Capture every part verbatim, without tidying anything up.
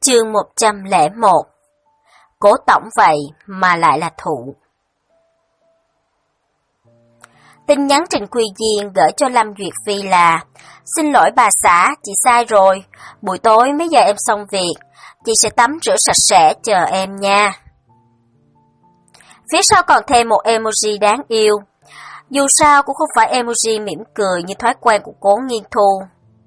Chương một trăm lẻ một. Cố tổng vậy mà lại là thụ. Tin nhắn Trình Quy Diên gửi cho Lâm Duyệt Phi là: Xin lỗi bà xã, chị sai rồi. Buổi tối mấy giờ em xong việc, chị sẽ tắm rửa sạch sẽ chờ em nha. Phía sau còn thêm một emoji đáng yêu. Dù sao cũng không phải emoji mỉm cười như thói quen của Cố Nghiên Thu.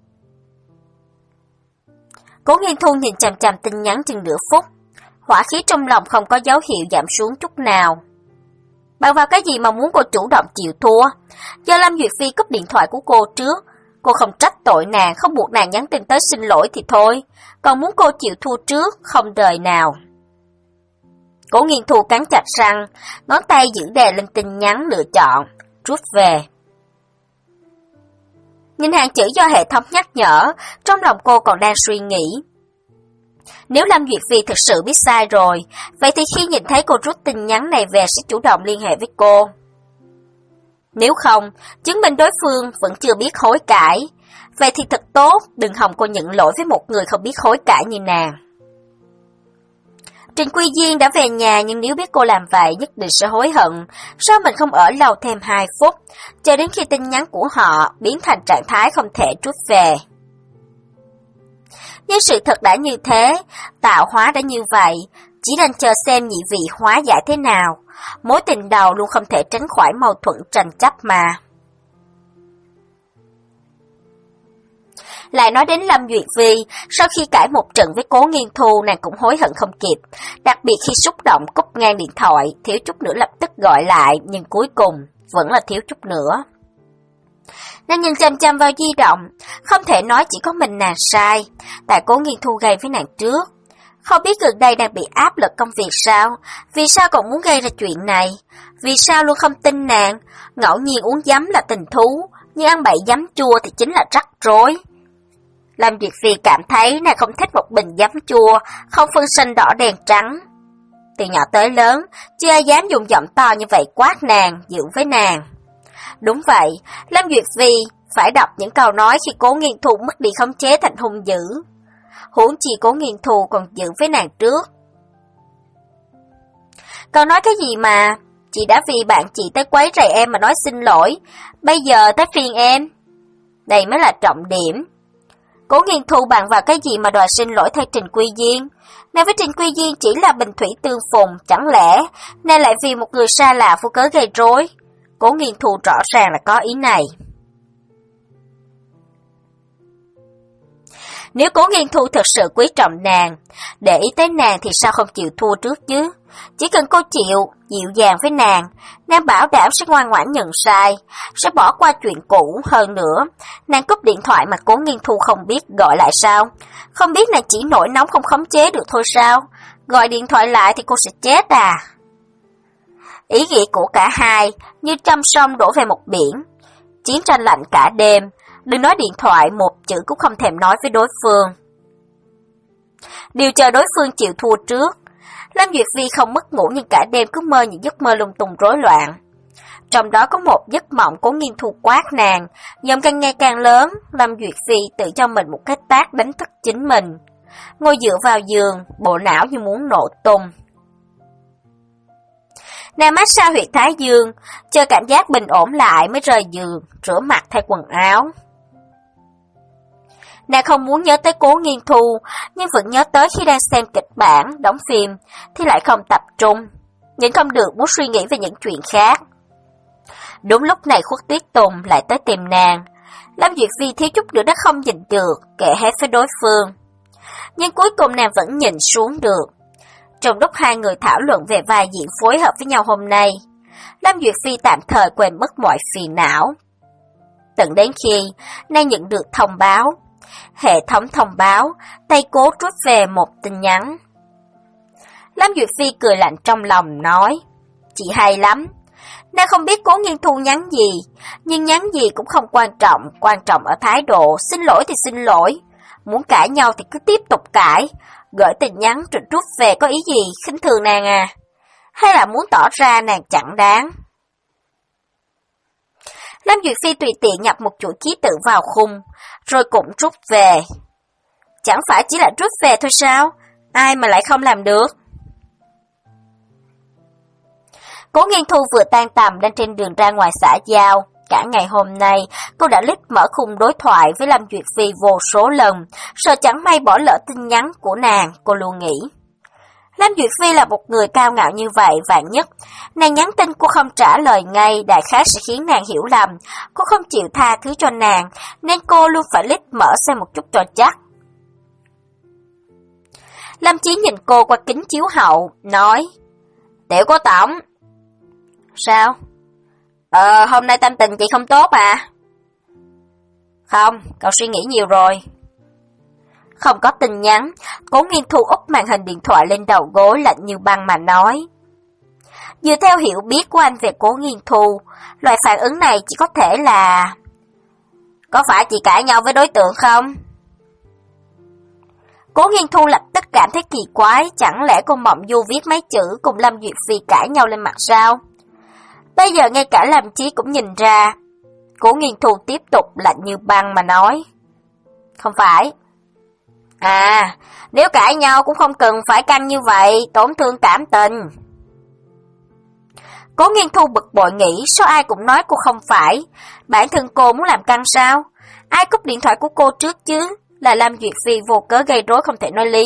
Cố Nghiên Thu nhìn chằm chằm tin nhắn chừng nửa phút, hỏa khí trong lòng không có dấu hiệu giảm xuống chút nào. Bằng vào cái gì mà muốn cô chủ động chịu thua? Do Lâm Duyệt Phi cúp điện thoại của cô trước, cô không trách tội nàng, không buộc nàng nhắn tin tới xin lỗi thì thôi, còn muốn cô chịu thua trước, không đời nào. Cố Nghiên Thu cắn chặt răng, ngón tay giữ đè lên tin nhắn lựa chọn, rút về. Nhìn hàng chữ do hệ thống nhắc nhở, trong lòng cô còn đang suy nghĩ. Nếu Lâm Duyệt Phi thực sự biết sai rồi, vậy thì khi nhìn thấy cô rút tin nhắn này về sẽ chủ động liên hệ với cô. Nếu không, chứng minh đối phương vẫn chưa biết hối cải, vậy thì thật tốt, đừng hòng cô nhận lỗi với một người không biết hối cải như nàng. Trình Quy Diên đã về nhà, nhưng nếu biết cô làm vậy nhất định sẽ hối hận. Sao mình không ở lâu thêm hai phút, cho đến khi tin nhắn của họ biến thành trạng thái không thể rút về. Nhưng sự thật đã như thế, tạo hóa đã như vậy, chỉ đang chờ xem nhị vị hóa giải thế nào. Mối tình đầu luôn không thể tránh khỏi mâu thuẫn tranh chấp mà. Lại nói đến Lâm Duyệt Phi, sau khi cãi một trận với Cố Nghiên Thu, nàng cũng hối hận không kịp, đặc biệt khi xúc động cúp ngang điện thoại, thiếu chút nữa lập tức gọi lại, nhưng cuối cùng vẫn là thiếu chút nữa. Nàng nhìn chăm chăm vào di động, không thể nói chỉ có mình nàng sai, tại Cố Nghiên Thu gây với nàng trước. Không biết gần đây đang bị áp lực công việc sao, vì sao còn muốn gây ra chuyện này, vì sao luôn không tin nàng, ngẫu nhiên uống giấm là tình thú, nhưng ăn bậy giấm chua thì chính là rắc rối. Lâm Duyệt Phi cảm thấy nàng không thích một bình giấm chua, không phân xanh đỏ đen trắng. Từ nhỏ tới lớn, chưa ai dám dùng giọng to như vậy quát nàng, giỡn với nàng. Đúng vậy, Lâm Duyệt Phi phải đọc những câu nói khi Cố Nghiên Thu mất đi khống chế thành hung dữ. Huống chi Cố Nghiên Thu còn giỡn với nàng trước. Còn nói cái gì mà, chị đã vì bạn chị tới quấy rầy em mà nói xin lỗi, bây giờ tới phiên em. Đây mới là trọng điểm. Cố Nghiên Thu bàn vào cái gì mà đòi xin lỗi thay Trình Quy Diên? Nàng với Trình Quy Diên chỉ là bình thủy tương phùng, chẳng lẽ nàng lại vì một người xa lạ vô cớ gây rối? Cố Nghiên Thu rõ ràng là có ý này. Nếu Cố Nghiên Thu thực sự quý trọng nàng, để ý tới nàng thì sao không chịu thua trước chứ? Chỉ cần cô chịu, dịu dàng với nàng, nàng bảo đảm sẽ ngoan ngoãn nhận sai, sẽ bỏ qua chuyện cũ. Hơn nữa, nàng cúp điện thoại mà Cố Nghiên Thu không biết gọi lại sao? Không biết nàng chỉ nổi nóng không khống chế được thôi sao? Gọi điện thoại lại thì cô sẽ chết à? Ý nghĩa của cả hai như trăm sông đổ về một biển. Chiến tranh lạnh cả đêm, đừng nói điện thoại, một chữ cũng không thèm nói với đối phương. Điều chờ đối phương chịu thua trước. Lâm Duyệt Phi không mất ngủ nhưng cả đêm cứ mơ những giấc mơ lung tung rối loạn. Trong đó có một giấc mộng Cố Nghiên Thu quát nàng, giọng càng ngày càng lớn. Lâm Duyệt Phi tự cho mình một cái tát đánh thức chính mình. Ngồi dựa vào giường, bộ não như muốn nổ tung. Nàng massage huyệt thái dương, chờ cảm giác bình ổn lại mới rời giường, rửa mặt thay quần áo. Nàng không muốn nhớ tới Cố Nghiên Thu, nhưng vẫn nhớ tới khi đang xem kịch bản, đóng phim, thì lại không tập trung. Nhịn không được muốn suy nghĩ về những chuyện khác. Đúng lúc này Khuất Tuyết Tùng lại tới tìm nàng. Lâm Duyệt Phi thiếu chút nữa đã không nhìn được, kể hết với đối phương. Nhưng cuối cùng nàng vẫn nhìn xuống được. Trong lúc hai người thảo luận về vai diễn phối hợp với nhau hôm nay, Lâm Duyệt Phi tạm thời quên mất mọi phiền não. Tận đến khi nàng nhận được thông báo, hệ thống thông báo, tay Cố rút về một tin nhắn. Lâm Duyệt Phi cười lạnh trong lòng nói, chị hay lắm. Nàng không biết Cố Nghiên Thu nhắn gì, nhưng nhắn gì cũng không quan trọng, quan trọng ở thái độ, xin lỗi thì xin lỗi. Muốn cãi nhau thì cứ tiếp tục cãi, gửi tin nhắn rồi rút về có ý gì, khinh thường nàng à? Hay là muốn tỏ ra nàng chẳng đáng? Lâm Duyệt Phi tùy tiện nhập một chuỗi ký tự vào khung, rồi cũng rút về. Chẳng phải chỉ là rút về thôi sao? ai mà lại không làm được. Cố Nghiên Thu vừa tan tầm đang trên đường ra ngoài xã giao. Cả ngày hôm nay, cô đã lít mở khung đối thoại với Lâm Duyệt Phi vô số lần, sợ chẳng may bỏ lỡ tin nhắn của nàng, cô luôn nghĩ. Lâm Duyệt Phi là một người cao ngạo như vậy, vạn nhất nàng nhắn tin cô không trả lời ngay, đại khái sẽ khiến nàng hiểu lầm, cô không chịu tha thứ cho nàng, nên cô luôn phải lít mở xem một chút cho chắc. Lâm Chí nhìn cô qua kính chiếu hậu, nói, Tiểu Cố Tổng. Sao? Ờ, hôm nay tâm tình chị không tốt à? Không, cậu suy nghĩ nhiều rồi. Không có tin nhắn, Cố Nghiên Thu úp màn hình điện thoại lên đầu gối lạnh như băng mà nói. Dựa theo hiểu biết của anh về Cố Nghiên Thu, loại phản ứng này chỉ có thể là... Có phải chị cãi nhau với đối tượng không? Cố Nghiên Thu lập tức cảm thấy kỳ quái, chẳng lẽ cô Mộng Du viết mấy chữ cùng Lâm Duyệt Phi cãi nhau lên mặt sao? Bây giờ ngay cả Lâm Chí cũng nhìn ra. Cố Nghiên Thu tiếp tục lạnh như băng mà nói. Không phải. À, nếu cãi nhau cũng không cần phải căng như vậy, tổn thương cảm tình. Cố Nghiên Thu bực bội nghĩ sao ai cũng nói cô không phải. Bản thân cô muốn làm căng sao? Ai cúp điện thoại của cô trước chứ? Là Lâm Duyệt Phi vô cớ gây rối không thể nói lý.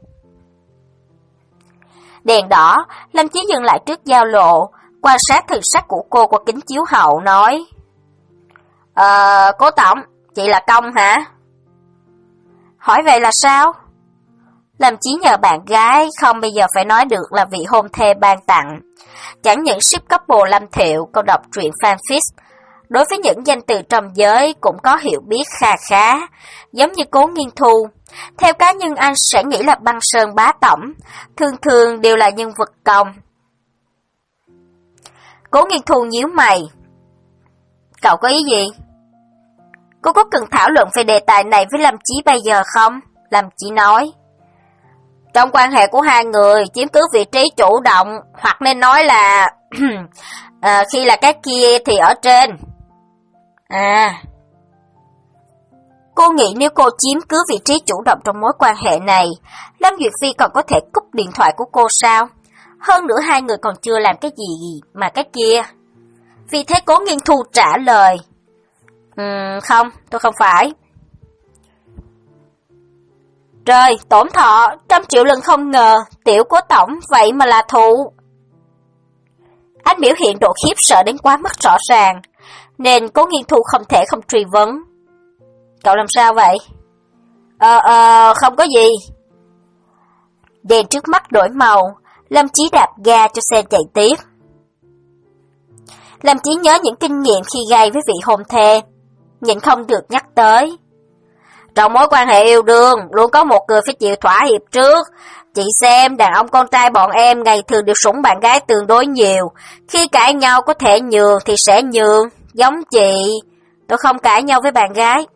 Đèn đỏ, Lâm Chí dừng lại trước giao lộ, quan sát thần sắc của cô qua kính chiếu hậu nói. Ờ, Cố Tổng, chị là Công hả? Hỏi vậy là sao? Lâm Chí nhờ bạn gái không bây giờ phải nói được là vị hôn thê ban tặng. Chẳng những ship couple Lâm Thiệu, câu đọc truyện fanfic, đối với những danh từ trong giới cũng có hiểu biết kha khá, giống như Cố Nghiên Thu. Theo cá nhân anh sẽ nghĩ là Băng Sơn bá tổng, thường thường đều là nhân vật công. Cố Nghiên Thu nhíu mày. Cậu có ý gì? Cô có cần thảo luận về đề tài này với Lâm Chí bây giờ không? Lâm Chí nói. Trong quan hệ của hai người, chiếm cứ vị trí chủ động, hoặc nên nói là à, khi là cái kia thì ở trên. À, cô nghĩ nếu cô chiếm cứ vị trí chủ động trong mối quan hệ này, Lâm Duyệt Phi còn có thể cúp điện thoại của cô sao? Hơn nữa hai người còn chưa làm cái gì mà cái kia. Vì thế Cố Nghiên Thu trả lời. Ừm, không, tôi không phải. Trời, tổn thọ, trăm triệu lần không ngờ, Tiểu Cố Tổng vậy mà là thụ. Anh biểu hiện độ khiếp sợ đến quá mức rõ ràng, nên Cố Nghiên Thu không thể không truy vấn. Cậu làm sao vậy? Ờ, ờ, không có gì. Đèn trước mắt đổi màu, Lâm Chí đạp ga cho xe chạy tiếp. Lâm Chí nhớ những kinh nghiệm khi gây với vị hôn thê, nhịn không được nhắc tới. Trong mối quan hệ yêu đương, luôn có một người phải chịu thỏa hiệp trước. Chị xem, đàn ông con trai bọn em ngày thường đều sủng bạn gái tương đối nhiều. Khi cãi nhau có thể nhường thì sẽ nhường, giống chị. Tôi không cãi nhau với bạn gái.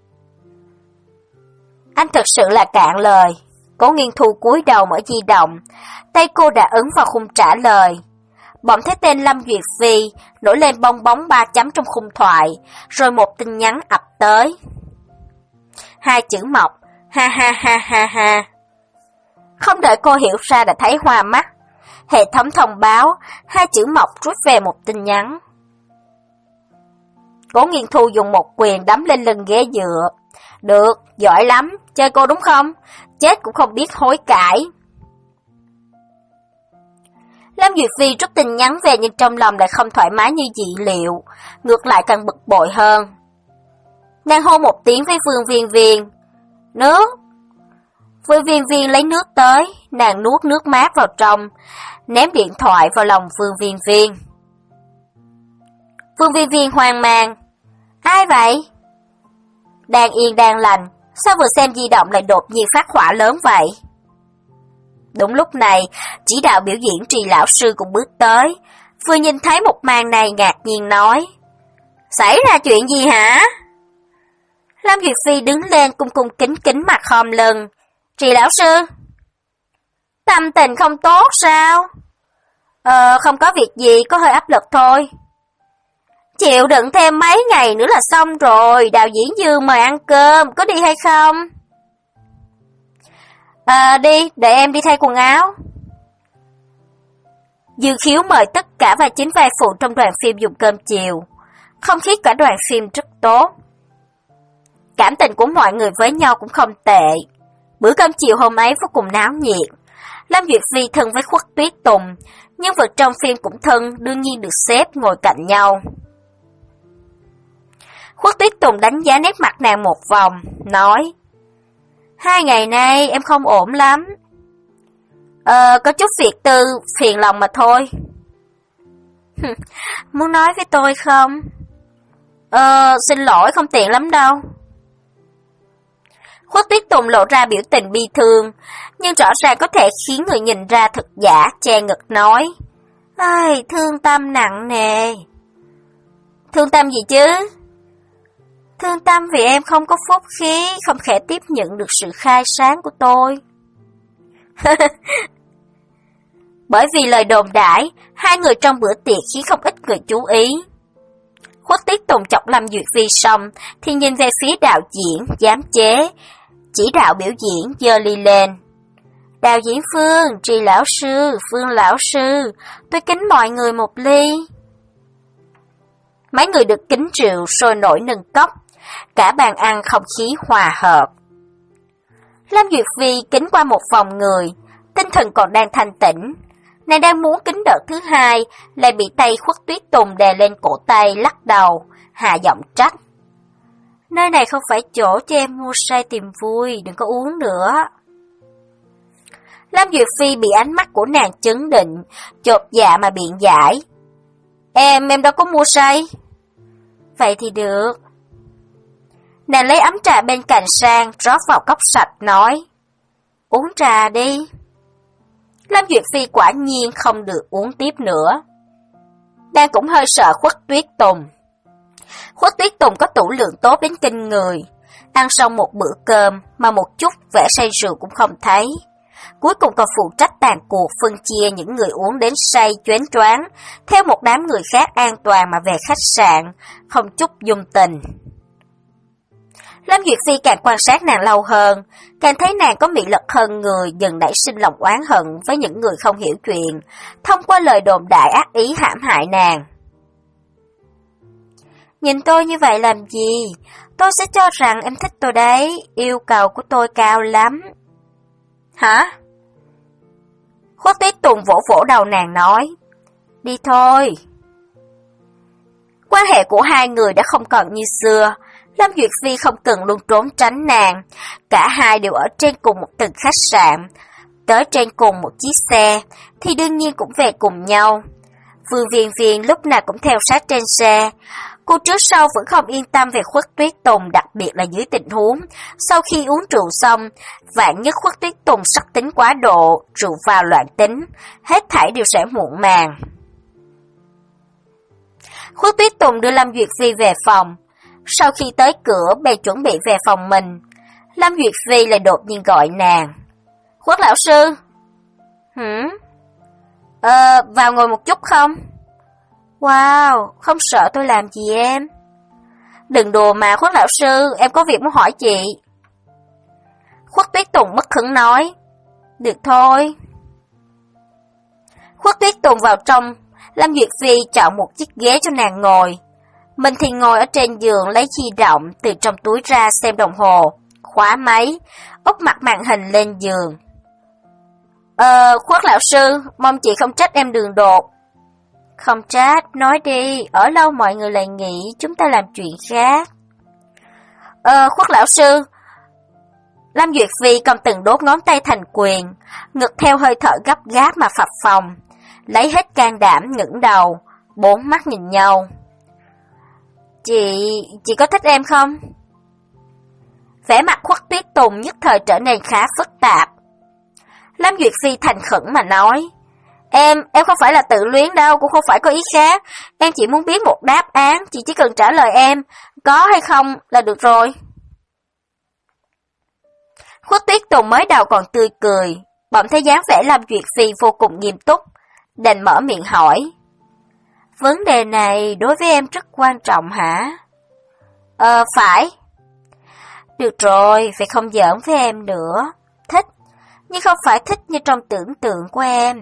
Anh thực sự là cạn lời. Cố Nghiên Thu cúi đầu mở di động, tay cô đã ấn vào khung trả lời. Bỗng thấy tên Lâm Duyệt Phi nổi lên bong bóng ba chấm trong khung thoại, rồi một tin nhắn ập tới. Hai chữ mộc, ha ha ha ha ha. Không đợi cô hiểu ra đã thấy hoa mắt. Hệ thống thông báo, hai chữ mộc rút về một tin nhắn. Cố Nghiên Thu dùng một quyền đấm lên lưng ghế dựa. Được, giỏi lắm, chơi cô đúng không? Chết cũng không biết hối cải. Lâm Duyệt Phi rút tin nhắn về nhưng trong lòng lại không thoải mái như dị liệu, ngược lại càng bực bội hơn. Nàng hô một tiếng với Vương Viên Viên. Nước. Vương Viên Viên lấy nước tới, nàng nuốt nước mát vào trong, ném điện thoại vào lòng Vương Viên Viên. Vương Viên Viên hoang mang. Ai vậy? Đang yên đang lành, sao vừa xem di động lại đột nhiên phát hỏa lớn vậy? Đúng lúc này, chỉ đạo biểu diễn Trì lão sư cũng bước tới, vừa nhìn thấy một màn này ngạc nhiên nói. Xảy ra chuyện gì hả? Lâm Duyệt Phi đứng lên cung cung kính kính mặt khom lưng. Trì lão sư? Tâm tình không tốt sao? Ờ, không có việc gì, có hơi áp lực thôi. Chịu đựng thêm mấy ngày nữa là xong rồi, đạo diễn Dương mời ăn cơm, có đi hay không? À đi, để em đi thay quần áo. Dương Khiếu mời tất cả vai chính vai phụ trong đoàn phim dùng cơm chiều. Không khí cả đoàn phim rất tốt. Cảm tình của mọi người với nhau cũng không tệ. Bữa cơm chiều hôm ấy vô cùng náo nhiệt. Lâm Duyệt Vi thân với Khuất Tuyết Tùng, nhân vật trong phim cũng thân, đương nhiên được xếp ngồi cạnh nhau. Khuất Tuyết Tùng đánh giá nét mặt nàng một vòng, nói: Hai ngày nay em không ổn lắm. Ờ, có chút việc tư, phiền lòng mà thôi. Muốn nói với tôi không? Ờ, xin lỗi, không tiện lắm đâu. Khuất Tuyết Tùng lộ ra biểu tình bi thương, nhưng rõ ràng có thể khiến người nhìn ra thật giả, che ngực nói: Ai, thương tâm nặng nề. Thương tâm gì chứ? Thương tâm vì em không có phúc khí, không thể tiếp nhận được sự khai sáng của tôi. Bởi vì lời đồn đãi, hai người trong bữa tiệc khiến không ít người chú ý. Khuất Tuyết Tùng chọc Lâm Duyệt Vi xong, thì nhìn về phía đạo diễn, giám chế, chỉ đạo biểu diễn giơ ly lên. Đạo diễn Phương, Trì lão sư, Phương lão sư, tôi kính mọi người một ly. Mấy người được kính rượu sôi nổi nâng cốc, cả bàn ăn không khí hòa hợp. Lâm Duyệt Vi kính qua một vòng người, tinh thần còn đang thanh tĩnh. Nàng đang muốn kính đợt thứ hai, lại bị tay Khuất Tuyết Tùng đè lên cổ tay lắc đầu, hạ giọng trách. Nơi này không phải chỗ cho em mua say tìm vui, đừng có uống nữa. Lâm Duyệt Phi bị ánh mắt của nàng chấn định, chột dạ mà biện giải. Em, em đâu có mua say. Vậy thì được. Nàng lấy ấm trà bên cạnh sang, rót vào cốc sạch, nói. Uống trà đi. Lâm Duyệt Phi quả nhiên không được uống tiếp nữa. Nàng cũng hơi sợ Khuất Tuyết Tùng. Khuất Tuyết Tùng có tủ lượng tốt đến kinh người. Ăn xong một bữa cơm mà một chút vẻ say rượu cũng không thấy. Cuối cùng còn phụ trách tàn cuộc phân chia những người uống đến say choáng choáng, theo một đám người khác an toàn mà về khách sạn, không chút dung tình. Lâm Duyệt Phi càng quan sát nàng lâu hơn, càng thấy nàng có mị lực hơn người, dần nảy sinh lòng oán hận với những người không hiểu chuyện, thông qua lời đồn đại ác ý hãm hại nàng. Nhìn tôi như vậy làm gì? Tôi sẽ cho rằng em thích tôi đấy, yêu cầu của tôi cao lắm. Hả? Khuất Tuyết Tùng vỗ vỗ đầu nàng nói. Đi thôi. Quan hệ của hai người đã không còn như xưa. Lâm Duyệt Phi không cần luôn trốn tránh nàng. Cả hai đều ở trên cùng một tầng khách sạn. Tới trên cùng một chiếc xe, thì đương nhiên cũng về cùng nhau. Vương Viên Viên lúc nào cũng theo sát trên xe. Cô trước sau vẫn không yên tâm về Khuất Tuyết Tùng, đặc biệt là dưới tình huống sau khi uống rượu xong, vạn nhất Khuất Tuyết Tùng sắc tính quá độ, rượu vào loạn tính, hết thảy đều sẽ muộn màng. Khuất Tuyết Tùng đưa Lâm Duyệt Phi về phòng. Sau khi tới cửa, bèn chuẩn bị về phòng mình. Lâm Duyệt Phi lại đột nhiên gọi nàng. Khuất lão sư. Hửm? Ờ, vào ngồi một chút không? Wow, không sợ tôi làm gì em? Đừng đùa mà Khuất lão sư, em có việc muốn hỏi chị. Khuất Tuyết Tùng bất khứng nói. Được thôi. Khuất Tuyết Tùng vào trong, Lâm Duyệt Phi chọn một chiếc ghế cho nàng ngồi. Mình thì ngồi ở trên giường lấy di động từ trong túi ra xem đồng hồ, khóa máy, úp mặt màn hình lên giường. Ờ, Khuất lão sư, mong chị không trách em đường đột. Không trách, nói đi, ở lâu mọi người lại nghĩ chúng ta làm chuyện khác. Ờ, Khuất lão sư. Lâm Duyệt Phi cầm từng đốt ngón tay thành quyền, ngực theo hơi thở gấp gáp mà phập phồng, lấy hết can đảm ngẩng đầu, bốn mắt nhìn nhau. Chị, chị có thích em không? Vẻ mặt Khuất Tuyết Tùng nhất thời trở nên khá phức tạp. Lâm Duyệt Phi thành khẩn mà nói. Em, em không phải là tự luyến đâu, cũng không phải có ý khác. Em chỉ muốn biết một đáp án, chị chỉ cần trả lời em, có hay không là được rồi. Khuất Tuyết Tùng mới đầu còn tươi cười, bỗng thấy dáng vẻ Lâm Duyệt Phi vô cùng nghiêm túc, đành mở miệng hỏi. Vấn đề này đối với em rất quan trọng hả? Ờ, phải. Được rồi, phải không giỡn với em nữa. Thích. nhưng không phải thích như trong tưởng tượng của em.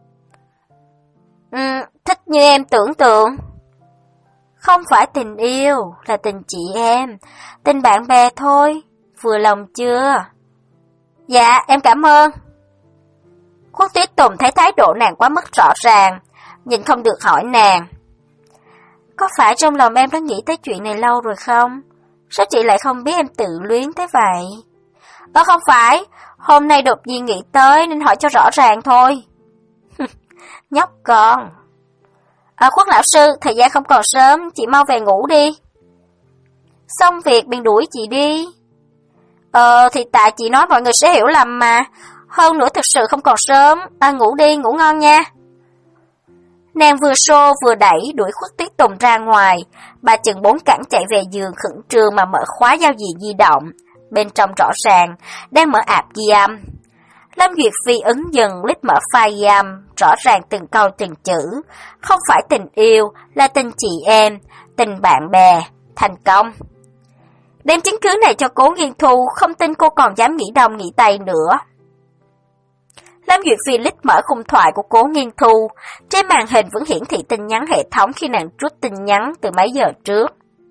Ừ, thích như em tưởng tượng. Không phải tình yêu, là tình chị em, tình bạn bè thôi, vừa lòng chưa? Dạ, em cảm ơn. Khuất Tuyết Tùng thấy thái độ nàng quá mức rõ ràng, nhìn không được hỏi nàng. Có phải trong lòng em đã nghĩ tới chuyện này lâu rồi không? Sao chị lại không biết em tự luyến thế vậy? Ơ không phải, hôm nay đột nhiên nghĩ tới nên hỏi cho rõ ràng thôi. Nhóc con. À, Khuất lão sư, thời gian không còn sớm, chị mau về ngủ đi. Xong việc便đuổi chị đi. Ờ, thì tại chị nói mọi người sẽ hiểu lầm mà. Hơn nữa thực sự không còn sớm, à, ngủ đi, ngủ ngon nha. Nàng vừa xô vừa đẩy đuổi Khuất Tuyết Tùng ra ngoài, bà chừng bốn cẳng chạy về giường khẩn trương mà mở khóa giao diện di động. Bên trong rõ ràng, đang mở app ghi âm. Lâm Duyệt Phi ấn dần lít mở file ghi âm, rõ ràng từng câu từng chữ. Không phải tình yêu, là tình chị em, tình bạn bè, thành công. Đem chứng cứ này cho Cố Nghiên Thu, không tin cô còn dám nghĩ đông nghĩ tây nữa. Lâm Duyệt Phi lít mở khung thoại của Cố Nghiên Thu, trên màn hình vẫn hiển thị tin nhắn hệ thống khi nàng rút tin nhắn từ mấy giờ trước.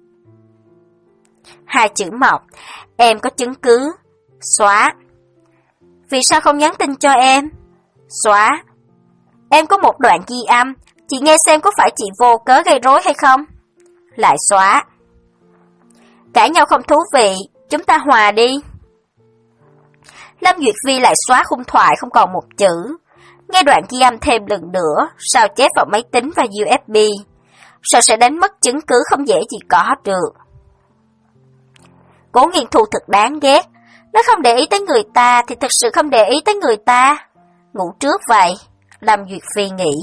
Hai chữ mộc, em có chứng cứ, xóa. Vì sao không nhắn tin cho em? Xóa. Em có một đoạn ghi âm, chị nghe xem có phải chị vô cớ gây rối hay không? Lại xóa. Cãi nhau không thú vị, chúng ta hòa đi. Lâm Duyệt Vi lại xóa khung thoại không còn một chữ. Nghe đoạn ghi âm thêm lần nữa, sao chép vào máy tính và u ét bê. Sợ sẽ đánh mất chứng cứ không dễ gì có được. Cố Nghiên Thu thật đáng ghét. Nó không để ý tới người ta thì thực sự không để ý tới người ta. Ngủ trước vậy, Lâm Duyệt Phi nghĩ.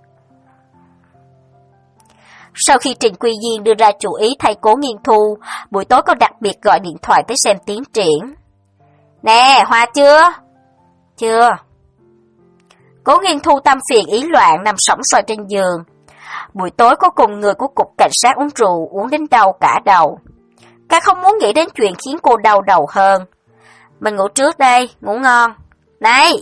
Sau khi Trình Quy Diên đưa ra chủ ý thay Cố Nghiên Thu, buổi tối cô đặc biệt gọi điện thoại tới xem tiến triển. Nè, hòa chưa? Chưa. Cố Nghiên Thu tâm phiền ý loạn nằm sõng xoài trên giường. Buổi tối cô cùng người của cục cảnh sát uống rượu, uống đến đau cả đầu. Cả không muốn nghĩ đến chuyện khiến cô đau đầu hơn. Mình ngủ trước đây, ngủ ngon. Này!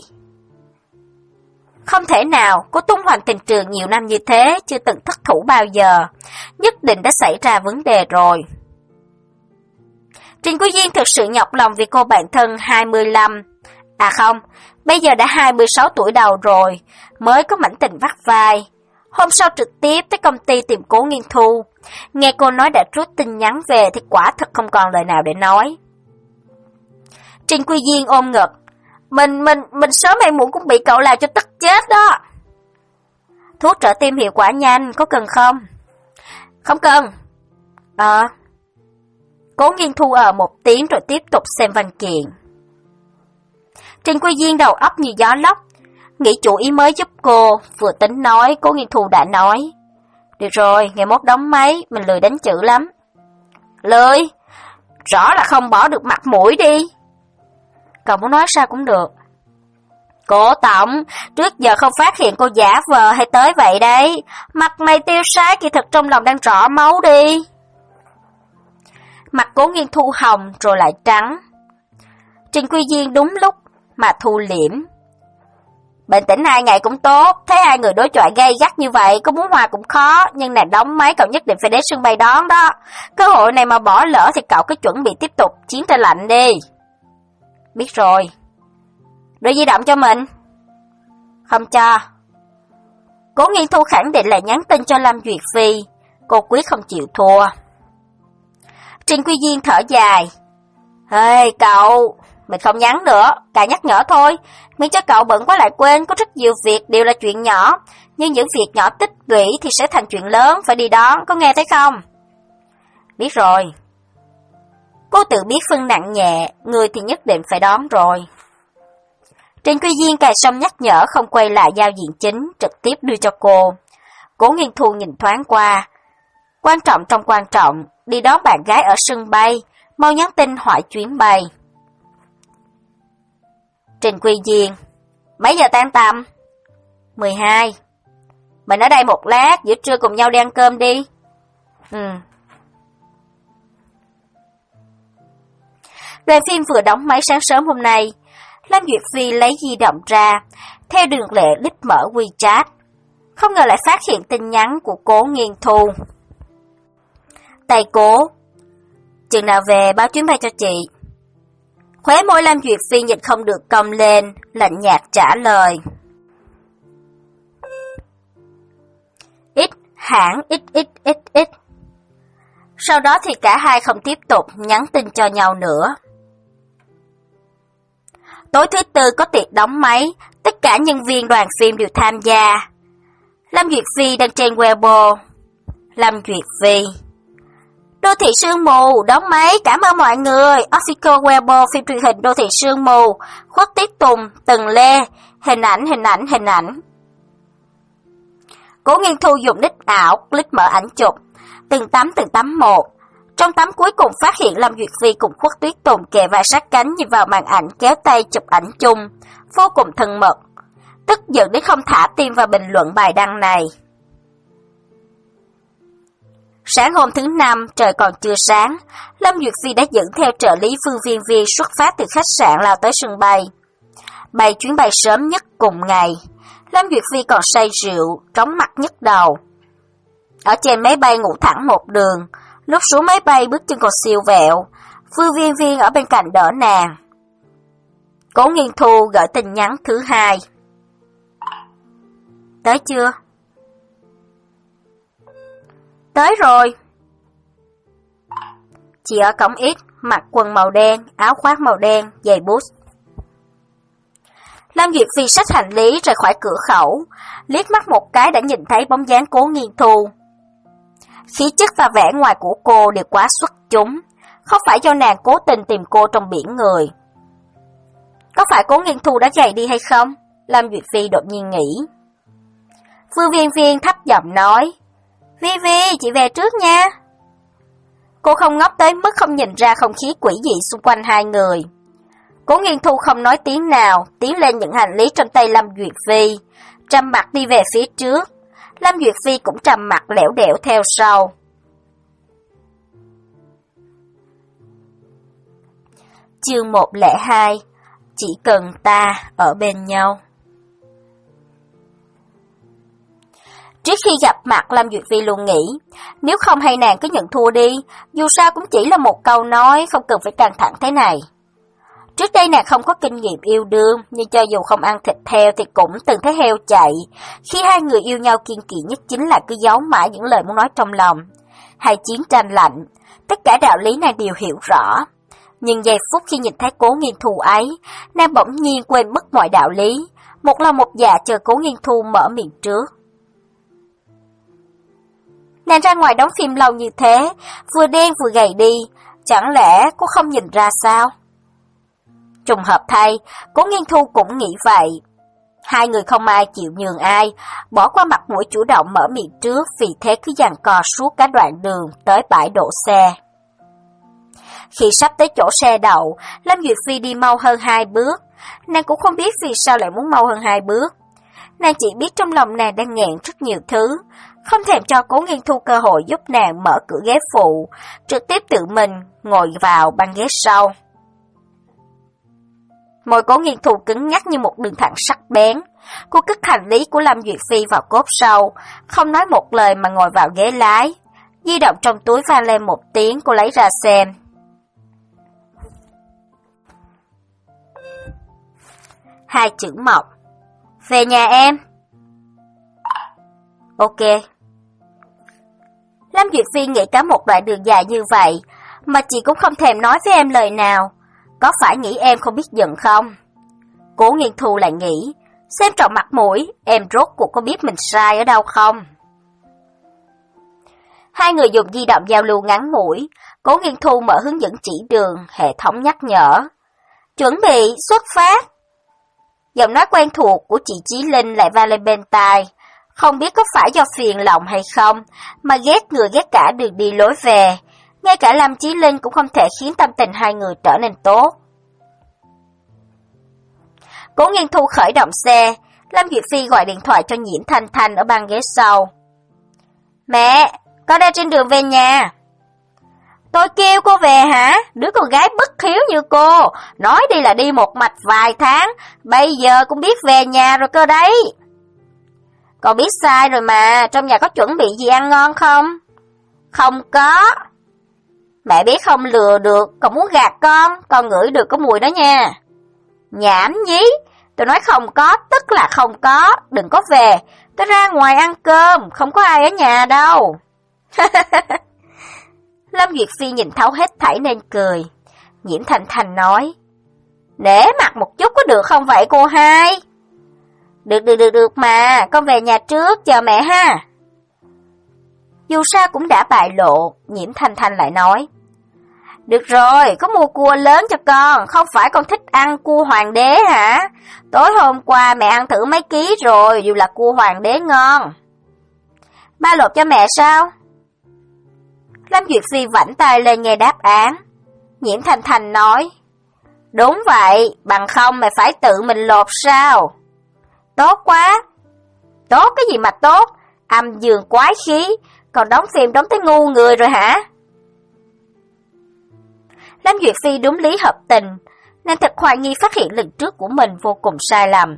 Không thể nào, cô tung hoành tình trường nhiều năm như thế, chưa từng thất thủ bao giờ. Nhất định đã xảy ra vấn đề rồi. Trình Quý Duyên thực sự nhọc lòng vì cô bạn thân hai mươi lăm. À không, bây giờ đã hai mươi sáu tuổi đầu rồi, mới có mảnh tình vắt vai. Hôm sau trực tiếp tới công ty tìm Cố Nghiên Thu. Nghe cô nói đã rút tin nhắn về thì quả thật không còn lời nào để nói. Trình Quy Diên ôm ngực. Mình, mình, mình sớm hay muộn cũng bị cậu làm cho tức chết đó. Thuốc trợ tim hiệu quả nhanh, có cần không? Không cần. Ờ. Cố Nghiên Thu ở một tiếng rồi tiếp tục xem văn kiện. Trình Quy Diên đầu óc như gió lốc, nghĩ chủ ý mới giúp cô, vừa tính nói, Cố Nghiên Thu đã nói. Được rồi, ngày mốt đóng máy, mình lười đánh chữ lắm. Lười? Rõ là không bỏ được mặt mũi đi. Cậu muốn nói sao cũng được. Cô Tổng, trước giờ không phát hiện cô giả vờ hay tới vậy đấy. Mặt mày tiêu sái kỳ thực trong lòng đang rõ máu đi. Mặt Cố Nghiên Thu hồng rồi lại trắng. Trình Quy Diên đúng lúc mà thu liễm. Bình tĩnh hai ngày cũng tốt, thấy hai người đối chọi gay gắt như vậy, có muốn hòa cũng khó, nhưng nàng đóng máy cậu nhất định phải đến sân bay đón đó. Cơ hội này mà bỏ lỡ thì cậu cứ chuẩn bị tiếp tục chiến tranh lạnh đi. Biết rồi. Đưa di động cho mình. Không cho. Cố Nghiên Thu khẳng định là nhắn tin cho Lâm Duyệt Phi, cô quyết không chịu thua. Trình Quy Diên thở dài. Ê cậu, mình không nhắn nữa, cả nhắc nhở thôi, miễn cho cậu bận quá lại quên, có rất nhiều việc đều là chuyện nhỏ, nhưng những việc nhỏ tích lũy thì sẽ thành chuyện lớn, phải đi đón, có nghe thấy không? Biết rồi. Cô tự biết phân nặng nhẹ, người thì nhất định phải đón rồi. Trình Quy Diên cài xong nhắc nhở không quay lại giao diện chính, trực tiếp đưa cho cô. Cố Nghiên Thu nhìn thoáng qua. Quan trọng trong quan trọng, đi đón bạn gái ở sân bay, mau nhắn tin hỏi chuyến bay. Trình Quy Diên, mấy giờ tan tầm? mười hai. Mình ở đây một lát, giữa trưa cùng nhau đi ăn cơm đi. Ừ. Đoàn phim vừa đóng máy sáng sớm hôm nay. Lâm Duyệt Phi lấy di động ra, theo đường lệ lít mở WeChat. Không ngờ lại phát hiện tin nhắn của Cố Nghiên Thu. Tay Cố, chừng nào về báo chuyến bay cho chị. Khóe môi Lâm Duyệt Phi nhìn không được cong lên, lạnh nhạt trả lời. Ít, hãng ít ít ít ít. Sau đó thì cả hai không tiếp tục nhắn tin cho nhau nữa. Tối thứ tư có tiệc đóng máy, tất cả nhân viên đoàn phim đều tham gia. Lâm Duyệt Phi đăng trên Weibo. Lâm Duyệt Phi. Đô thị sương mù, đóng máy, cảm ơn mọi người. Official Weibo phim truyền hình Đô thị sương mù, Khuất Tiết Tùng, Tần Lê, hình ảnh, hình ảnh, hình ảnh. Cố Nghiên Thu dùng nick ảo, click mở ảnh chụp, từng tấm từng tấm một. Trong tấm cuối cùng phát hiện Lâm Duyệt Phi cùng Khuất Tuyết Tùng kề vai sát cánh nhìn vào màn ảnh kéo tay chụp ảnh chung, vô cùng thân mật. Tức giận đến không thả tim vào bình luận bài đăng này. Sáng hôm thứ năm, trời còn chưa sáng, Lâm Duyệt Phi đã dẫn theo trợ lý Phương Viên Viên xuất phát từ khách sạn lao tới sân bay. Bay chuyến bay sớm nhất cùng ngày, Lâm Duyệt Phi còn say rượu, chóng mặt nhức đầu. Ở trên máy bay ngủ thẳng một đường, lúc xuống máy bay bước chân còn siêu vẹo, Phương Viên Viên ở bên cạnh đỡ nàng. Cố Nghiên Thu gửi tin nhắn thứ hai. Tới chưa? Tới rồi. Chị ở cổng ít, mặc quần màu đen, áo khoác màu đen, giày boots. Lâm Duyệt Phi xách hành lý rời khỏi cửa khẩu, liếc mắt một cái đã nhìn thấy bóng dáng Cố Nghiên Thu. Khí chất và vẻ ngoài của cô đều quá xuất chúng, không phải do nàng cố tình tìm cô trong biển người. Có phải Cố Nghiên Thu đã gầy đi hay không? Lâm Duyệt Phi đột nhiên nghĩ. Phương Viên Viên thấp giọng nói, Vi Vi, chị về trước nha. Cô không ngốc tới mức không nhìn ra không khí quỷ dị xung quanh hai người. Cố Nghiên Thu không nói tiếng nào, tiến lên những hành lý trong tay Lâm Duyệt Phi, trầm mặt đi về phía trước. Lâm Duyệt Phi cũng trầm mặt lẻo đẻo theo sau. Chương một không hai. Chỉ cần ta ở bên nhau. Trước khi gặp mặt, Lâm Duyệt Phi luôn nghĩ, nếu không hay nàng cứ nhận thua đi, dù sao cũng chỉ là một câu nói, không cần phải căng thẳng thế này. Trước đây nàng không có kinh nghiệm yêu đương, nhưng cho dù không ăn thịt heo thì cũng từng thấy heo chạy. Khi hai người yêu nhau kiên kỵ nhất chính là cứ giấu mãi những lời muốn nói trong lòng. Hay chiến tranh lạnh, tất cả đạo lý nàng đều hiểu rõ. Nhưng giây phút khi nhìn thấy Cố Nghiên Thu ấy, nàng bỗng nhiên quên mất mọi đạo lý, một lòng một dạ chờ Cố Nghiên Thu mở miệng trước. Nàng ra ngoài đóng phim lâu như thế, vừa đen vừa gầy đi, chẳng lẽ cô không nhìn ra sao? Trùng hợp thay, Cố Nghiên Thu cũng nghĩ vậy. Hai người không ai chịu nhường ai, bỏ qua mặt mũi chủ động mở miệng trước, vì thế cứ giằng co suốt cả đoạn đường tới bãi đổ xe. Khi sắp tới chỗ xe đậu, Lâm Duyệt Phi đi mau hơn hai bước. Nàng cũng không biết vì sao lại muốn mau hơn hai bước. Nàng chỉ biết trong lòng nàng đang nghẹn rất nhiều thứ, không thèm cho Cố Nghiên Thu cơ hội giúp nàng mở cửa ghế phụ, trực tiếp tự mình ngồi vào băng ghế sau. Môi Cố Nghiên Thu cứng nhắc như một đường thẳng sắc bén. Cô cất hành lý của Lâm Duyệt Phi vào cốp sau, không nói một lời mà ngồi vào ghế lái. Di động trong túi vang lên một tiếng, cô lấy ra xem. Hai chữ mộc. Về nhà em. Ok. Lâm Duyệt Phi nghĩ cả một đoạn đường dài như vậy, mà chị cũng không thèm nói với em lời nào. Có phải nghĩ em không biết giận không? Cố Nghiên Thu lại nghĩ, xem trọng mặt mũi, em rốt cuộc có biết mình sai ở đâu không? Hai người dùng di động giao lưu ngắn ngủi, Cố Nghiên Thu mở hướng dẫn chỉ đường, hệ thống nhắc nhở. Chuẩn bị, xuất phát. Giọng nói quen thuộc của chị Chí Linh lại vang lên bên tai. Không biết có phải do phiền lòng hay không, mà ghét người ghét cả đường đi lối về. Ngay cả Lâm Chí Linh cũng không thể khiến tâm tình hai người trở nên tốt. Cố Nghiên Thu khởi động xe, Lâm Duyệt Phi gọi điện thoại cho Nhiễm Thanh Thanh ở băng ghế sau. Mẹ, con đang trên đường về nhà. Tôi kêu cô về hả? Đứa con gái bất hiếu như cô, nói đi là đi một mạch vài tháng, bây giờ cũng biết về nhà rồi cơ đấy. Con biết sai rồi mà, trong nhà có chuẩn bị gì ăn ngon không? Không có. Mẹ biết không lừa được, còn muốn gạt con, con ngửi được có mùi đó nha. Nhảm nhí, tôi nói không có, tức là không có, đừng có về, tôi ra ngoài ăn cơm, không có ai ở nhà đâu. Lâm Duyệt Phi nhìn thấu hết thảy nên cười. Nhiễm Thanh Thanh nói, nể mặt một chút có được không vậy cô hai? Được được được được mà, con về nhà trước, chờ mẹ ha. Dù sao cũng đã bại lộ, Nhiễm Thanh Thanh lại nói, được rồi, có mua cua lớn cho con, không phải con thích ăn cua hoàng đế hả? Tối hôm qua mẹ ăn thử mấy ký rồi, dù là cua hoàng đế ngon. Ba lột cho mẹ sao? Lâm Duyệt Phi vảnh tay lên nghe đáp án. Nhiễm Thanh Thanh nói, đúng vậy, bằng không mày phải tự mình lột sao? Tốt quá. Tốt cái gì mà tốt, âm dương quái khí, còn đóng phim đóng tới ngu người rồi hả? Lâm Duyệt Phi đúng lý hợp tình, nên thật hoài nghi phát hiện lần trước của mình vô cùng sai lầm.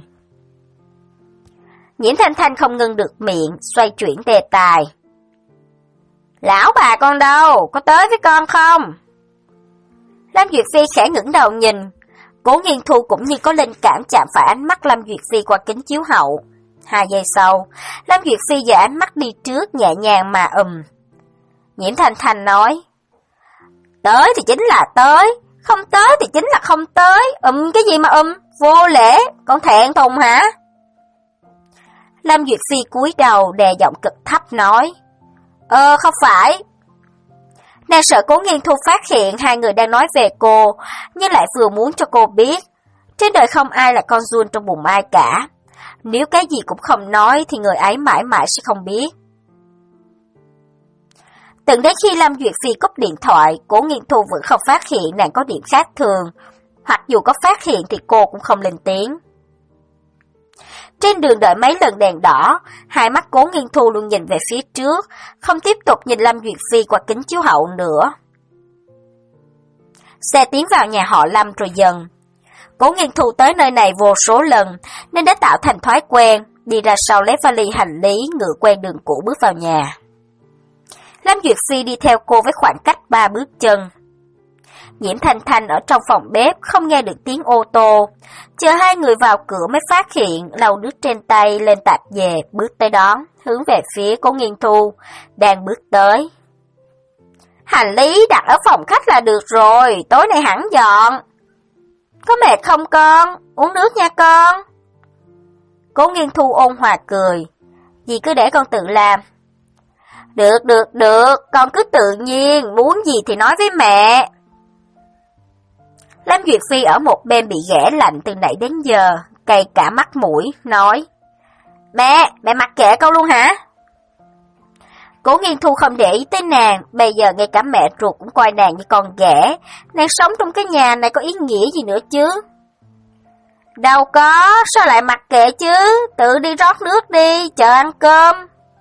Nhiễm Thanh Thanh không ngừng được miệng, xoay chuyển đề tài. Lão bà con đâu, có tới với con không? Lâm Duyệt Phi khẽ ngẩng đầu nhìn, Cố Nghiên Thu cũng như có linh cảm chạm phải ánh mắt Lâm Duyệt Phi qua kính chiếu hậu. Hai giây sau, Lâm Duyệt Phi giơ ánh mắt đi trước nhẹ nhàng mà ừm. Nhiễm Thanh Thanh nói, tới thì chính là tới, không tới thì chính là không tới, ừm cái gì mà ừm, vô lễ, con thẹn thùng hả? Lâm Duyệt Phi cúi đầu đè giọng cực thấp nói, Ờ không phải. Nàng sợ Cố Nghiên Thu phát hiện hai người đang nói về cô, nhưng lại vừa muốn cho cô biết, trên đời không ai là con giun trong bụng ai cả. Nếu cái gì cũng không nói thì người ấy mãi mãi sẽ không biết. Từng đến khi Lâm Duyệt Phi cúp điện thoại, Cố Nghiên Thu vẫn không phát hiện nàng có điểm khác thường, hoặc dù có phát hiện thì cô cũng không lên tiếng. Trên đường đợi mấy lần đèn đỏ, hai mắt Cố Nghiên Thu luôn nhìn về phía trước, không tiếp tục nhìn Lâm Duyệt Phi qua kính chiếu hậu nữa. Xe tiến vào nhà họ Lâm rồi dần. Cố Nghiên Thu tới nơi này vô số lần, nên đã tạo thành thói quen, đi ra sau lấy vali hành lý, ngựa quen đường cũ bước vào nhà. Lâm Duyệt Phi đi theo cô với khoảng cách ba bước chân. Nhiễm Thanh Thanh ở trong phòng bếp không nghe được tiếng ô tô, chờ hai người vào cửa mới phát hiện lau nước trên tay lên tạp dề, bước tới đón, hướng về phía Cố Nghiên Thu, đang bước tới. Hành lý đặt ở phòng khách là được rồi, tối nay hẳn dọn. Có mệt không con? Uống nước nha con. Cố Nghiên Thu ôn hòa cười, dì cứ để con tự làm. Được, được, được, con cứ tự nhiên, muốn gì thì nói với mẹ. Lâm Duyệt Phi ở một bên bị ghẻ lạnh từ nãy đến giờ, cay cả mắt mũi, nói, Mẹ, mẹ mặc kệ con luôn hả? Cố Nghiên Thu không để ý tới nàng, bây giờ ngay cả mẹ ruột cũng coi nàng như con ghẻ, nàng sống trong cái nhà này có ý nghĩa gì nữa chứ? Đâu có, sao lại mặc kệ chứ, tự đi rót nước đi, chờ ăn cơm.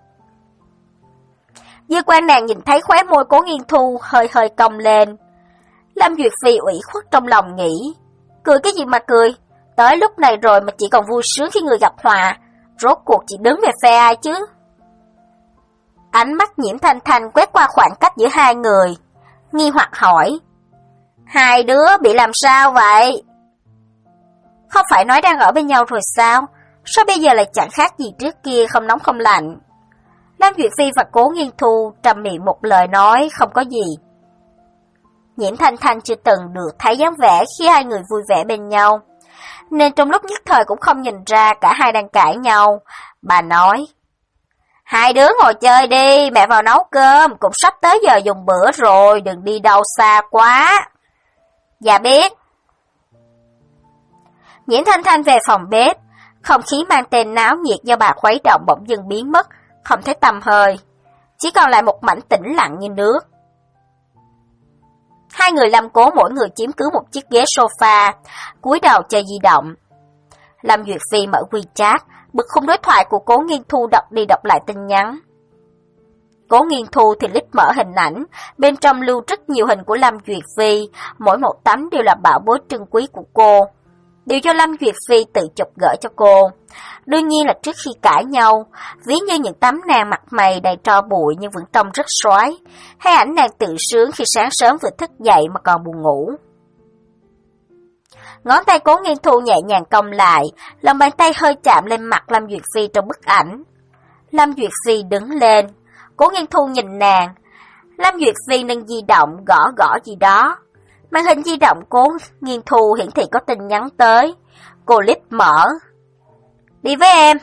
Dư Quan nàng nhìn thấy khóe môi Cố Nghiên Thu hơi hơi cong lên. Lâm Duyệt Phi ủy khuất trong lòng nghĩ, cười cái gì mà cười, tới lúc này rồi mà chị còn vui sướng khi người gặp họa, rốt cuộc chị đứng về phe ai chứ? Ánh mắt Nhiễm Thanh Thanh quét qua khoảng cách giữa hai người, nghi hoặc hỏi, hai đứa bị làm sao vậy? Không phải nói đang ở bên nhau rồi sao? Sao bây giờ lại chẳng khác gì trước kia, không nóng không lạnh? Lâm Duyệt Phi và Cố Nghiên Thu trầm miệng một lời nói không có gì. Nhiễm Thanh Thanh chưa từng được thấy dáng vẻ khi hai người vui vẻ bên nhau, nên trong lúc nhất thời cũng không nhìn ra cả hai đang cãi nhau. Bà nói, hai đứa ngồi chơi đi, mẹ vào nấu cơm, cũng sắp tới giờ dùng bữa rồi, đừng đi đâu xa quá. Dạ biết. Nhiễm Thanh Thanh về phòng bếp, không khí mang tên náo nhiệt do bà khuấy động bỗng dưng biến mất, không thấy tăm hơi, chỉ còn lại một mảnh tĩnh lặng như nước. Hai người Lâm Cố mỗi người chiếm cứ một chiếc ghế sofa, cúi đầu chơi di động. Lâm Duyệt Phi mở WeChat, bực khung đối thoại của Cố Nghiên Thu đọc đi đọc lại tin nhắn. Cố Nghiên Thu thì lít mở hình ảnh, bên trong lưu rất nhiều hình của Lâm Duyệt Phi, mỗi một tấm đều là bảo bối trân quý của cô. Đều do Lâm Duyệt Phi tự chụp gửi cho cô. Đương nhiên là trước khi cãi nhau, ví như những tấm nàng mặt mày đầy tro bụi nhưng vẫn trông rất soái, hay ảnh nàng tự sướng khi sáng sớm vừa thức dậy mà còn buồn ngủ. Ngón tay Cố Nghiên Thu nhẹ nhàng cong lại, lòng bàn tay hơi chạm lên mặt Lâm Duyệt Phi trong bức ảnh. Lâm Duyệt Phi đứng lên, Cố Nghiên Thu nhìn nàng. Lâm Duyệt Phi nâng di động gõ gõ gì đó. Màn hình di động Cố Nghiên Thu hiển thị có tin nhắn tới. Cô lít mở. Đi với em.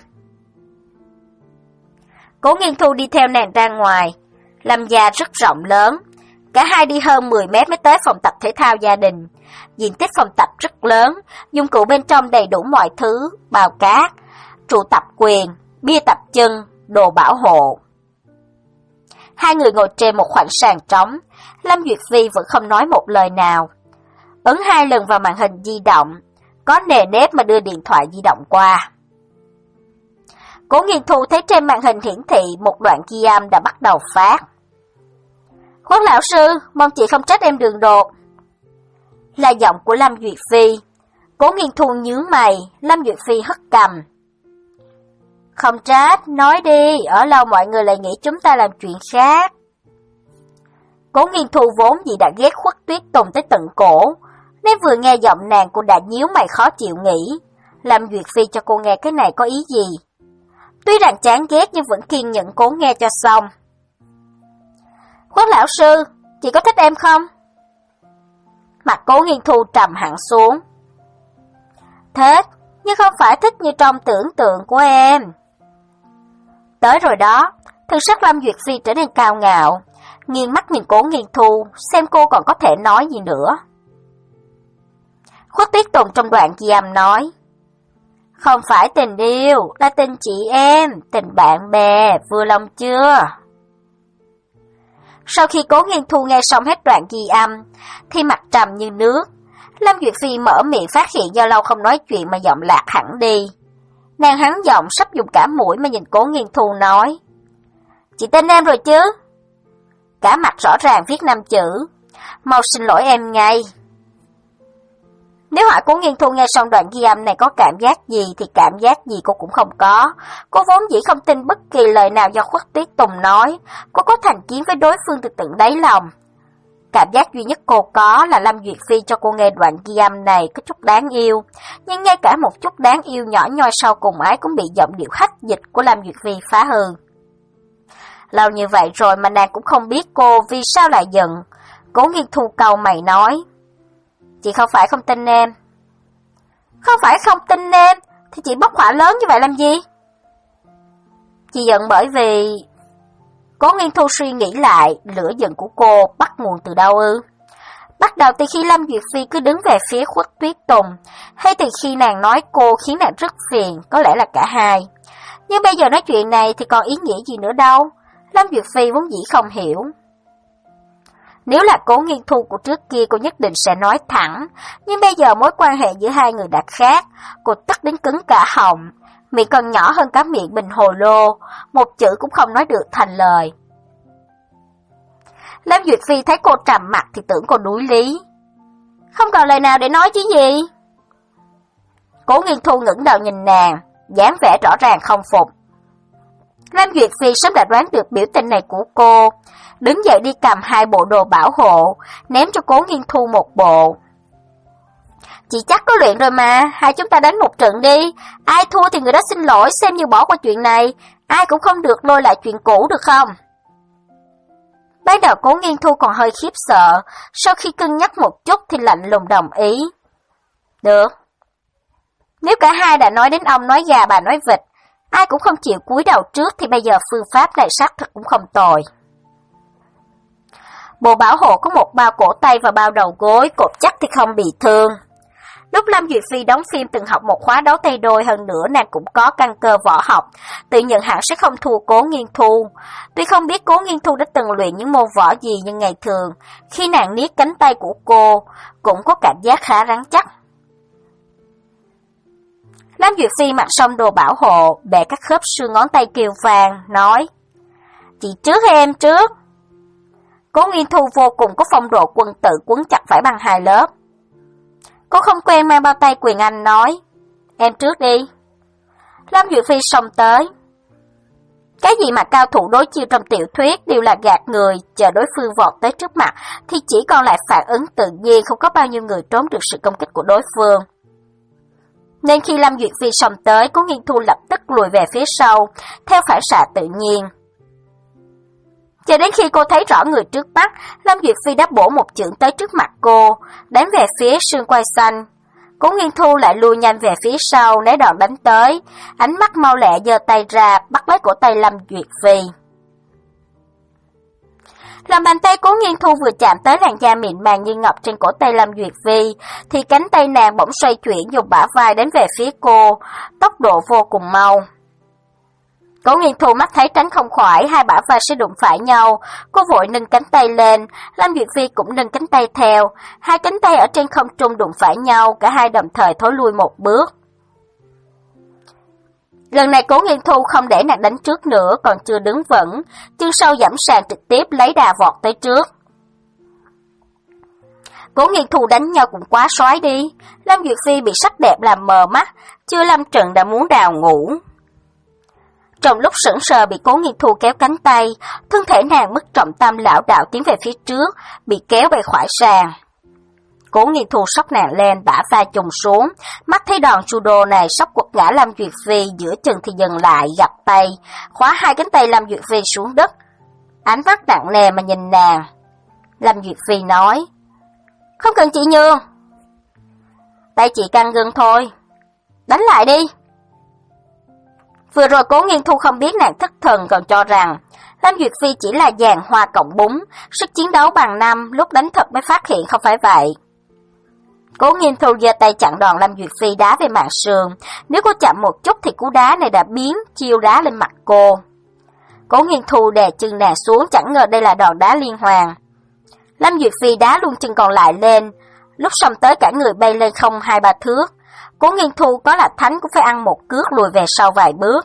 Cố Nghiên Thu đi theo nàng ra ngoài. Lâm gia rất rộng lớn. Cả hai đi hơn mười mét mới tới phòng tập thể thao gia đình. Diện tích phòng tập rất lớn, dụng cụ bên trong đầy đủ mọi thứ, bao cát, trụ tập quyền, bia tập chân, đồ bảo hộ. Hai người ngồi trên một khoảnh sàn trống, Lâm Duyệt Phi vẫn không nói một lời nào. Ấn hai lần vào màn hình di động, có nề nếp mà đưa điện thoại di động qua. Cố Nghiên Thu thấy trên màn hình hiển thị một đoạn ghi âm đã bắt đầu phát. Khuất lão sư, mong chị không trách em đường đột. Là giọng của Lâm Duyệt Phi. Cố Nghiên Thu nhướng mày, Lâm Duyệt Phi hất cằm. Không trách, nói đi, ở lâu mọi người lại nghĩ chúng ta làm chuyện khác. Cố Nghiên Thu vốn dĩ đã ghét Khuất Tuyết Tùng tới tận cổ, nên vừa nghe giọng nàng cô đã nhíu mày khó chịu nghĩ. Lâm Duyệt Phi cho cô nghe cái này có ý gì? Tuy rằng chán ghét nhưng vẫn kiên nhẫn cố nghe cho xong. Khuất lão sư, chị có thích em không? Mặt Cố Nghiên Thu trầm hẳn xuống. Thích, nhưng không phải thích như trong tưởng tượng của em. Tới rồi đó, thân sắc Lâm Duyệt Phi trở nên cao ngạo, nghiêng mắt nhìn Cố Nghiên Thu, xem cô còn có thể nói gì nữa. Khuất Tuyết Tùng trong đoạn ghi âm nói, không phải tình yêu, là tình chị em, tình bạn bè, vừa lòng chưa? Sau khi Cố Nghiên Thu nghe xong hết đoạn ghi âm, thì mặt trầm như nước. Lâm Duyệt Phi mở miệng phát hiện do lâu không nói chuyện mà giọng lạc hẳn đi. Nàng hắn giọng sắp dùng cả mũi mà nhìn Cố Nghiên Thu nói, chị tin em rồi chứ? Cả mặt rõ ràng viết năm chữ, mau xin lỗi em ngay. Nếu hỏi Cố Nghiên Thu nghe xong đoạn ghi âm này có cảm giác gì thì cảm giác gì cô cũng không có. Cô vốn dĩ không tin bất kỳ lời nào do Khuất Tuyết Tùng nói, cô có thành kiến với đối phương từ tận đáy lòng. Cảm giác duy nhất cô có là Lâm Duyệt Phi cho cô nghe đoạn ghi âm này có chút đáng yêu, nhưng ngay cả một chút đáng yêu nhỏ nhoi sau cùng ấy cũng bị giọng điệu hách dịch của Lâm Duyệt Phi phá hư. Lâu như vậy rồi mà nàng cũng không biết cô vì sao lại giận. Cố Nghiên Thu cau mày nói, chị không phải không tin em. Không phải không tin em, thì chị bốc hỏa lớn như vậy làm gì? Chị giận bởi vì... Cố Nghiên Thu suy nghĩ lại, lửa giận của cô bắt nguồn từ đâu ư? Bắt đầu từ khi Lâm Duyệt Phi cứ đứng về phía Khuất Tuyết Tùng, hay từ khi nàng nói cô khiến nàng rất phiền, có lẽ là cả hai. Nhưng bây giờ nói chuyện này thì còn ý nghĩa gì nữa đâu, Lâm Duyệt Phi vốn dĩ không hiểu. Nếu là Cố Nghiên Thu của trước kia cô nhất định sẽ nói thẳng, nhưng bây giờ mối quan hệ giữa hai người đã khác, cô tức đến cứng cả họng, miệng còn nhỏ hơn cả miệng bình hồ lô, một chữ cũng không nói được thành lời. Lâm Duyệt Phi thấy cô trầm mặt thì tưởng cô đuối lý. Không còn lời nào để nói chứ gì? Cố Nghiên Thu ngẩng đầu nhìn nàng, dáng vẻ rõ ràng không phục. Lâm Duyệt Phi sớm đã đoán được biểu tình này của cô, đứng dậy đi cầm hai bộ đồ bảo hộ, ném cho Cố Nghiên Thu một bộ. Chị chắc có luyện rồi mà, hai chúng ta đánh một trận đi, ai thua thì người đó xin lỗi xem như bỏ qua chuyện này, ai cũng không được lôi lại chuyện cũ được không? Ban đầu Cố Nghiên Thu còn hơi khiếp sợ, sau khi cân nhắc một chút thì lạnh lùng đồng ý. Được. Nếu cả hai đã nói đến ông nói gà bà nói vịt, ai cũng không chịu cúi đầu trước thì bây giờ phương pháp này xác thực cũng không tồi. Bộ bảo hộ có một bao cổ tay và bao đầu gối, cột chắc thì không bị thương. Lúc Lâm Duyệt Phi đóng phim từng học một khóa đấu tay đôi, hơn nữa nàng cũng có căn cơ võ học, tự nhận hẳn sẽ không thua Cố Nghiên Thu. Tuy không biết Cố Nghiên Thu đã từng luyện những môn võ gì, nhưng ngày thường, khi nàng niết cánh tay của cô, cũng có cảm giác khá rắn chắc. Lâm Duyệt Phi mặc xong đồ bảo hộ, bẻ các khớp xương ngón tay kêu vàng, nói, Chị trước hay em trước? Cố Nghiên Thu vô cùng có phong độ quân tử quấn chặt phải bằng hai lớp. Cô không quen mang bao tay Quyền Anh nói, em trước đi. Lâm Duyệt Phi xông tới. Cái gì mà cao thủ đối chiêu trong tiểu thuyết đều là gạt người, chờ đối phương vọt tới trước mặt thì chỉ còn lại phản ứng tự nhiên, không có bao nhiêu người trốn được sự công kích của đối phương. Nên khi Lâm Duyệt Phi xông tới, Cố Nghiên Thu lập tức lùi về phía sau, theo phản xạ tự nhiên. Cho đến khi cô thấy rõ người trước mắt, Lâm Duyệt Phi đã bổ một chưởng tới trước mặt cô, đánh về phía xương quai xanh. Cố Nghiên Thu lại lui nhanh về phía sau, né đòn đánh tới, ánh mắt mau lẹ giơ tay ra, bắt lấy cổ tay Lâm Duyệt Phi. Lòng bàn tay Cố Nghiên Thu vừa chạm tới làn da mịn màng như ngọc trên cổ tay Lâm Duyệt Phi, thì cánh tay nàng bỗng xoay chuyển dùng bả vai đánh về phía cô, tốc độ vô cùng mau. Cố Nghiên Thu mắt thấy tránh không khỏi, hai bả vai sẽ đụng phải nhau, cô vội nâng cánh tay lên, Lâm Duyệt Phi cũng nâng cánh tay theo, hai cánh tay ở trên không trung đụng phải nhau, cả hai đồng thời thối lui một bước. Lần này Cố Nghiên Thu không để nàng đánh trước nữa, còn chưa đứng vững, chân sau giẫm sàn trực tiếp lấy đà vọt tới trước. Cố Nghiên Thu đánh nhau cũng quá xoái đi, Lâm Duyệt Phi bị sắc đẹp làm mờ mắt, chưa lâm trận đã muốn đào ngủ. Trong lúc sững sờ bị Cố Nghiên Thu kéo cánh tay, thân thể nàng mất trọng tâm lảo đảo tiến về phía trước, bị kéo về khỏi sàn. Cố Nghiên Thu sốc nàng lên, bả vai chùng xuống, mắt thấy đòn judo này sốc quật ngã Lâm Duyệt Phi, giữa chừng thì dừng lại, gập tay, khóa hai cánh tay Lâm Duyệt Phi xuống đất. Ánh mắt nặng nề mà nhìn nàng. Lâm Duyệt Phi nói, không cần chị nhường. Tay chị căng gân thôi, đánh lại đi. Vừa rồi Cố Nghiên Thu không biết nàng thất thần, còn cho rằng Lâm Duyệt Phi chỉ là giàn hoa cộng búng, sức chiến đấu bằng năm, lúc đánh thật mới phát hiện không phải vậy. Cố Nghiên Thu giơ tay chặn đòn Lâm Duyệt Phi đá về mạn sườn, nếu cô chậm một chút thì cú đá này đã biến chiêu đá lên mặt cô. Cố Nghiên Thu đè chân nàng xuống, chẳng ngờ đây là đòn đá liên hoàn. Lâm Duyệt Phi đá luôn chân còn lại lên, lúc xông tới cả người bay lên không hai ba thước. Cố Nghiên Thu có là thánh cũng phải ăn một cước lùi về sau vài bước.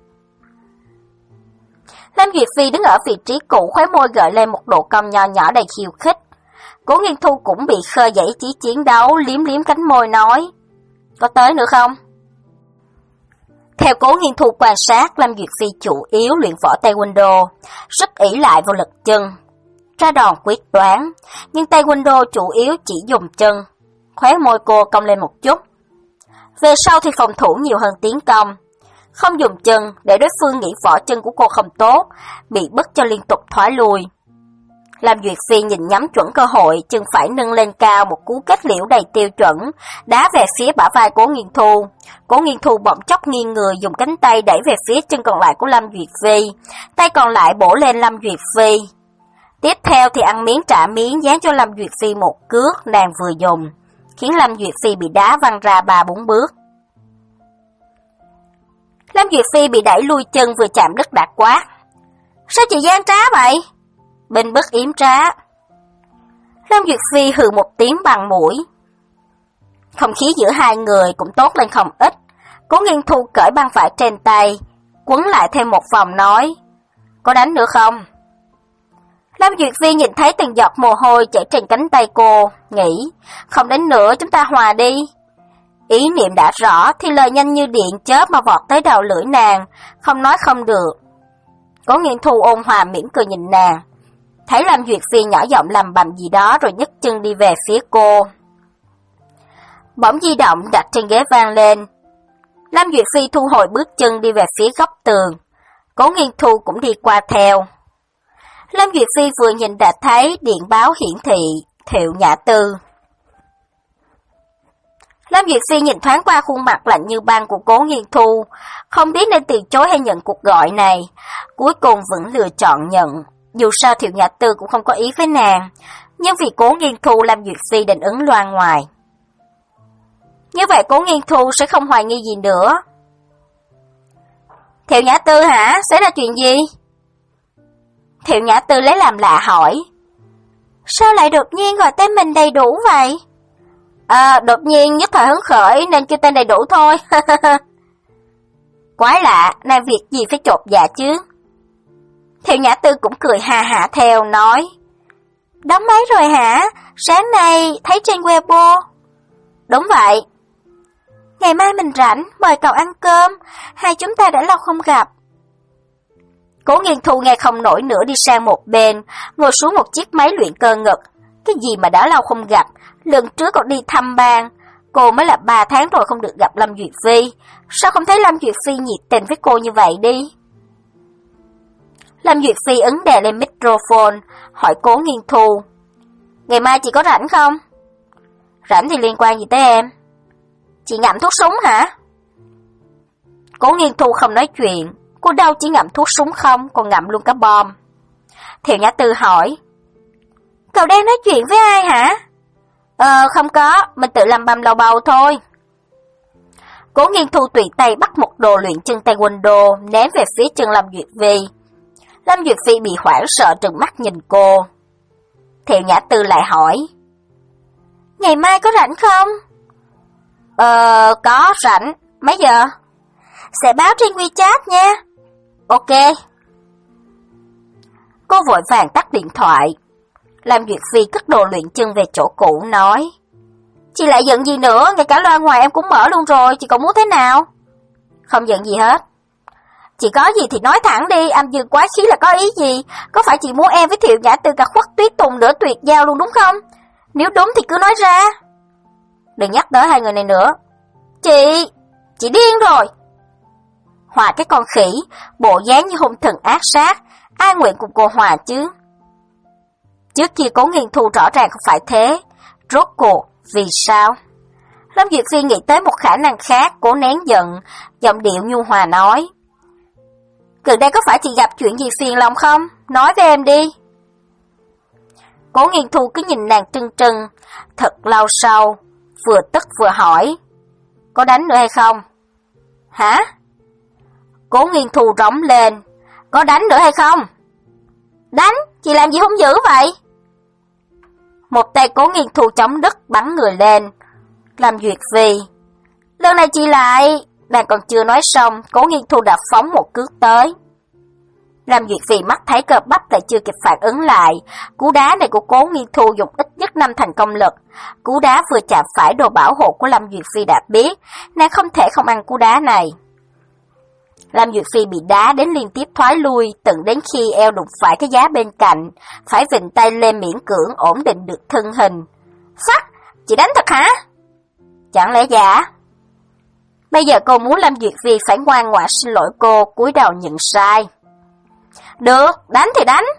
Lâm Duyệt Phi đứng ở vị trí cũ, khóe môi gợi lên một độ cong nho nhỏ đầy khiêu khích. Cố Nghiên Thu cũng bị khơi dậy ý chí chiến đấu, liếm liếm cánh môi nói, có tới nữa không? Theo Cố Nghiên Thu quan sát, Lâm Duyệt Phi chủ yếu luyện võ taekwondo, rất ỷ lại vào lực chân, ra đòn quyết đoán, nhưng taekwondo chủ yếu chỉ dùng chân. Khóe môi cô cong lên một chút. Về sau thì phòng thủ nhiều hơn tiến công, không dùng chân để đối phương nghĩ võ chân của cô không tốt, bị bức cho liên tục thoái lui. Lâm Duyệt Phi nhìn nhắm chuẩn cơ hội, chân phải nâng lên cao, một cú kết liễu đầy tiêu chuẩn, đá về phía bả vai Cố Nghiên Thu. Cố Nghiên Thu bỗng chốc nghiêng người, dùng cánh tay đẩy về phía chân còn lại của Lâm Duyệt Phi, tay còn lại bổ lên Lâm Duyệt Phi. Tiếp theo thì ăn miếng trả miếng, dán cho Lâm Duyệt Phi một cước nàng vừa dùng, khiến Lâm Duyệt Phi bị đá văng ra ba bốn bước. Lâm Duyệt Phi bị đẩy lui chân vừa chạm đất đã quát, sao chị gian trá vậy? Bên bất yếm trá. Lâm Duyệt Phi hừ một tiếng bằng mũi. Không khí giữa hai người cũng tốt lên không ít. Cố Nghiên Thu cởi băng vải trên tay, quấn lại thêm một vòng nói, có đánh nữa không? Lâm Duyệt Phi nhìn thấy từng giọt mồ hôi chảy trên cánh tay cô, nghĩ, không đánh nữa, chúng ta hòa đi. Ý niệm đã rõ thì lời nhanh như điện chớp mà vọt tới đầu lưỡi nàng, không nói không được. Cố Nghiên Thu ôn hòa mỉm cười nhìn nàng, thấy Lâm Duyệt Phi nhỏ giọng lầm bầm gì đó rồi nhấc chân đi về phía cô. Bỗng di động đặt trên ghế vang lên. Lâm Duyệt Phi thu hồi bước chân đi về phía góc tường. Cố Nghiên Thu cũng đi qua theo. Lâm Duyệt Phi vừa nhìn đã thấy điện báo hiển thị Thiệu Nhã Tư. Lâm Duyệt Phi nhìn thoáng qua khuôn mặt lạnh như băng của Cố Nghiên Thu, không biết nên từ chối hay nhận cuộc gọi này. Cuối cùng vẫn lựa chọn nhận. Dù sao Thiệu Nhã Tư cũng không có ý với nàng, nhưng vì Cố Nghiên Thu, Lâm Duyệt Phi định ứng loan ngoài. Như vậy Cố Nghiên Thu sẽ không hoài nghi gì nữa. Thiệu Nhã Tư hả? Xảy ra chuyện gì? Thiệu Nhã Tư lấy làm lạ hỏi. Sao lại đột nhiên gọi tên mình đầy đủ vậy? À, đột nhiên nhất thời hứng khởi nên kêu tên đầy đủ thôi. Quái lạ, nàng việc gì phải chột dạ chứ? Thiệu Nhã Tư cũng cười hà hả theo, nói: Đóng máy rồi hả? Sáng nay thấy trên Weibo. Đúng vậy. Ngày mai mình rảnh, mời cậu ăn cơm, hai chúng ta đã lâu không gặp. Cố Nghiên Thu nghe không nổi nữa đi sang một bên, ngồi xuống một chiếc máy luyện cơ ngực. Cái gì mà đã lâu không gặp, lần trước cậu đi thăm Bang, cô mới là ba tháng rồi không được gặp Lâm Duyệt Phi. Sao không thấy Lâm Duyệt Phi nhiệt tình với cô như vậy đi? Lâm Duyệt Phi ấn đè lên microphone, hỏi Cố Nghiên Thu: Ngày mai chị có rảnh không? Rảnh thì liên quan gì tới em? Chị ngậm thuốc súng hả? Cố Nghiên Thu không nói chuyện, cô đâu chỉ ngậm thuốc súng không, còn ngậm luôn cả bom. Thiệu Nhã Tư hỏi: Cậu đang nói chuyện với ai hả? Ờ, không có, mình tự làm bầm lầu bầu thôi. Cố Nghiên Thu tùy tay bắt một đồ luyện chân taekwondo ném về phía chân Lâm Duyệt Phi. Lâm Duyệt Phi bị hoảng sợ trừng mắt nhìn cô. Thiệu Nhã Tư lại hỏi: Ngày mai có rảnh không? Ờ, có rảnh. Mấy giờ? Sẽ báo trên WeChat nha. Ok. Cô vội vàng tắt điện thoại. Lâm Duyệt Phi cất đồ luyện chân về chỗ cũ, nói: Chị lại giận gì nữa, ngay cả loa ngoài em cũng mở luôn rồi, chị còn muốn thế nào? Không giận gì hết. Chị có gì thì nói thẳng đi, âm dương quái khí là có ý gì? Có phải chị muốn em với Thiệu Nhã Tư cả Khuất Tuyết Tùng nữa tuyệt giao luôn đúng không? Nếu đúng thì cứ nói ra. Đừng nhắc tới hai người này nữa. Chị, chị điên rồi. Hòa cái con khỉ, bộ dáng như hung thần ác sát, ai nguyện cùng cô Hòa chứ? Trước kia Cố Nghiên Thu rõ ràng không phải thế, rốt cuộc vì sao? Lâm Duyệt Phi nghĩ tới một khả năng khác, cố nén giận, giọng điệu nhu hòa nói: Gần đây có phải chị gặp chuyện gì phiền lòng không? Nói với em đi. Cố Nghiên Thu cứ nhìn nàng trừng trừng, thật lâu sau, vừa tức vừa hỏi: Có đánh nữa hay không? Hả? Cố Nghiên Thu rống lên: Có đánh nữa hay không? Đánh? Chị làm gì hung dữ vậy? Một tay Cố Nghiên Thu chống đất bắn người lên. Lâm Duyệt Phi: Lần này chị lại... Nàng còn chưa nói xong, Cố Nghiên Thu đã phóng một cước tới. Lâm Duyệt Phi mắt thấy cơ bắp lại chưa kịp phản ứng lại. Cú đá này của Cố Nghiên Thu dùng ít nhất năm thành công lực. Cú đá vừa chạm phải đồ bảo hộ của Lâm Duyệt Phi đã biết, nàng không thể không ăn cú đá này. Lâm Duyệt Phi bị đá đến liên tiếp thoái lui, tận đến khi eo đụng phải cái giá bên cạnh, phải vịnh tay lên miễn cưỡng ổn định được thân hình. Phắc, chị đánh thật hả? Chẳng lẽ giả? Bây giờ cô muốn Lâm Duyệt Phi phải ngoan ngoãn xin lỗi cô, cúi đầu nhận sai. Được, đánh thì đánh.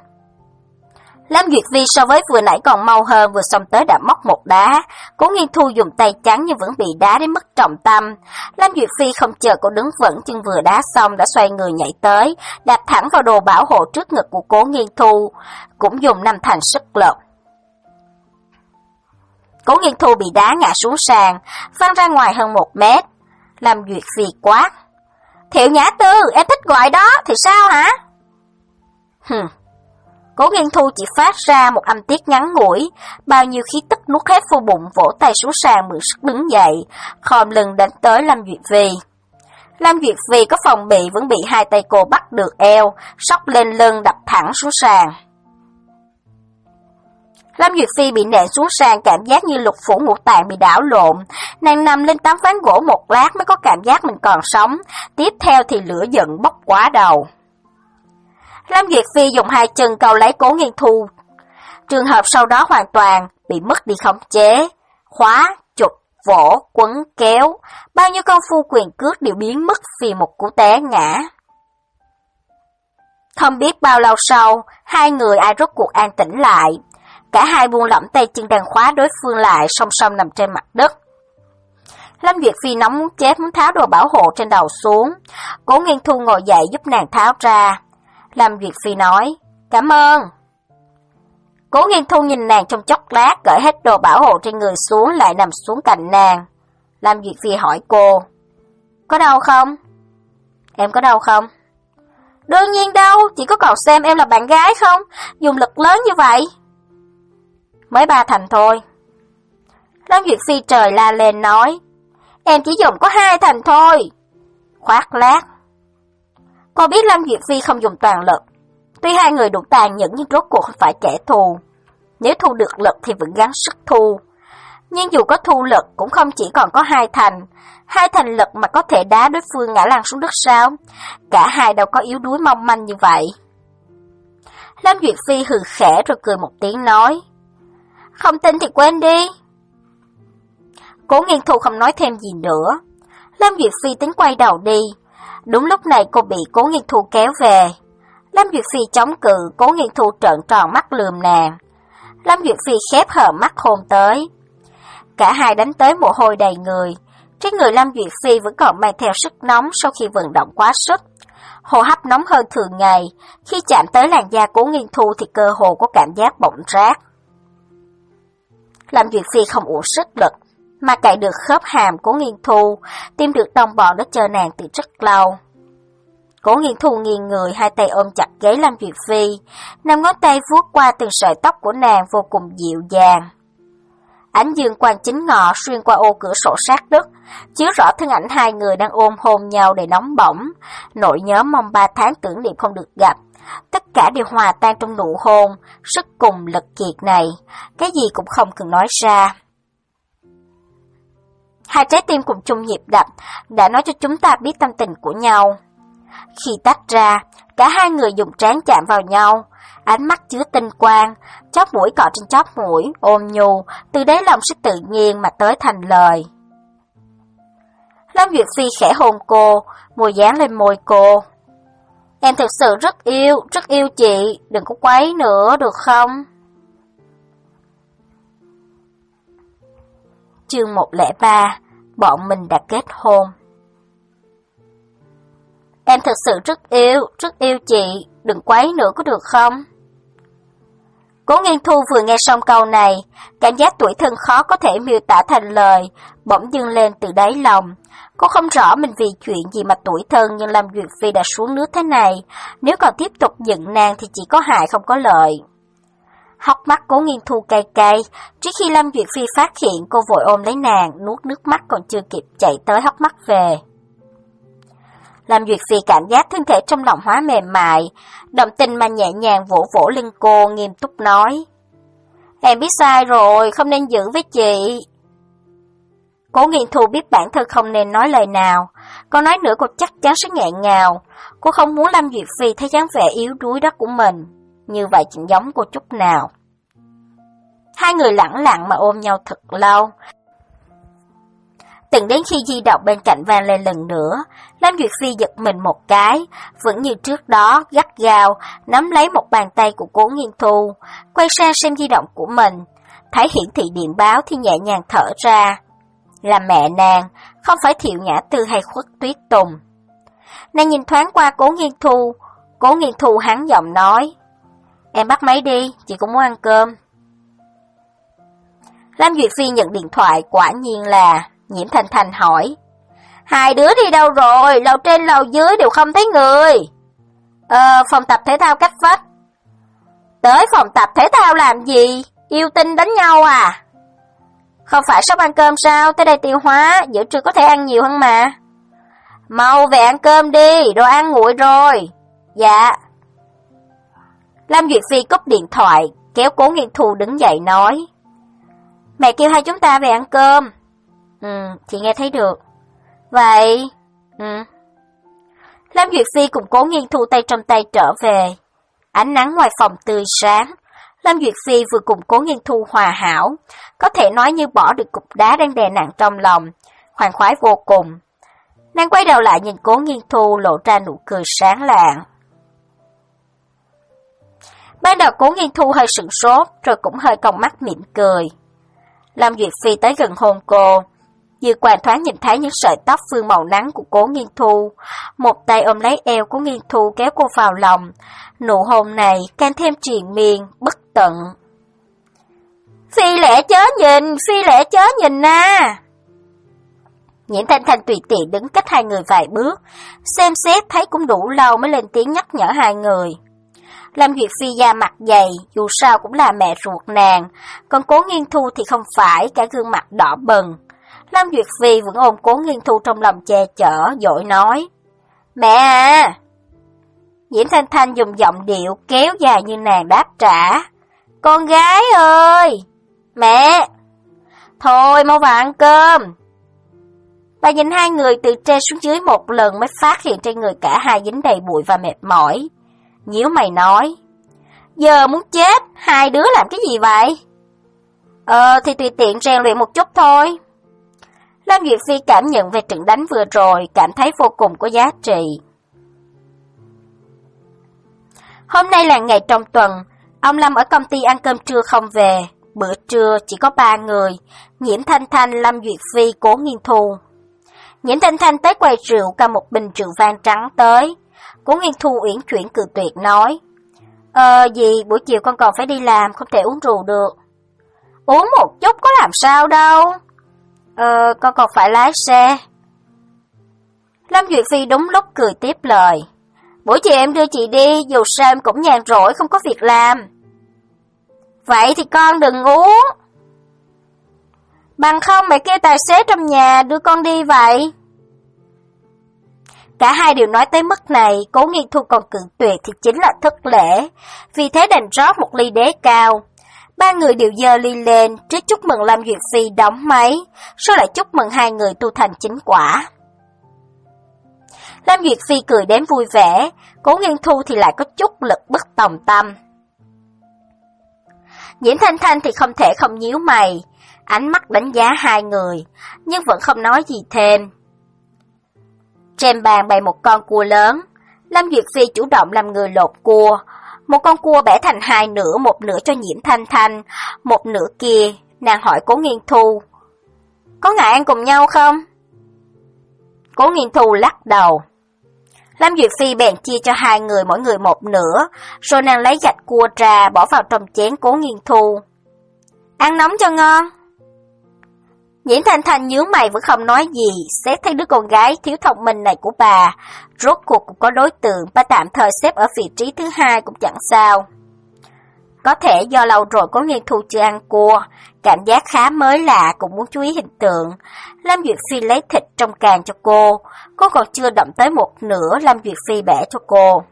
Lâm Duyệt Phi so với vừa nãy còn mau hơn, vừa xông tới đã móc một đá. Cố Nghiên Thu dùng tay trắng nhưng vẫn bị đá đến mất trọng tâm. Lâm Duyệt Phi không chờ cô đứng vững, chân vừa đá xong đã xoay người nhảy tới, đạp thẳng vào đồ bảo hộ trước ngực của Cố Nghiên Thu, cũng dùng năm thành sức lực. Cố Nghiên Thu bị đá ngã xuống sàn, văng ra ngoài hơn một mét. Lâm Duyệt Phi quát: Thiệu Nhã Tư, em thích gọi đó thì sao hả? Hừm. Cố Nghiên Thu chỉ phát ra một âm tiết ngắn ngủi, bao nhiêu khí tức nuốt hết vô bụng, vỗ tay xuống sàn mượn sức đứng dậy, khom lưng đánh tới Lâm Duyệt Phi. Lâm Duyệt Phi có phòng bị vẫn bị hai tay cô bắt được eo, xốc lên lưng đập thẳng xuống sàn. Lâm Duyệt Phi bị nện xuống sàn, cảm giác như lục phủ ngũ tạng bị đảo lộn. Nàng nằm lên tấm ván gỗ một lát mới có cảm giác mình còn sống, tiếp theo thì lửa giận bốc quá đầu. Lâm Duyệt Phi dùng hai chân cầu lấy Cố Nghiên Thu. Trường hợp sau đó hoàn toàn bị mất đi khống chế, khóa, chụp, vỗ, quấn, kéo, bao nhiêu công phu quyền cước đều biến mất vì một cú té ngã. Không biết bao lâu sau, hai người ai rốt cuộc an tĩnh lại. Cả hai buông lỏng tay chân đang khóa đối phương lại, song song nằm trên mặt đất. Lâm Duyệt Phi nóng muốn chết, muốn tháo đồ bảo hộ trên đầu xuống. Cố Nghiên Thu ngồi dậy giúp nàng tháo ra. Lâm Duyệt Phi nói: Cảm ơn. Cố Nghiên Thu nhìn nàng trong chốc lát, cởi hết đồ bảo hộ trên người xuống, lại nằm xuống cạnh nàng. Lâm Duyệt Phi hỏi cô: Có đau không? Em có đau không? Đương nhiên đau, chỉ có còn xem em là bạn gái không? Dùng lực lớn như vậy. Mới ba thành thôi. Lâm Duyệt Phi trời la lên nói: Em chỉ dùng có hai thành thôi. Khoác lác. Cô biết Lâm Duyệt Phi không dùng toàn lực, Tuy hai người đủ tàn nhẫn nhưng rốt cuộc không phải kẻ thù. Nếu thu được lực thì vẫn gắng sức thu. Nhưng dù có thu lực cũng không chỉ còn có hai thành. Hai thành lực mà có thể đá đối phương ngã lăn xuống đất sao? Cả hai đâu có yếu đuối mong manh như vậy. Lâm Duyệt Phi hừ khẽ rồi cười một tiếng nói. Không tin thì quên đi. Cố Nghiên Thu không nói thêm gì nữa. Lâm Duyệt Phi tính quay đầu đi. Đúng lúc này cô bị Cố Nghiên Thu kéo về. Lâm Duyệt Phi chống cự, Cố Nghiên Thu trợn tròn mắt lườm nàng. Lâm Duyệt Phi khép hờ mắt hôn tới. Cả hai đánh tới mồ hôi đầy người. Trên người Lâm Duyệt Phi vẫn còn mang theo sức nóng sau khi vận động quá sức. Hô hấp nóng hơn thường ngày, khi chạm tới làn da Cố Nghiên Thu thì cơ hồ có cảm giác bỏng rát. Lâm Duyệt Phi không uổng sức lực, mà cạy được khớp hàm Cố Nghiên Thu, tìm được đồng bọn đã chờ nàng từ rất lâu. Cố Nghiên Thu nghiêng người, hai tay ôm chặt gáy Lâm Duyệt Phi, năm ngón tay vuốt qua từng sợi tóc của nàng vô cùng dịu dàng. Ánh dương quang chính ngọ xuyên qua ô cửa sổ sát đất, chiếu rõ thân ảnh hai người đang ôm hôn nhau đầy nóng bỏng. Nỗi nhớ mong ba tháng tưởng niệm không được gặp, tất cả đều hòa tan trong nụ hôn, sức cùng lực kiệt này, cái gì cũng không cần nói ra. Hai trái tim cùng chung nhịp đập đã nói cho chúng ta biết tâm tình của nhau. Khi tách ra, cả hai người dùng trán chạm vào nhau, ánh mắt chứa tinh quang, chóp mũi cọ trên chóp mũi, ôm nhu, từ đáy lòng rất tự nhiên mà tới thành lời. Lâm Duyệt Phi khẽ hôn cô, môi dán lên môi cô. Em thực sự rất yêu, rất yêu chị, đừng có quấy nữa được không? Chương một không ba, bọn mình đã kết hôn. Em thực sự rất yêu, rất yêu chị, đừng quấy nữa có được không? Cố Nghiên Thu vừa nghe xong câu này, cảm giác tủi thân khó có thể miêu tả thành lời, bỗng dưng lên từ đáy lòng. Cô không rõ mình vì chuyện gì mà tủi thân, nhưng Lâm Duyệt Phi đã xuống nước thế này, nếu còn tiếp tục giận nàng thì chỉ có hại không có lợi. Hốc mắt Cố Nghiên Thu cay cay, trước khi Lâm Duyệt Phi phát hiện cô vội ôm lấy nàng, nuốt nước mắt còn chưa kịp chạy tới hốc mắt về. Lâm Duyệt Phi cảm giác thân thể trong lòng hóa mềm mại, động tình mà nhẹ nhàng vỗ vỗ lưng cô, nghiêm túc nói. Em biết sai rồi, không nên giữ với chị. Cố Nghiên Thu biết bản thân không nên nói lời nào, còn nói nữa cô chắc chắn sẽ nghẹn ngào. Cô không muốn Lâm Duyệt Phi thấy dáng vẻ yếu đuối đó của mình, như vậy chẳng giống cô chút nào. Hai người lẳng lặng mà ôm nhau thật lâu. Từng đến khi di động bên cạnh vang lên lần nữa, Lâm Duyệt Phi giật mình một cái, vẫn như trước đó, gắt gao, nắm lấy một bàn tay của Cố Nghiên Thu, quay sang xem di động của mình, thấy hiển thị điện báo thì nhẹ nhàng thở ra. Là mẹ nàng, không phải Thiệu Nhã Tư hay Khuất Tuyết Tùng. Nàng nhìn thoáng qua Cố Nghiên Thu, Cố Nghiên Thu hắn giọng nói, em bắt máy đi, chị cũng muốn ăn cơm. Lâm Duyệt Phi nhận điện thoại, quả nhiên là Nhiễm Thanh Thanh hỏi, hai đứa đi đâu rồi, lầu trên lầu dưới đều không thấy người. Ờ, phòng tập thể thao cách vách. Tới phòng tập thể thao làm gì, yêu tinh đánh nhau à? Không phải sắp ăn cơm sao, tới đây tiêu hóa, giữa trưa có thể ăn nhiều hơn mà. Mau về ăn cơm đi, đồ ăn nguội rồi. Dạ. Lâm Duyệt Phi cúp điện thoại, kéo Cố Nghiên Thu đứng dậy nói, mẹ kêu hai chúng ta về ăn cơm. Ừ, chị nghe thấy được. Vậy? Ừ. Lâm Duyệt Phi cùng Cố Nghiên Thu tay trong tay trở về. Ánh nắng ngoài phòng tươi sáng. Lâm Duyệt Phi vừa cùng Cố Nghiên Thu hòa hảo, có thể nói như bỏ được cục đá đang đè nặng trong lòng, khoan khoái vô cùng. Nàng quay đầu lại nhìn Cố Nghiên Thu lộ ra nụ cười sáng lạng. Ban đầu Cố Nghiên Thu hơi sửng sốt, rồi cũng hơi cong mắt mỉm cười. Lâm Duyệt Phi tới gần hôn cô, Dư Quang thoáng nhìn thấy những sợi tóc phương màu nắng của Cố Nghiên Thu, một tay ôm lấy eo của Nghiên Thu kéo cô vào lòng, nụ hôn này càng thêm triền miên, bất tận. Phi lẻ chớ nhìn, Phi lẻ chớ nhìn à! Nhiễm Thanh Thanh tùy tiện đứng cách hai người vài bước, xem xét thấy cũng đủ lâu mới lên tiếng nhắc nhở hai người. Lâm Duyệt Phi da mặt dày, dù sao cũng là mẹ ruột nàng, còn Cố Nghiên Thu thì không phải, cả gương mặt đỏ bừng. Lâm Duyệt Phi vẫn ôm Cố Nghiên Thu trong lòng che chở, dội nói, mẹ à! Diễm Thanh Thanh dùng giọng điệu kéo dài như nàng đáp trả. Con gái ơi! Mẹ! Thôi mau vào ăn cơm. Bà nhìn hai người từ trên xuống dưới một lần mới phát hiện trên người cả hai dính đầy bụi và mệt mỏi. Nhíu mày nói. Giờ muốn chết, hai đứa làm cái gì vậy? Ờ thì tùy tiện rèn luyện một chút thôi. Lâm Duyệt Phi cảm nhận về trận đánh vừa rồi, cảm thấy vô cùng có giá trị. Hôm nay là ngày trong tuần, ông Lâm ở công ty ăn cơm trưa không về. Bữa trưa chỉ có ba người, Nhiễm Thanh Thanh, Lâm Duyệt Phi, Cố Nghiên Thu. Nhiễm Thanh Thanh tới quầy rượu cầm một bình rượu vang trắng tới. Cố Nghiên Thu uyển chuyển cự tuyệt nói. Ờ gì, buổi chiều con còn phải đi làm, không thể uống rượu được. Uống một chút có làm sao đâu. Ờ, con còn phải lái xe. Lâm Duyệt Phi đúng lúc cười tiếp lời. Buổi chiều em đưa chị đi, dù sao em cũng nhàn rỗi không có việc làm. Vậy thì con đừng uống. Bằng không mẹ kêu tài xế trong nhà đưa con đi vậy. Cả hai đều nói tới mức này, Cố Nghiên Thu còn cự tuyệt thì chính là thất lễ, vì thế đành rót một ly đế cao. Ba người đều giơ ly lên, trước chúc mừng Lâm Duyệt Phi đóng máy, sau lại chúc mừng hai người tu thành chính quả. Lâm Duyệt Phi cười đến vui vẻ, Cố Nghiên Thu thì lại có chút lực bất tòng tâm. Nhiễm Thanh Thanh thì không thể không nhíu mày, ánh mắt đánh giá hai người, nhưng vẫn không nói gì thêm. Trên bàn bày một con cua lớn, Lâm Duyệt Phi chủ động làm người lột cua. Một con cua bẻ thành hai nửa, một nửa cho Nhiễm Thanh Thanh, một nửa kia, nàng hỏi Cố Nghiên Thu. Có ngại ăn cùng nhau không? Cố Nghiên Thu lắc đầu. Lâm Duyệt Phi bèn chia cho hai người mỗi người một nửa, rồi nàng lấy gạch cua ra bỏ vào trong chén Cố Nghiên Thu. Ăn nóng cho ngon. Nhiễm Thanh Thanh nhướng mày vẫn không nói gì, xét thấy đứa con gái thiếu thông minh này của bà, rốt cuộc cũng có đối tượng, bà tạm thời xếp ở vị trí thứ hai cũng chẳng sao. Có thể do lâu rồi Cố Nghiên Thu chưa ăn cua, cảm giác khá mới lạ, cũng muốn chú ý hình tượng. Lâm Duyệt Phi lấy thịt trong càng cho cô, cô còn chưa động tới một nửa, Lâm Duyệt Phi bẻ cho cô.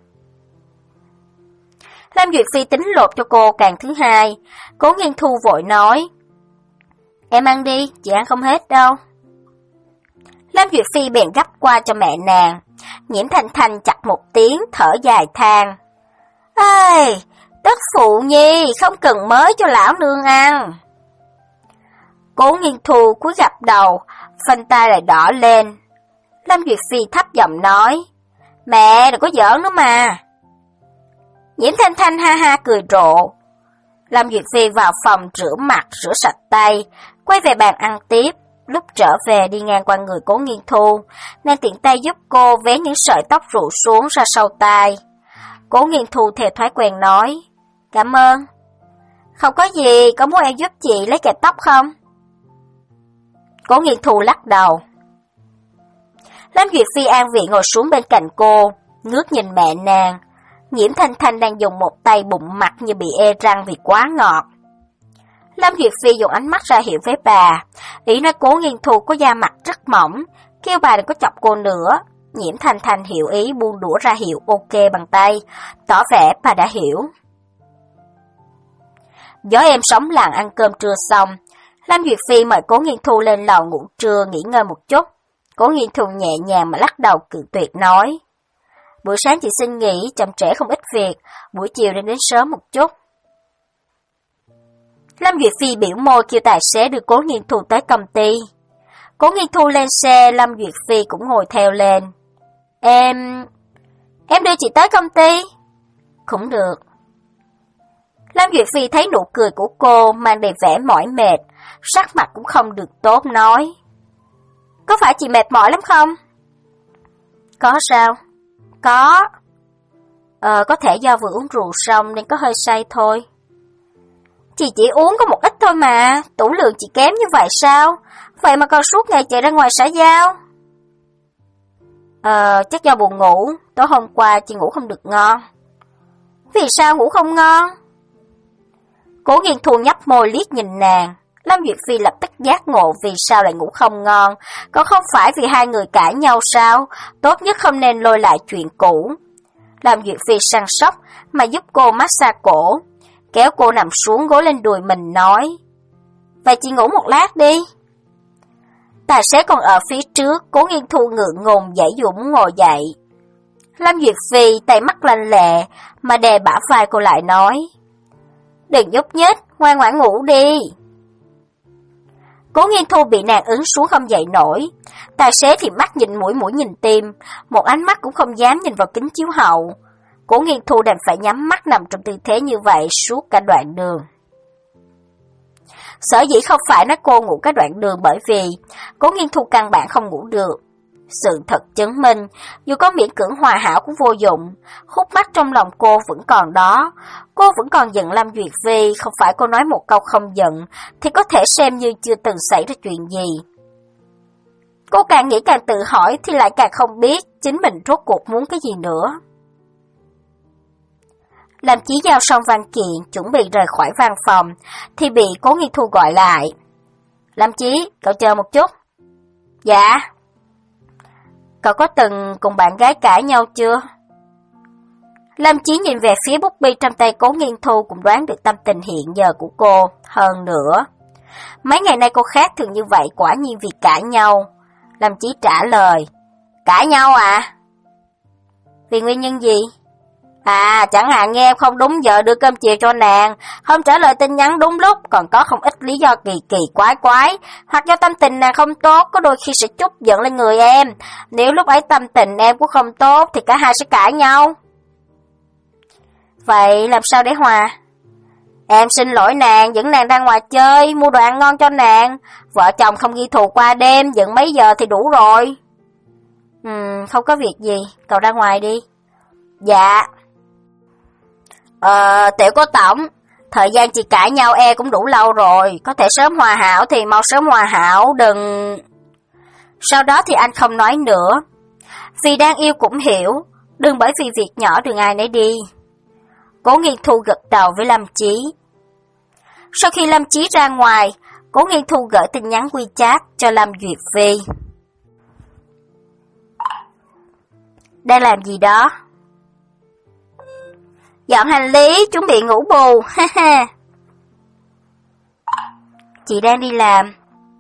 Lâm Duyệt Phi tính lột cho cô càng thứ hai, Cố Nghiên Thu vội nói. Em ăn đi, chị ăn không hết đâu. Lâm Duyệt Phi bèn gấp qua cho mẹ nàng. Nhiễm Thanh Thanh chặt một tiếng, thở dài than. Ê, tức phụ nhi, không cần mới cho lão nương ăn. Cố Nghiên Thu cúi gập đầu, phanh tay lại đỏ lên. Lâm Duyệt Phi thấp giọng nói. Mẹ, đừng có giỡn nữa mà. Nhiễm Thanh Thanh ha ha cười rộ. Lâm Duyệt Phi vào phòng rửa mặt, rửa sạch tay, quay về bàn ăn tiếp. Lúc trở về đi ngang qua người Cố Nghiên Thu, nàng tiện tay giúp cô vén những sợi tóc rủ xuống ra sau tai. Cố Nghiên Thu theo thói quen nói, cảm ơn. Không có gì, có muốn em giúp chị lấy kẹp tóc không? Cố Nghiên Thu lắc đầu. Lâm Duyệt Phi an vị ngồi xuống bên cạnh cô, ngước nhìn mẹ nàng. Nhiễm Thanh Thanh đang dùng một tay bụng mặt như bị ê răng vì quá ngọt. Lâm Duyệt Phi dùng ánh mắt ra hiệu với bà, ý nói Cố Nghiên Thu có da mặt rất mỏng, kêu bà đừng có chọc cô nữa. Nhiễm Thanh Thanh hiểu ý buông đũa ra hiệu ok bằng tay, tỏ vẻ bà đã hiểu. Gió êm sóng lặng ăn cơm trưa xong, Lâm Duyệt Phi mời Cố Nghiên Thu lên lầu ngủ trưa nghỉ ngơi một chút. Cố Nghiên Thu nhẹ nhàng mà lắc đầu cự tuyệt nói. Buổi sáng chị xin nghỉ, chậm trễ không ít việc, buổi chiều nên đến sớm một chút. Lâm Duyệt Phi biểu môi kêu tài xế đưa Cố Nghiên Thu tới công ty. Cố Nghiên Thu lên xe, Lâm Duyệt Phi cũng ngồi theo lên. Em... em đưa chị tới công ty? Cũng được. Lâm Duyệt Phi thấy nụ cười của cô mang đầy vẻ mỏi mệt, sắc mặt cũng không được tốt nói. Có phải chị mệt mỏi lắm không? Có sao? Có. Ờ, có thể do vừa uống rượu xong nên có hơi say thôi. Chị chỉ uống có một ít thôi mà, tủ lượng chị kém như vậy sao? Vậy mà còn suốt ngày chạy ra ngoài xã giao. Ờ, chắc do buồn ngủ, tối hôm qua chị ngủ không được ngon. Vì sao ngủ không ngon? Cố Nghiên Thu nhấp môi liếc nhìn nàng. Lâm Duyệt Phi lập tức giác ngộ vì sao lại ngủ không ngon, còn không phải vì hai người cãi nhau sao, tốt nhất không nên lôi lại chuyện cũ. Lâm Duyệt Phi săn sóc mà giúp cô massage cổ, kéo cô nằm xuống gối lên đùi mình nói, vậy chị ngủ một lát đi. Tài xế còn ở phía trước, Cố Nghiên Thu ngượng ngùng dãy dụa muốn ngồi dậy. Lâm Duyệt Phi tay mắt lanh lẹ mà đè bả vai cô lại nói, đừng nhúc nhích, ngoan ngoãn ngủ đi. Cố Nghiên Thu bị nàng ấn xuống không dậy nổi, tài xế thì mắt nhìn mũi mũi nhìn tim, một ánh mắt cũng không dám nhìn vào kính chiếu hậu. Cố Nghiên Thu đành phải nhắm mắt nằm trong tư thế như vậy suốt cả đoạn đường. Sở dĩ không phải nói cô ngủ cả đoạn đường bởi vì Cố Nghiên Thu căn bản không ngủ được. Sự thật chứng minh, dù có miễn cưỡng hòa hảo cũng vô dụng, khúc mắc trong lòng cô vẫn còn đó. Cô vẫn còn giận Lâm Duyệt Phi, không phải cô nói một câu không giận, thì có thể xem như chưa từng xảy ra chuyện gì. Cô càng nghĩ càng tự hỏi thì lại càng không biết chính mình rốt cuộc muốn cái gì nữa. Lâm Chí giao xong văn kiện, chuẩn bị rời khỏi văn phòng, thì bị Cố Nghiên Thu gọi lại. Lâm Chí, cậu chờ một chút. Dạ. Cậu có từng cùng bạn gái cãi nhau chưa? Lâm Chí nhìn về phía bút bi trong tay Cố Nghiên Thu cũng đoán được tâm tình hiện giờ của cô. Hơn nữa, mấy ngày nay cô khác thường như vậy quả nhiên vì cãi nhau. Lâm Chí trả lời, cãi nhau à? Vì nguyên nhân gì? À, chẳng hạn nghe em không đúng giờ đưa cơm chiều cho nàng, không trả lời tin nhắn đúng lúc, còn có không ít lý do kỳ kỳ quái quái, hoặc do tâm tình nàng không tốt, có đôi khi sẽ trút giận lên người em. Nếu lúc ấy tâm tình em cũng không tốt thì cả hai sẽ cãi nhau. Vậy làm sao để hòa? Em xin lỗi nàng, dẫn nàng ra ngoài chơi, mua đồ ăn ngon cho nàng. Vợ chồng không ghi thù qua đêm, giận mấy giờ thì đủ rồi. Ừm, không có việc gì, cậu ra ngoài đi. Dạ. Ờ, Tiểu Cô Tổng, thời gian chị cãi nhau e cũng đủ lâu rồi, có thể sớm hòa hảo thì mau sớm hòa hảo, đừng... Sau đó thì anh không nói nữa. Vì đang yêu cũng hiểu, đừng bởi vì việc nhỏ đường ai nấy đi. Cố Nghiên Thu gật đầu với Lâm Chí. Sau khi Lâm Chí ra ngoài, Cố Nghiên Thu gửi tin nhắn WeChat cho Lâm Duyệt Phi. Đang làm gì đó? Dọn hành lý, chuẩn bị ngủ bù, ha ha. Chị đang đi làm.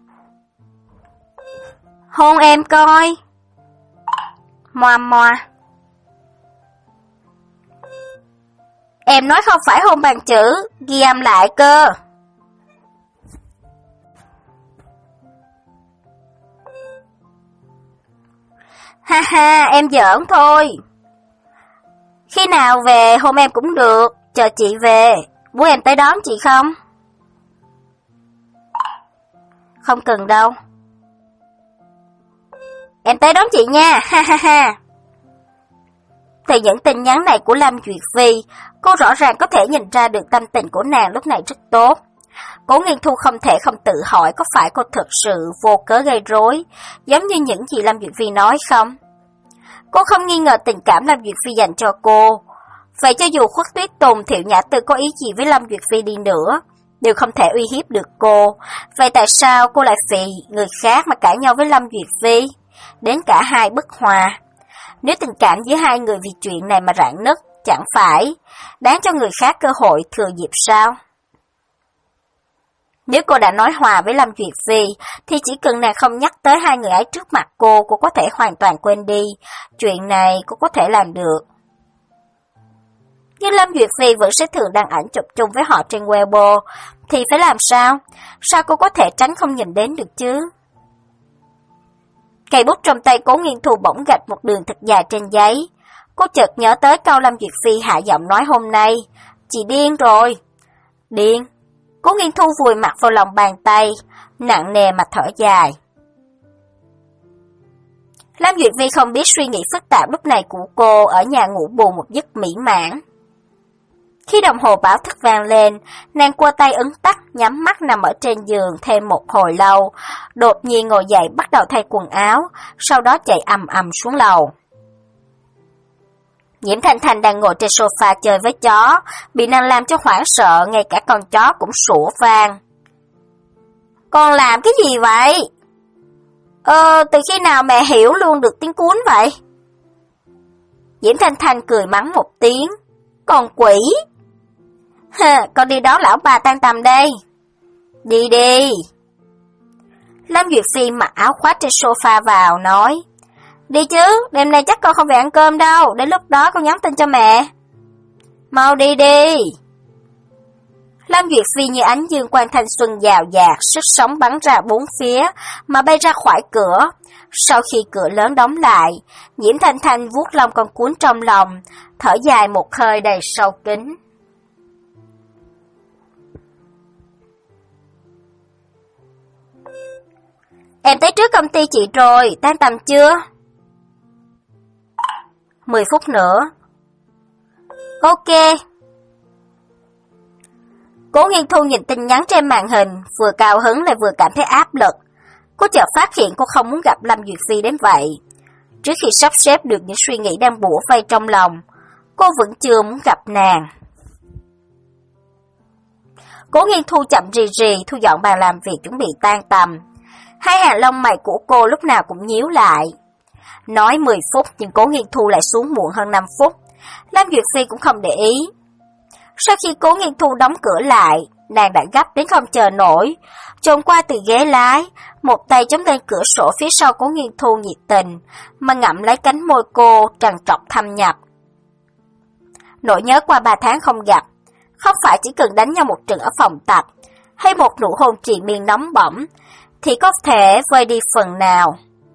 Hôn em coi. Moa moa. Em nói không phải hôn bằng chữ, ghi âm lại cơ. Ha ha, em giỡn thôi. Khi nào về hôn em cũng được, chờ chị về, bố em tới đón chị không? Không cần đâu. Em tới đón chị nha, ha ha ha. Từ những tin nhắn này của Lâm Duyệt Phi, cô rõ ràng có thể nhìn ra được tâm tình của nàng lúc này rất tốt. Cố Nghiên Thu không thể không tự hỏi có phải cô thực sự vô cớ gây rối, giống như những gì Lâm Duyệt Phi nói không? Cô không nghi ngờ tình cảm Lâm Duyệt Phi dành cho cô. Vậy cho dù Khuất Tuyết Tùng, Thiệu Nhã Tư có ý gì với Lâm Duyệt Phi đi nữa, đều không thể uy hiếp được cô. Vậy tại sao cô lại vì người khác mà cãi nhau với Lâm Duyệt Phi? Đến cả hai bất hòa. Nếu tình cảm giữa hai người vì chuyện này mà rạn nứt, chẳng phải đáng cho người khác cơ hội thừa dịp sao? Nếu cô đã nói hòa với Lâm Duyệt Phi, thì chỉ cần nàng không nhắc tới hai người ấy trước mặt cô, cô có thể hoàn toàn quên đi. Chuyện này cô có thể làm được. Nhưng Lâm Duyệt Phi vẫn sẽ thường đăng ảnh chụp chung với họ trên Weibo, thì phải làm sao? Sao cô có thể tránh không nhìn đến được chứ? Cây bút trong tay Cố Nghiên Thu bỗng gạch một đường thật dài trên giấy. Cô chợt nhớ tới câu Lâm Duyệt Phi hạ giọng nói hôm nay. Chị điên rồi. Điên? Cố Nghiên Thu vùi mặt vào lòng bàn tay, nặng nề mà thở dài. Lâm Duyệt Phi không biết suy nghĩ phức tạp lúc này của cô ở nhà ngủ bù một giấc mỹ mãn. Khi đồng hồ báo thức vang lên, nàng cua tay ấn tắt, nhắm mắt nằm ở trên giường thêm một hồi lâu, đột nhiên ngồi dậy bắt đầu thay quần áo, sau đó chạy ầm ầm xuống lầu. Nhiễm Thanh Thanh đang ngồi trên sofa chơi với chó, bị nàng làm cho hoảng sợ, ngay cả con chó cũng sủa vang. Con làm cái gì vậy? Ờ, từ khi nào mẹ hiểu luôn được tiếng cuốn vậy? Diễm Thanh Thanh cười mắng một tiếng. Còn quỷ! Ha, con đi đón lão bà tan tầm đây. Đi đi. Lâm Duyệt Phi mặc áo khoác trên sofa vào, nói. Đi chứ, đêm nay chắc con không về ăn cơm đâu, đến lúc đó con nhắn tin cho mẹ. Mau đi đi. Lâm Duyệt Phi như ánh dương quang thanh xuân giàu dạt, sức sống bắn ra bốn phía, mà bay ra khỏi cửa. Sau khi cửa lớn đóng lại, Diễm Thanh Thanh vuốt lông con cuốn trong lòng, thở dài một hơi đầy sâu kín. Em tới trước công ty chị rồi, tan tầm chưa? Mười phút nữa. Ok. Cố Nghiên Thu nhìn tin nhắn trên màn hình, vừa cao hứng lại vừa cảm thấy áp lực. Cô chợt phát hiện cô không muốn gặp Lâm Duyệt Phi đến vậy. Trước khi sắp xếp được những suy nghĩ đang bủa vây trong lòng, cô vẫn chưa muốn gặp nàng. Cố Nghiên Thu chậm rì rì thu dọn bàn làm việc chuẩn bị tan tầm. Hai hàng lông mày của cô lúc nào cũng nhíu lại. Nói mười phút nhưng Cố Nghiên Thu lại xuống muộn hơn năm phút. Lâm Duyệt Phi cũng không để ý. Sau khi Cố Nghiên Thu đóng cửa lại, nàng đã gấp đến không chờ nổi, trồm qua từ ghế lái, một tay chống lên cửa sổ phía sau Cố Nghiên Thu nhiệt tình, mà ngậm lấy cánh môi cô trằn trọc thâm nhập. Nỗi nhớ qua ba tháng không gặp, không phải chỉ cần đánh nhau một trận ở phòng tập, hay một nụ hôn triền miên nóng bỏng, thì có thể vơi đi phần nào.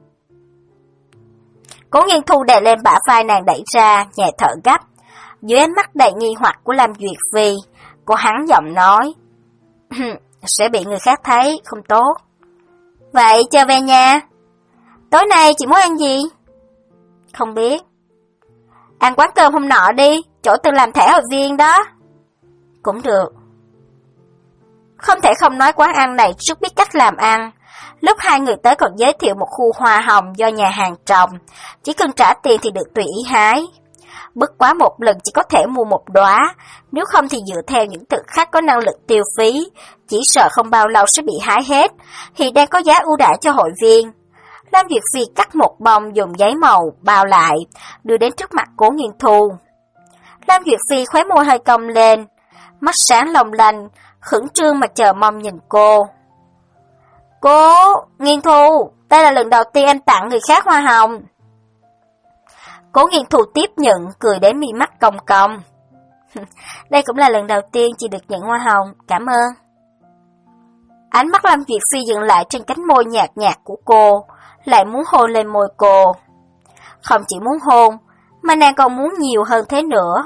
Cố Nghiên Thu đè lên bả vai nàng đẩy ra, nhẹ thở gấp. Dưới ánh mắt đầy nghi hoặc của Lâm Duyệt Phi, cô hắn giọng nói. Sẽ bị người khác thấy, không tốt. Vậy chờ về nhà. Tối nay chị muốn ăn gì? Không biết. Ăn quán cơm hôm nọ đi, chỗ từng làm thẻ hội viên đó. Cũng được. Không thể không nói quán ăn này rất biết cách làm ăn. Lúc hai người tới còn giới thiệu một khu hoa hồng do nhà hàng trồng, chỉ cần trả tiền thì được tùy ý hái. Bất quá một lần chỉ có thể mua một đóa, nếu không thì dựa theo những thực khách có năng lực tiêu phí, chỉ sợ không bao lâu sẽ bị hái hết, thì đang có giá ưu đãi cho hội viên. Lâm Duyệt Phi cắt một bông dùng giấy màu bao lại, đưa đến trước mặt Cố Nghiên Thu. Lâm Duyệt Phi khóe môi hơi cong lên, mắt sáng long lanh, khẩn trương mà chờ mong nhìn cô. Cố Nghiên Thu, đây là lần đầu tiên em tặng người khác hoa hồng. Cố Nghiên Thu tiếp nhận, cười đến mi mắt cong cong. Đây cũng là lần đầu tiên chị được nhận hoa hồng, cảm ơn. Ánh mắt Lâm Duyệt Phi dừng lại trên cánh môi nhạt nhạt của cô, lại muốn hôn lên môi cô. Không chỉ muốn hôn, mà nàng còn muốn nhiều hơn thế nữa.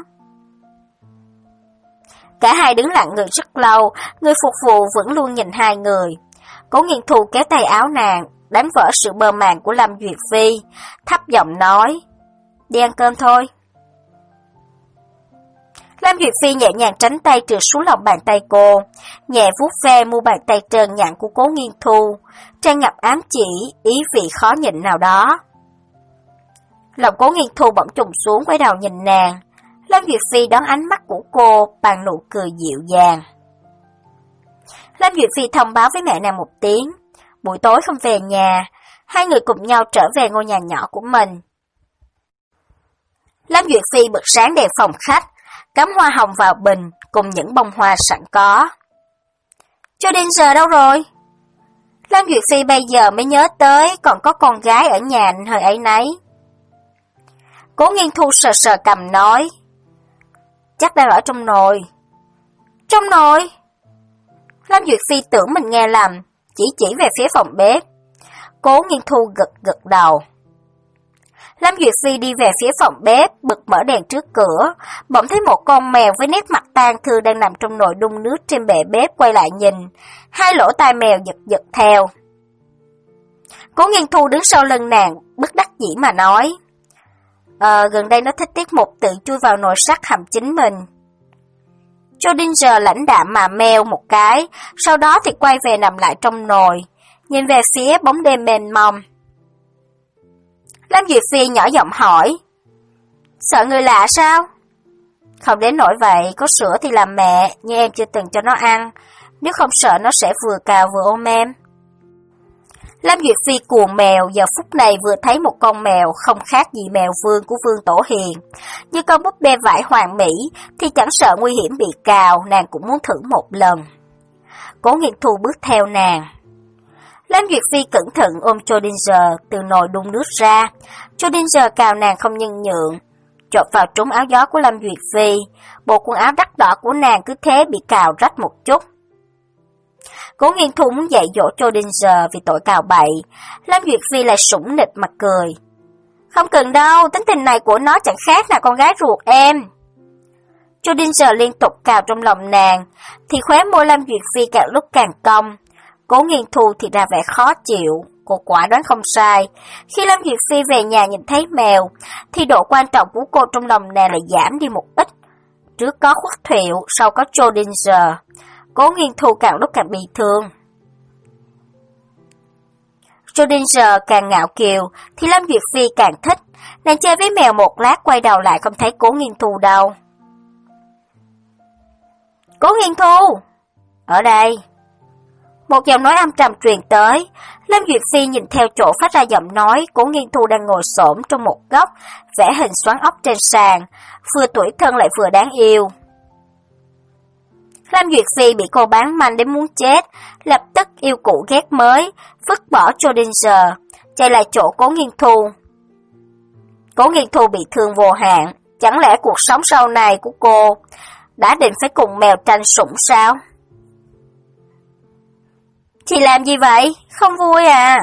Cả hai đứng lặng người rất lâu, người phục vụ vẫn luôn nhìn hai người. Cố Nghiên Thu kéo tay áo nàng, đánh vỡ sự bơ màng của Lâm Duyệt Phi, thấp giọng nói. Đi ăn cơm thôi. Lâm Duyệt Phi nhẹ nhàng tránh tay trượt xuống lòng bàn tay cô, nhẹ vuốt ve mu bàn tay trơn nhẵn của Cố Nghiên Thu, tràn ngập ám chỉ ý vị khó nhịn nào đó. Lòng Cố Nghiên Thu bỗng trùng xuống, quay đầu nhìn nàng. Lâm Duyệt Phi đón ánh mắt của cô bằng nụ cười dịu dàng. Lâm Duyệt Phi thông báo với mẹ nàng một tiếng, buổi tối không về nhà, hai người cùng nhau trở về ngôi nhà nhỏ của mình. Lâm Duyệt Phi bật sáng đèn phòng khách, cắm hoa hồng vào bình cùng những bông hoa sẵn có. Cho đến giờ đâu rồi? Lâm Duyệt Phi bây giờ mới nhớ tới còn có con gái ở nhà hơi ấy nấy. Cố Nghiên Thu sờ sờ cằm nói. Chắc đang ở trong nồi. Trong nồi? Lâm Duyệt Phi tưởng mình nghe lầm, chỉ chỉ về phía phòng bếp. Cố Nghiên Thu gật gật đầu. Lâm Duyệt Phi đi về phía phòng bếp, bật mở đèn trước cửa, bỗng thấy một con mèo với nét mặt tang thương đang nằm trong nồi đun nước trên bệ bếp quay lại nhìn, hai lỗ tai mèo giật giật theo. Cố Nghiên Thu đứng sau lưng nàng, bất đắc dĩ mà nói. Ờ, gần đây nó thích tiết mục tự chui vào nồi sắt hầm chính mình. Cho đến giờ lãnh đạm mà meo một cái, sau đó thì quay về nằm lại trong nồi, nhìn về phía bóng đêm mênh mông. Lâm Duyệt Phi nhỏ giọng hỏi. Sợ người lạ sao? Không đến nỗi vậy, có sữa thì làm mẹ, nhưng em chưa từng cho nó ăn, nếu không sợ nó sẽ vừa cào vừa ôm em. Lâm Duyệt Phi cuồng mèo giờ phút này vừa thấy một con mèo không khác gì mèo vương của Vương Tổ Hiền. Như con búp bê vải hoàn mỹ thì chẳng sợ nguy hiểm bị cào, nàng cũng muốn thử một lần. Cố Nghiên Thu bước theo nàng. Lâm Duyệt Phi cẩn thận ôm Schrödinger từ nồi đun nước ra. Schrödinger cào nàng không nhân nhượng, chộp vào trúng áo gió của Lâm Duyệt Phi. Bộ quần áo đắt đỏ của nàng cứ thế bị cào rách một chút. Cố Nghiên Thu muốn dạy dỗ Schrödinger vì tội cào bậy. Lâm Duyệt Phi lại sủng nịch mặt cười. Không cần đâu, tính tình này của nó chẳng khác nào con gái ruột em. Schrödinger liên tục cào trong lòng nàng, thì khóe môi Lâm Duyệt Phi càng lúc càng cong. Cố Nghiên Thu thì ra vẻ khó chịu, cô quả đoán không sai. Khi Lâm Duyệt Phi về nhà nhìn thấy mèo, thì độ quan trọng của cô trong lòng nàng lại giảm đi một ít. Trước có Khuất Thiệu, sau có Schrödinger. Cố Nghiên Thu càng lúc càng bị thương. Schrödinger càng ngạo kiều, thì Lâm Duyệt Phi càng thích. Nàng chơi với mèo một lát quay đầu lại không thấy Cố Nghiên Thu đâu. Cố Nghiên Thu! Ở đây! Một giọng nói âm trầm truyền tới. Lâm Duyệt Phi nhìn theo chỗ phát ra giọng nói, Cố Nghiên Thu đang ngồi xổm trong một góc, vẽ hình xoắn ốc trên sàn, vừa tủi thân lại vừa đáng yêu. Lâm Duyệt Phi bị cô bán manh đến muốn chết, lập tức yêu cũ ghét mới, vứt bỏ Schrödinger, chạy lại chỗ Cố Nghiên Thu. Cố Nghiên Thu bị thương vô hạn, chẳng lẽ cuộc sống sau này của cô đã định phải cùng mèo tranh sủng sao? Chị làm gì vậy? Không vui à?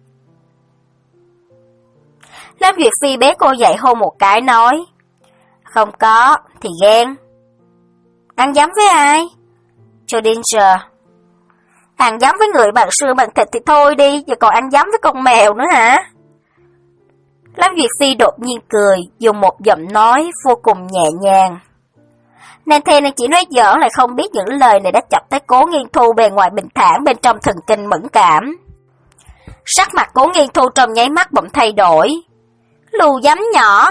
Lâm Duyệt Phi bế cô dậy hôn một cái nói. Không có, thì ghen. Ăn dấm với ai? Schrödinger. Ăn dấm với người bằng xương bằng thịt thì thôi đi, giờ còn ăn dấm với con mèo nữa hả? Lâm Duyệt Phi đột nhiên cười, dùng một giọng nói vô cùng nhẹ nhàng. Nàng thề nàng chỉ nói giỡn lại không biết những lời này đã chọc tới Cố Nghiên Thu bề ngoài bình thản bên trong thần kinh mẫn cảm. Sắc mặt Cố Nghiên Thu trong nháy mắt bỗng thay đổi. Lù dấm nhỏ.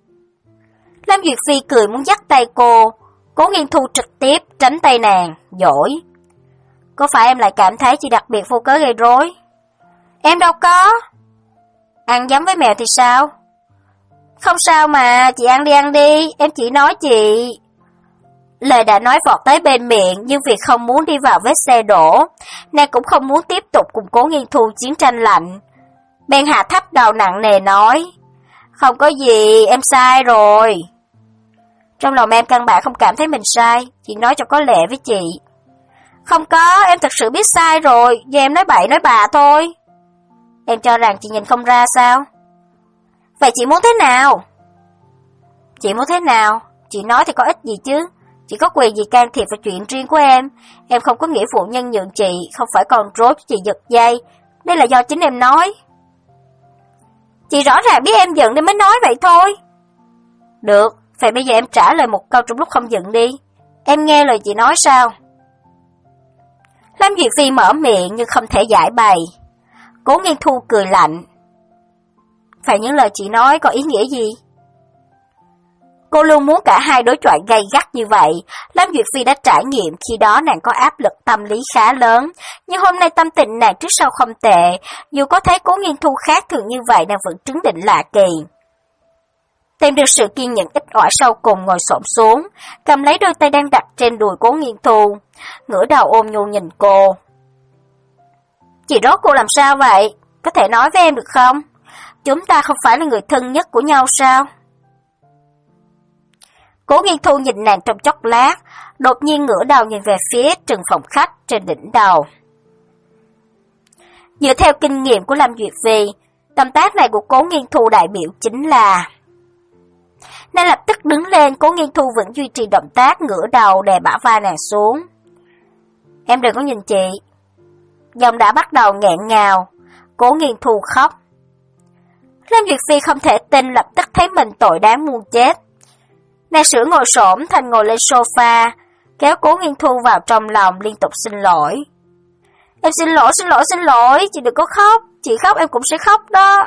Lâm Duyệt Phi cười muốn dắt tay cô, Cố Nghiên Thu trực tiếp tránh tay nàng, dỗi. Có phải em lại cảm thấy chị đặc biệt vô cớ gây rối? Em đâu có. Ăn dấm với mèo thì sao? Không sao mà, chị ăn đi ăn đi, em chỉ nói chị. Lời đã nói vọt tới bên miệng, nhưng vì không muốn đi vào vết xe đổ, nàng cũng không muốn tiếp tục cùng Cố Nghiên Thu chiến tranh lạnh. Bèn hạ thấp đầu nặng nề nói, không có gì, em sai rồi. Trong lòng em căn bản không cảm thấy mình sai, chị nói cho có lệ với chị. Không có, em thật sự biết sai rồi, giờ em nói bậy nói bạ thôi. Em cho rằng chị nhìn không ra sao? Vậy chị muốn thế nào? Chị muốn thế nào? Chị nói thì có ích gì chứ? Chị có quyền gì can thiệp vào chuyện riêng của em? Em không có nghĩa vụ nhân nhượng chị, không phải còn rối chị giật dây. Đây là do chính em nói. Chị rõ ràng biết em giận nên mới nói vậy thôi. Được, vậy bây giờ em trả lời một câu trong lúc không giận đi. Em nghe lời chị nói sao? Lâm Duyệt Phi mở miệng nhưng không thể giải bày. Cố Nghiên Thu cười lạnh. Phải những lời chị nói có ý nghĩa gì? Cô luôn muốn cả hai đối thoại gay gắt như vậy. Lâm Duyệt Phi đã trải nghiệm khi đó nàng có áp lực tâm lý khá lớn. Nhưng hôm nay tâm tình nàng trước sau không tệ. Dù có thấy Cố Nghiên Thu khác thường như vậy, nàng vẫn trấn định lạ kỳ. Tìm được sự kiên nhẫn ít ỏi sau cùng, ngồi xổm xuống, cầm lấy đôi tay đang đặt trên đùi Cố Nghiên Thu, ngửa đầu ôm nhu nhìn cô. Chị rốt cô làm sao vậy? Có thể nói với em được không? Chúng ta không phải là người thân nhất của nhau sao? Cố Nghiên Thu nhìn nàng trong chốc lát, đột nhiên ngửa đầu nhìn về phía trần phòng khách trên đỉnh đầu. Dựa theo kinh nghiệm của Lâm Duyệt Phi, động tác này của Cố Nghiên Thu đại biểu chính là... Nàng lập tức đứng lên, Cố Nghiên Thu vẫn duy trì động tác ngửa đầu đè bả vai nàng xuống. Em đừng có nhìn chị. Giọng đã bắt đầu nghẹn ngào, Cố Nghiên Thu khóc. Lâm Duyệt Phi không thể tin, lập tức thấy mình tội đáng muôn chết. Nàng sửa ngồi xổm thành ngồi lên sofa, kéo Cố Nghiên Thu vào trong lòng liên tục xin lỗi. Em xin lỗi, xin lỗi, xin lỗi, chị đừng có khóc, chị khóc em cũng sẽ khóc đó.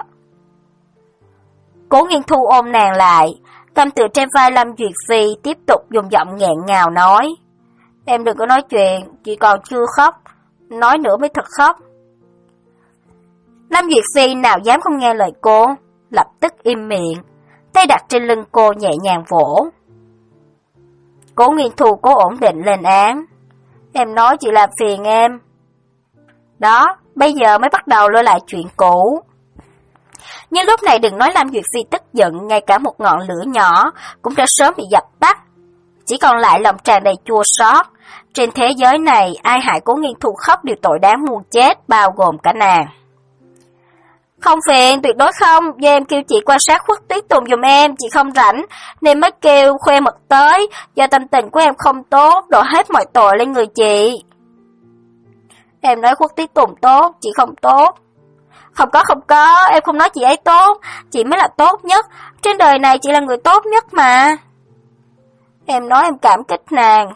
Cố Nghiên Thu ôm nàng lại, cầm tựa trên vai Lâm Duyệt Phi, tiếp tục dùng giọng nghẹn ngào nói. Em đừng có nói chuyện, chị còn chưa khóc, nói nữa mới thật khóc. Lâm Duyệt Phi nào dám không nghe lời cô, lập tức im miệng, tay đặt trên lưng cô nhẹ nhàng vỗ. Cố Nghiên Thu cố ổn định lên án. Em nói chỉ làm phiền em. Đó, bây giờ mới bắt đầu lôi lại chuyện cũ. Nhưng lúc này đừng nói Lâm Duyệt Phi tức giận, ngay cả một ngọn lửa nhỏ cũng đã sớm bị dập tắt. Chỉ còn lại lòng tràn đầy chua xót. Trên thế giới này, ai hại Cố Nghiên Thu khóc đều tội đáng muôn chết, bao gồm cả nàng. Không phiền, tuyệt đối không, do em kêu chị quan sát Khuất Tuyết Tùng giùm em, chị không rảnh, nên mới kêu khoe mật tới, do tâm tình của em không tốt, đổ hết mọi tội lên người chị. Em nói Khuất Tuyết Tùng tốt, chị không tốt. Không có, không có, em không nói chị ấy tốt, chị mới là tốt nhất, trên đời này chị là người tốt nhất mà. Em nói em cảm kích nàng.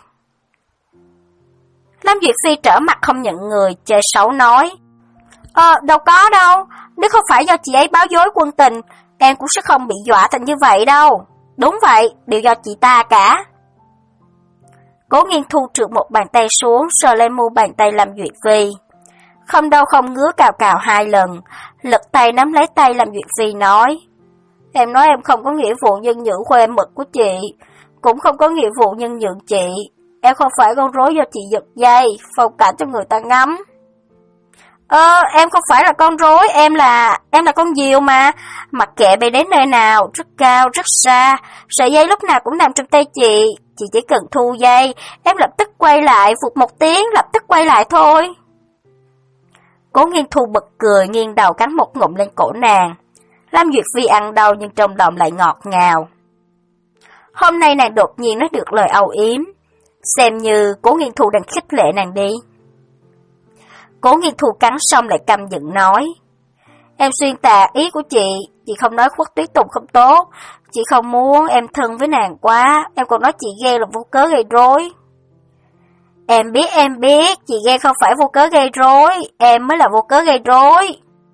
Lâm Duyệt Phi trở mặt không nhận người, chơi xấu nói. Ờ, đâu có đâu, nếu không phải do chị ấy báo dối quân tình, em cũng sẽ không bị dọa thành như vậy đâu. Đúng vậy, đều do chị ta cả. Cố Nghiên Thu trượt một bàn tay xuống, sờ lên mu bàn tay Lâm Duyệt Phi. Không đau không ngứa cào cào hai lần, lật tay nắm lấy tay Lâm Duyệt Phi nói. Em nói em không có nghĩa vụ nhân nhượng khoe mực của chị, cũng không có nghĩa vụ nhân nhượng chị. Em không phải con rối do chị giật dây, phong cảnh cho người ta ngắm. Ơ, em không phải là con rối, em là, em là con diều mà. Mặc kệ bay đến nơi nào, rất cao, rất xa, sợi dây lúc nào cũng nằm trong tay chị. Chị chỉ cần thu dây, em lập tức quay lại, vụt một tiếng, lập tức quay lại thôi. Cố Nghiên Thu bật cười, nghiêng đầu cắn một ngụm lên cổ nàng. Lâm Duyệt Phi ăn đau nhưng trong lòng lại ngọt ngào. Hôm nay nàng đột nhiên nói được lời âu yếm, xem như Cố Nghiên Thu đang khích lệ nàng đi. Cố Nghiên Thu cắn xong lại căm giận nói. Em xuyên tạc ý của chị, chị không nói Khuất Tuyết Tùng không tốt, chị không muốn em thân với nàng quá, em còn nói chị ghen là vô cớ gây rối. Em biết, em biết, chị ghen không phải vô cớ gây rối, em mới là vô cớ gây rối.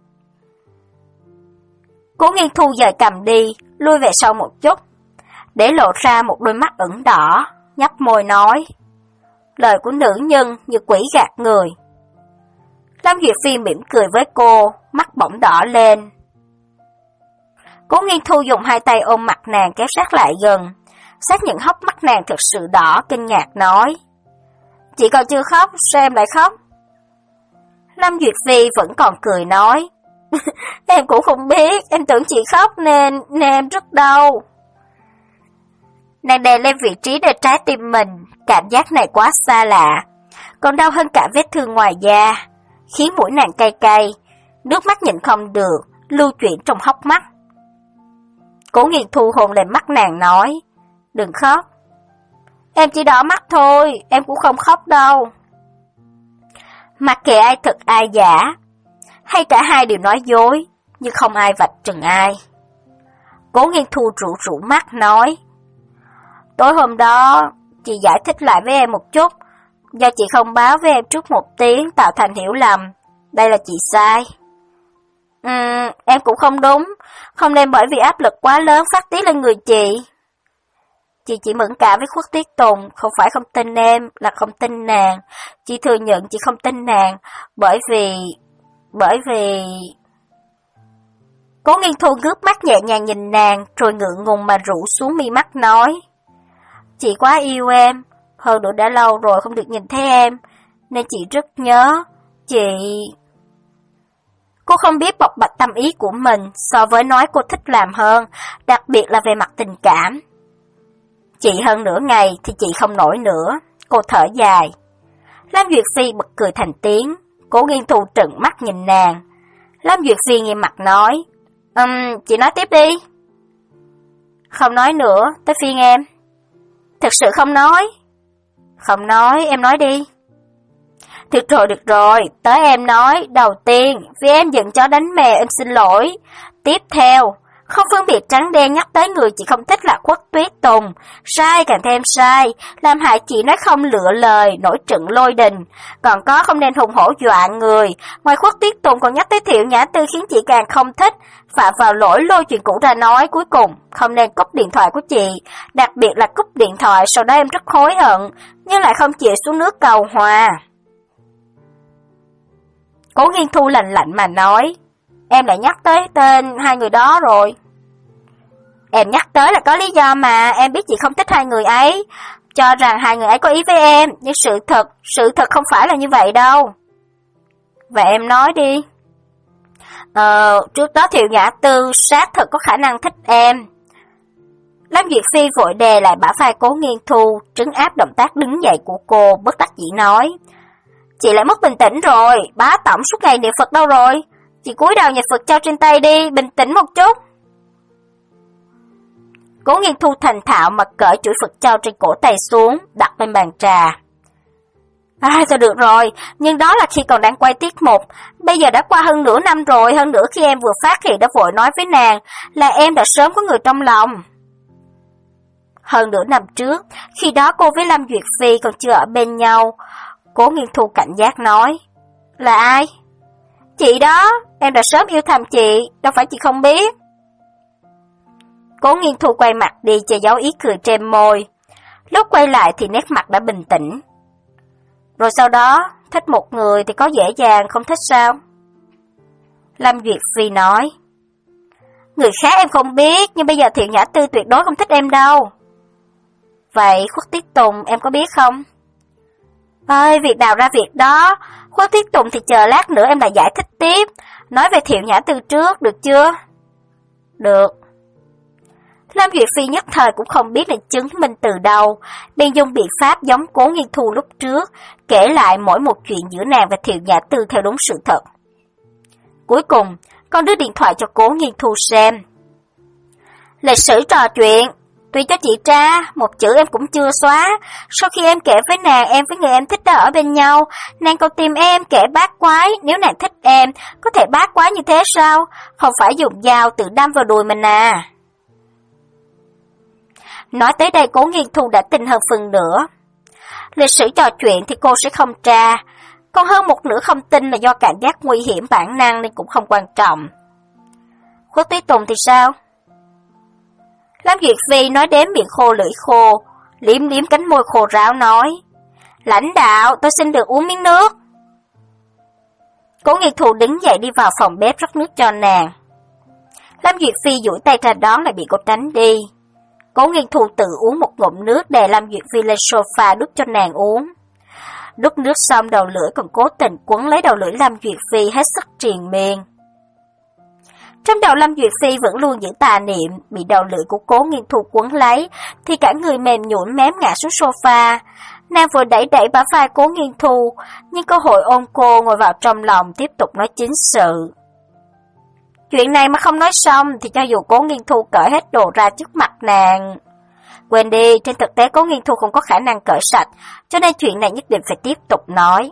Cố Nghiên Thu dời cầm đi, lui về sau một chút, để lộ ra một đôi mắt ửng đỏ, nhấp môi nói. Lời của nữ nhân như quỷ gạt người. Lâm Duyệt Phi mỉm cười với cô, mắt bỗng đỏ lên. Cố Nghiên Thu dùng hai tay ôm mặt nàng kéo sát lại gần, xác nhận hốc mắt nàng thực sự đỏ, kinh ngạc nói. Chị còn chưa khóc, sao em lại khóc? Lâm Duyệt Phi vẫn còn cười nói. Em cũng không biết, em tưởng chị khóc nên, nên em rất đau. Nàng đè lên vị trí để trái tim mình, cảm giác này quá xa lạ, còn đau hơn cả vết thương ngoài da, khiến mũi nàng cay cay, nước mắt nhịn không được, lưu chuyển trong hốc mắt. Cố Nghiên Thu hôn lên mắt nàng nói, đừng khóc. Em chỉ đỏ mắt thôi, em cũng không khóc đâu. Mặc kệ ai thật ai giả, hay cả hai đều nói dối, nhưng không ai vạch trần ai. Cố Nghiên Thu rủ rủ mắt nói, tối hôm đó, chị giải thích lại với em một chút, do chị không báo với em trước một tiếng tạo thành hiểu lầm, đây là chị sai. Ừm, em cũng không đúng, không nên bởi vì áp lực quá lớn phát tiết lên người chị. Chị chỉ mẫn cảm với Khuất Tuyết Tùng, không phải không tin em, là không tin nàng. Chị thừa nhận chị không tin nàng, bởi vì... bởi vì... Cố Nghiên Thu ngước mắt nhẹ nhàng nhìn nàng, rồi ngượng ngùng mà rũ xuống mi mắt nói. Chị quá yêu em, hơn nữa đã lâu rồi không được nhìn thấy em, nên chị rất nhớ, chị... Cô không biết bộc bạch tâm ý của mình so với nói cô thích làm hơn, đặc biệt là về mặt tình cảm. Chị hơn nửa ngày thì chị không nổi nữa, cô thở dài. Lâm Duyệt Phi bật cười thành tiếng, Cố Nghiên Thu trừng mắt nhìn nàng. Lâm Duyệt Phi nghiêm mặt nói, um, chị nói tiếp đi. Không nói nữa, tới phiên em. Thực sự không nói. Không nói, em nói đi. Được rồi, được rồi, tới em nói. Đầu tiên, vì em giận chó đánh mèo em xin lỗi. Tiếp theo, không phân biệt trắng đen nhắc tới người chị không thích là Khuất Tuyết Tùng. Sai càng thêm sai, làm hại chị nói không lựa lời, nổi trận lôi đình. Còn có không nên hùng hổ dọa người. Ngoài Khuất Tuyết Tùng còn nhắc tới Thiệu Nhã Tư khiến chị càng không thích. Phạm vào lỗi lôi chuyện cũ ra nói. Cuối cùng, không nên cúp điện thoại của chị. Đặc biệt là cúp điện thoại, sau đó em rất hối hận, nhưng lại không chịu xuống nước cầu hòa. Cố Nghiên Thu lạnh lạnh mà nói, em lại nhắc tới tên hai người đó rồi. Em nhắc tới là có lý do mà, em biết chị không thích hai người ấy, cho rằng hai người ấy có ý với em, nhưng sự thật, sự thật không phải là như vậy đâu. Vậy em nói đi. Ờ, trước đó Thiệu Nhã Tư xác thực có khả năng thích em. Lâm Duyệt Phi vội đè lại bả vai Cố Nghiên Thu, trấn áp động tác đứng dậy của cô, bất đắc dĩ nói. Chị lại mất bình tĩnh rồi, bá tổng suốt ngày niệm Phật đâu rồi? Chị cúi đầu nhặt Phật trao trên tay đi, bình tĩnh một chút. Cố Nghiên Thu thành thạo mà cởi chuỗi Phật trao trên cổ tay xuống, đặt lên bàn trà. À, thôi được rồi, nhưng đó là khi còn đang quay tiết mục, bây giờ đã qua hơn nửa năm rồi, hơn nữa khi em vừa phát hiện đã vội nói với nàng là em đã sớm có người trong lòng. Hơn nửa năm trước, khi đó cô với Lâm Duyệt Phi còn chưa ở bên nhau, Cố Nghiên Thu cảnh giác nói. Là ai? Chị đó, em đã sớm yêu thầm chị, đâu phải chị không biết. Cố Nghiên Thu quay mặt đi che giấu ý cười trên môi. Lúc quay lại thì nét mặt đã bình tĩnh. Rồi sau đó, thích một người thì có dễ dàng không thích sao? Lâm Duyệt Phi nói. Người khác em không biết, nhưng bây giờ Thiệu Nhã Tư tuyệt đối không thích em đâu. Vậy Khuất Tiết Tùng em có biết không? Ơi, việc đào ra việc đó, Khuất Tiết Tùng thì chờ lát nữa em lại giải thích tiếp. Nói về Thiệu Nhã Tư trước, được chưa? Được. Lâm Duyệt Phi nhất thời cũng không biết nên chứng minh từ đâu,便dùng biện pháp giống Cố Nghiên Thu lúc trước, kể lại mỗi một chuyện giữa nàng và Thiệu Nhã Tư theo đúng sự thật. Cuối cùng, con đưa điện thoại cho Cố Nghiên Thu xem. Lịch sử trò chuyện, tuy cho chị tra, một chữ em cũng chưa xóa. Sau khi em kể với nàng em với người em thích đã ở bên nhau, nàng còn tìm em kể bát quái. Nếu nàng thích em, có thể bát quái như thế sao? Không phải dùng dao tự đâm vào đùi mình à? Nói tới đây Cố Nghiên Thu đã tin hơn phần nữa. Lịch sử trò chuyện thì cô sẽ không tra, còn hơn một nửa không tin là do cảm giác nguy hiểm bản năng nên cũng không quan trọng. Khuất Tiết Tùng thì sao? Lâm Duyệt Phi nói đến miệng khô lưỡi khô, liếm liếm cánh môi khô ráo nói. Lãnh đạo, tôi xin được uống miếng nước. Cố Nghiên Thu đứng dậy đi vào phòng bếp rót nước cho nàng. Lâm Duyệt Phi duỗi tay ra đón lại bị cô tránh đi. Cố Nghiên Thu tự uống một ngụm nước để Lâm Duyệt Phi lên sofa đút cho nàng uống. Đút nước xong đầu lưỡi còn cố tình quấn lấy đầu lưỡi Lâm Duyệt Phi hết sức triền miên. Trong đầu Lâm Duyệt Phi vẫn luôn giữ tà niệm, bị đầu lưỡi của Cố Nghiên Thu quấn lấy, thì cả người mềm nhũn mém ngã xuống sofa. Nàng vừa đẩy đẩy bả vai Cố Nghiên Thu, nhưng cơ hội ôm cô ngồi vào trong lòng tiếp tục nói chính sự. Chuyện này mà không nói xong thì cho dù Cố Nghiên Thu cởi hết đồ ra trước mặt nàng. Quên đi, trên thực tế Cố Nghiên Thu không có khả năng cởi sạch, cho nên chuyện này nhất định phải tiếp tục nói.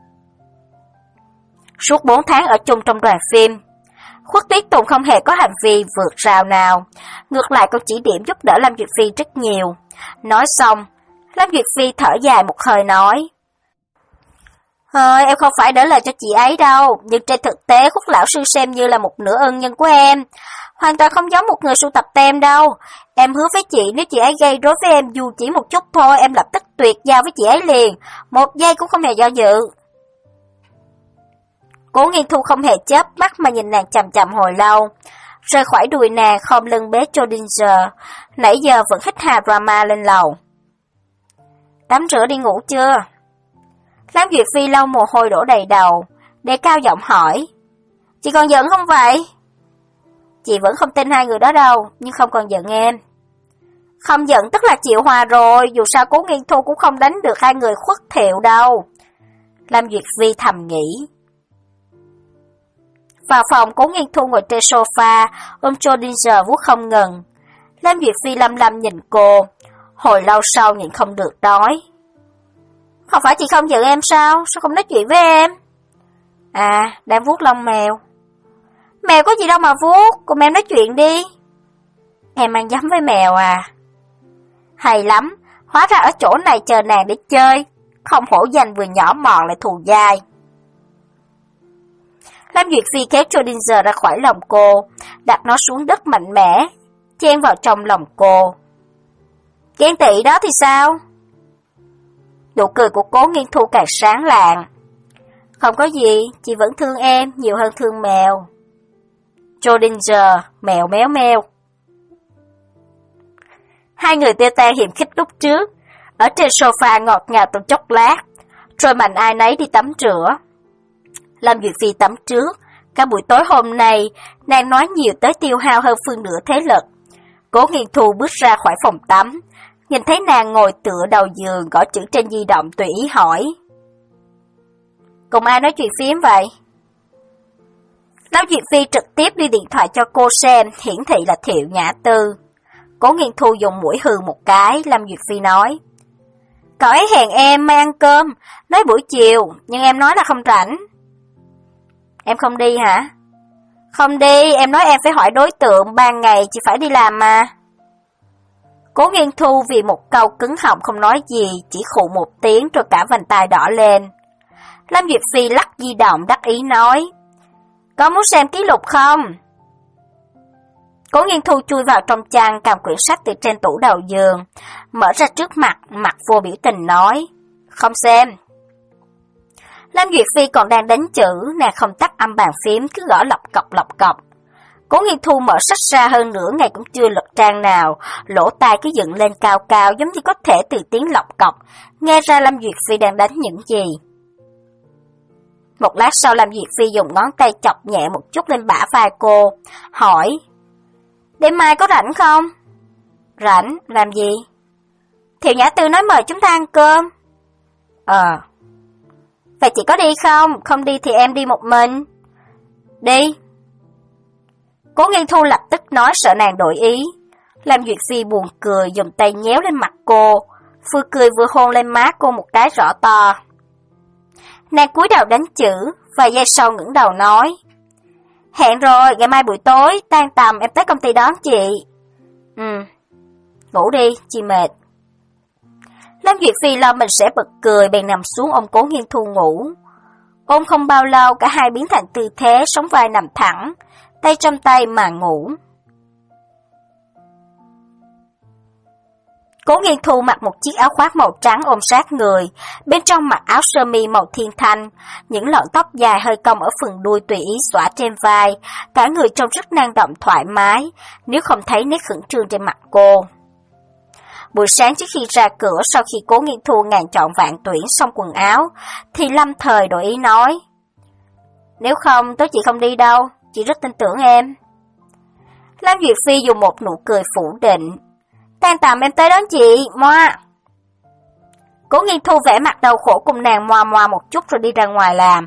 Suốt bốn tháng ở chung trong đoàn phim, Khuất Tiết Tùng không hề có hành vi vượt rào nào, ngược lại còn chỉ điểm giúp đỡ Lâm Duyệt Phi rất nhiều. Nói xong, Lâm Duyệt Phi thở dài một hơi nói. Thôi, em không phải đỡ lời cho chị ấy đâu, nhưng trên thực tế Khuất lão sư xem như là một nửa ân nhân của em. Hoàn toàn không giống một người sưu tập tem đâu. Em hứa với chị nếu chị ấy gây rối với em dù chỉ một chút thôi, em lập tức tuyệt giao với chị ấy liền, một giây cũng không hề do dự. Cố Nghiên Thu không hề chớp mắt mà nhìn nàng chằm chằm hồi lâu, rời khỏi đùi nàng khom lưng bế Schrödinger, nãy giờ vẫn hít hà drama lên lầu. Tắm rửa đi ngủ chưa? Lâm Duyệt Phi lau mồ hôi đổ đầy đầu, đề cao giọng hỏi. Chị còn giận không vậy? Chị vẫn không tin hai người đó đâu, nhưng không còn giận em. Không giận tức là chịu hòa rồi, dù sao Cố Nghiên Thu cũng không đánh được hai người Khuất Thiệu đâu. Lâm Duyệt Phi thầm nghĩ. Vào phòng, Cố Nghiên Thu ngồi trên sofa, ôm Schrödinger vuốt không ngừng. Lâm Duyệt Phi lăm lăm nhìn cô, hồi lâu sau nhìn không được nói. Không phải chị không giận em sao? Sao không nói chuyện với em? À, đang vuốt lông mèo. Mèo có gì đâu mà vuốt, cùng em nói chuyện đi. Em ăn dấm với mèo à? Hay lắm, hóa ra ở chỗ này chờ nàng để chơi, không hổ danh vừa nhỏ mọn lại thù dai. Lâm Duyệt Phi kéo Schrödinger ra khỏi lòng cô, đặt nó xuống đất mạnh mẽ, chen vào trong lòng cô. Ghen tị đó thì sao? Nụ cười của Cố Nghiên Thu càng sáng lạng. Không có gì, chị vẫn thương em nhiều hơn thương mèo. Schrödinger, mèo méo meo. Hai người tiêu tan hiểm khích lúc trước, ở trên sofa ngọt ngào trong chốc lát, rồi mạnh ai nấy đi tắm rửa. Lâm Duyệt Phi tắm trước, cả buổi tối hôm nay, nàng nói nhiều tới tiêu hao hơn phân nửa thế lực. Cố Nghiên Thu bước ra khỏi phòng tắm, nhìn thấy nàng ngồi tựa đầu giường gõ chữ trên di động tùy ý hỏi. Cùng ai nói chuyện phím vậy? Lâm Duyệt Phi trực tiếp đi điện thoại cho cô xem, hiển thị là Thiệu Nhã Tư. Cố Nghiên Thu dùng mũi hừ một cái, Lâm Duyệt Phi nói. Cậu ấy hẹn em mai ăn cơm, nói buổi chiều, nhưng em nói là không rảnh. Em không đi hả? Không đi, em nói em phải hỏi đối tượng, ban ngày chỉ phải đi làm mà. Cố Nghiên Thu vì một câu cứng họng không nói gì, chỉ khụ một tiếng rồi cả vành tai đỏ lên. Lâm Duyệt Phi lắc di động đắc ý nói. Có muốn xem ký lục không? Cố Nghiên Thu chui vào trong chăn cầm quyển sách từ trên tủ đầu giường, mở ra trước mặt, mặt vô biểu tình nói. Không xem. Lâm Duyệt Phi còn đang đánh chữ, nàng không tắt âm bàn phím, cứ gõ lọc cọc lọc cọc. Cố Nghiên Thu mở sách ra hơn nửa ngày cũng chưa lật trang nào, lỗ tai cứ dựng lên cao cao giống như có thể từ tiếng lọc cọc, nghe ra Lâm Duyệt Phi đang đánh những gì. Một lát sau Lâm Duyệt Phi dùng ngón tay chọc nhẹ một chút lên bả vai cô, hỏi. Đêm mai có rảnh không? Rảnh, làm gì? Thiệu Nhã Tư nói mời chúng ta ăn cơm. Ờ. Vậy chị có đi không? Không đi thì em đi một mình. Đi. Cố Nghiên Thu lập tức nói sợ nàng đổi ý. Lâm Duyệt Phi buồn cười dùng tay nhéo lên mặt cô, vừa cười vừa hôn lên má cô một cái rõ to. Nàng cúi đầu đánh chữ, vài giây sau ngẩng đầu nói. Hẹn rồi, ngày mai buổi tối, tan tầm em tới công ty đón chị. Ừ, ngủ đi, chị mệt. Lâm Duyệt Phi lo mình sẽ bật cười, bèn nằm xuống ôm Cố Nghiên Thu ngủ. Ôm không bao lâu, cả hai biến thành tư thế, sống vai nằm thẳng, tay trong tay mà ngủ. Cố Nghiên Thu mặc một chiếc áo khoác màu trắng ôm sát người, bên trong mặc áo sơ mi màu thiên thanh, những lọn tóc dài hơi cong ở phần đuôi tùy ý xõa trên vai, cả người trông rất năng động thoải mái, nếu không thấy nét khẩn trương trên mặt cô. Buổi sáng trước khi ra cửa, sau khi Cố Nghiên Thu ngàn chọn vạn tuyển xong quần áo, thì Lâm Thời đổi ý nói. Nếu không, tối chị không đi đâu, chị rất tin tưởng em. Lâm Duyệt Phi dùng một nụ cười phủ định. Tan tầm em tới đón chị, moa. Cố Nghiên Thu vẻ mặt đau khổ cùng nàng moa moa một chút rồi đi ra ngoài làm.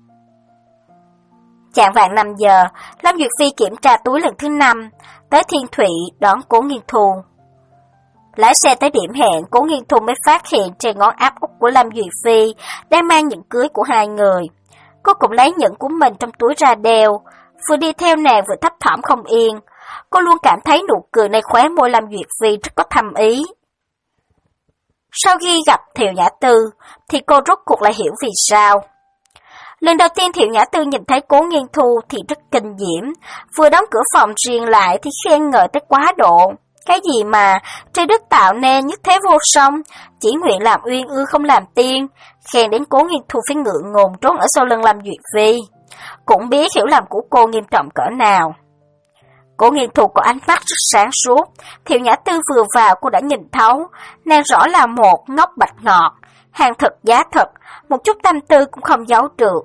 Chạng vạng năm giờ, Lâm Duyệt Phi kiểm tra túi lần thứ năm, tới Thiên Thụy đón Cố Nghiên Thu. Lái xe tới điểm hẹn, Cố Nghiên Thu mới phát hiện trên ngón áp út của Lâm Duyệt Phi đang mang nhẫn cưới của hai người. Cô cũng lấy nhẫn của mình trong túi ra đeo, vừa đi theo nàng vừa thấp thỏm không yên. Cô luôn cảm thấy nụ cười nơi khóe môi Lâm Duyệt Phi rất có thâm ý. Sau khi gặp Thiệu Nhã Tư, thì cô rốt cuộc lại hiểu vì sao. Lần đầu tiên Thiệu Nhã Tư nhìn thấy Cố Nghiên Thu thì rất kinh diễm, vừa đóng cửa phòng riêng lại thì khen ngợi tới quá độ. Cái gì mà trời đất tạo nên nhất thế vô song, chỉ nguyện làm uyên ương không làm tiên, khen đến Cố Nghiên Thu phải ngượng ngùng trốn ở sau lưng Lâm Duyệt Phi. Cũng biết hiểu lầm của cô nghiêm trọng cỡ nào. Cố Nghiên Thu có ánh mắt rất sáng suốt, Thiệu Nhã Tư vừa vào cô đã nhìn thấu, nàng rõ là một ngốc bạch ngọt, hàng thật giá thật, một chút tâm tư cũng không giấu được.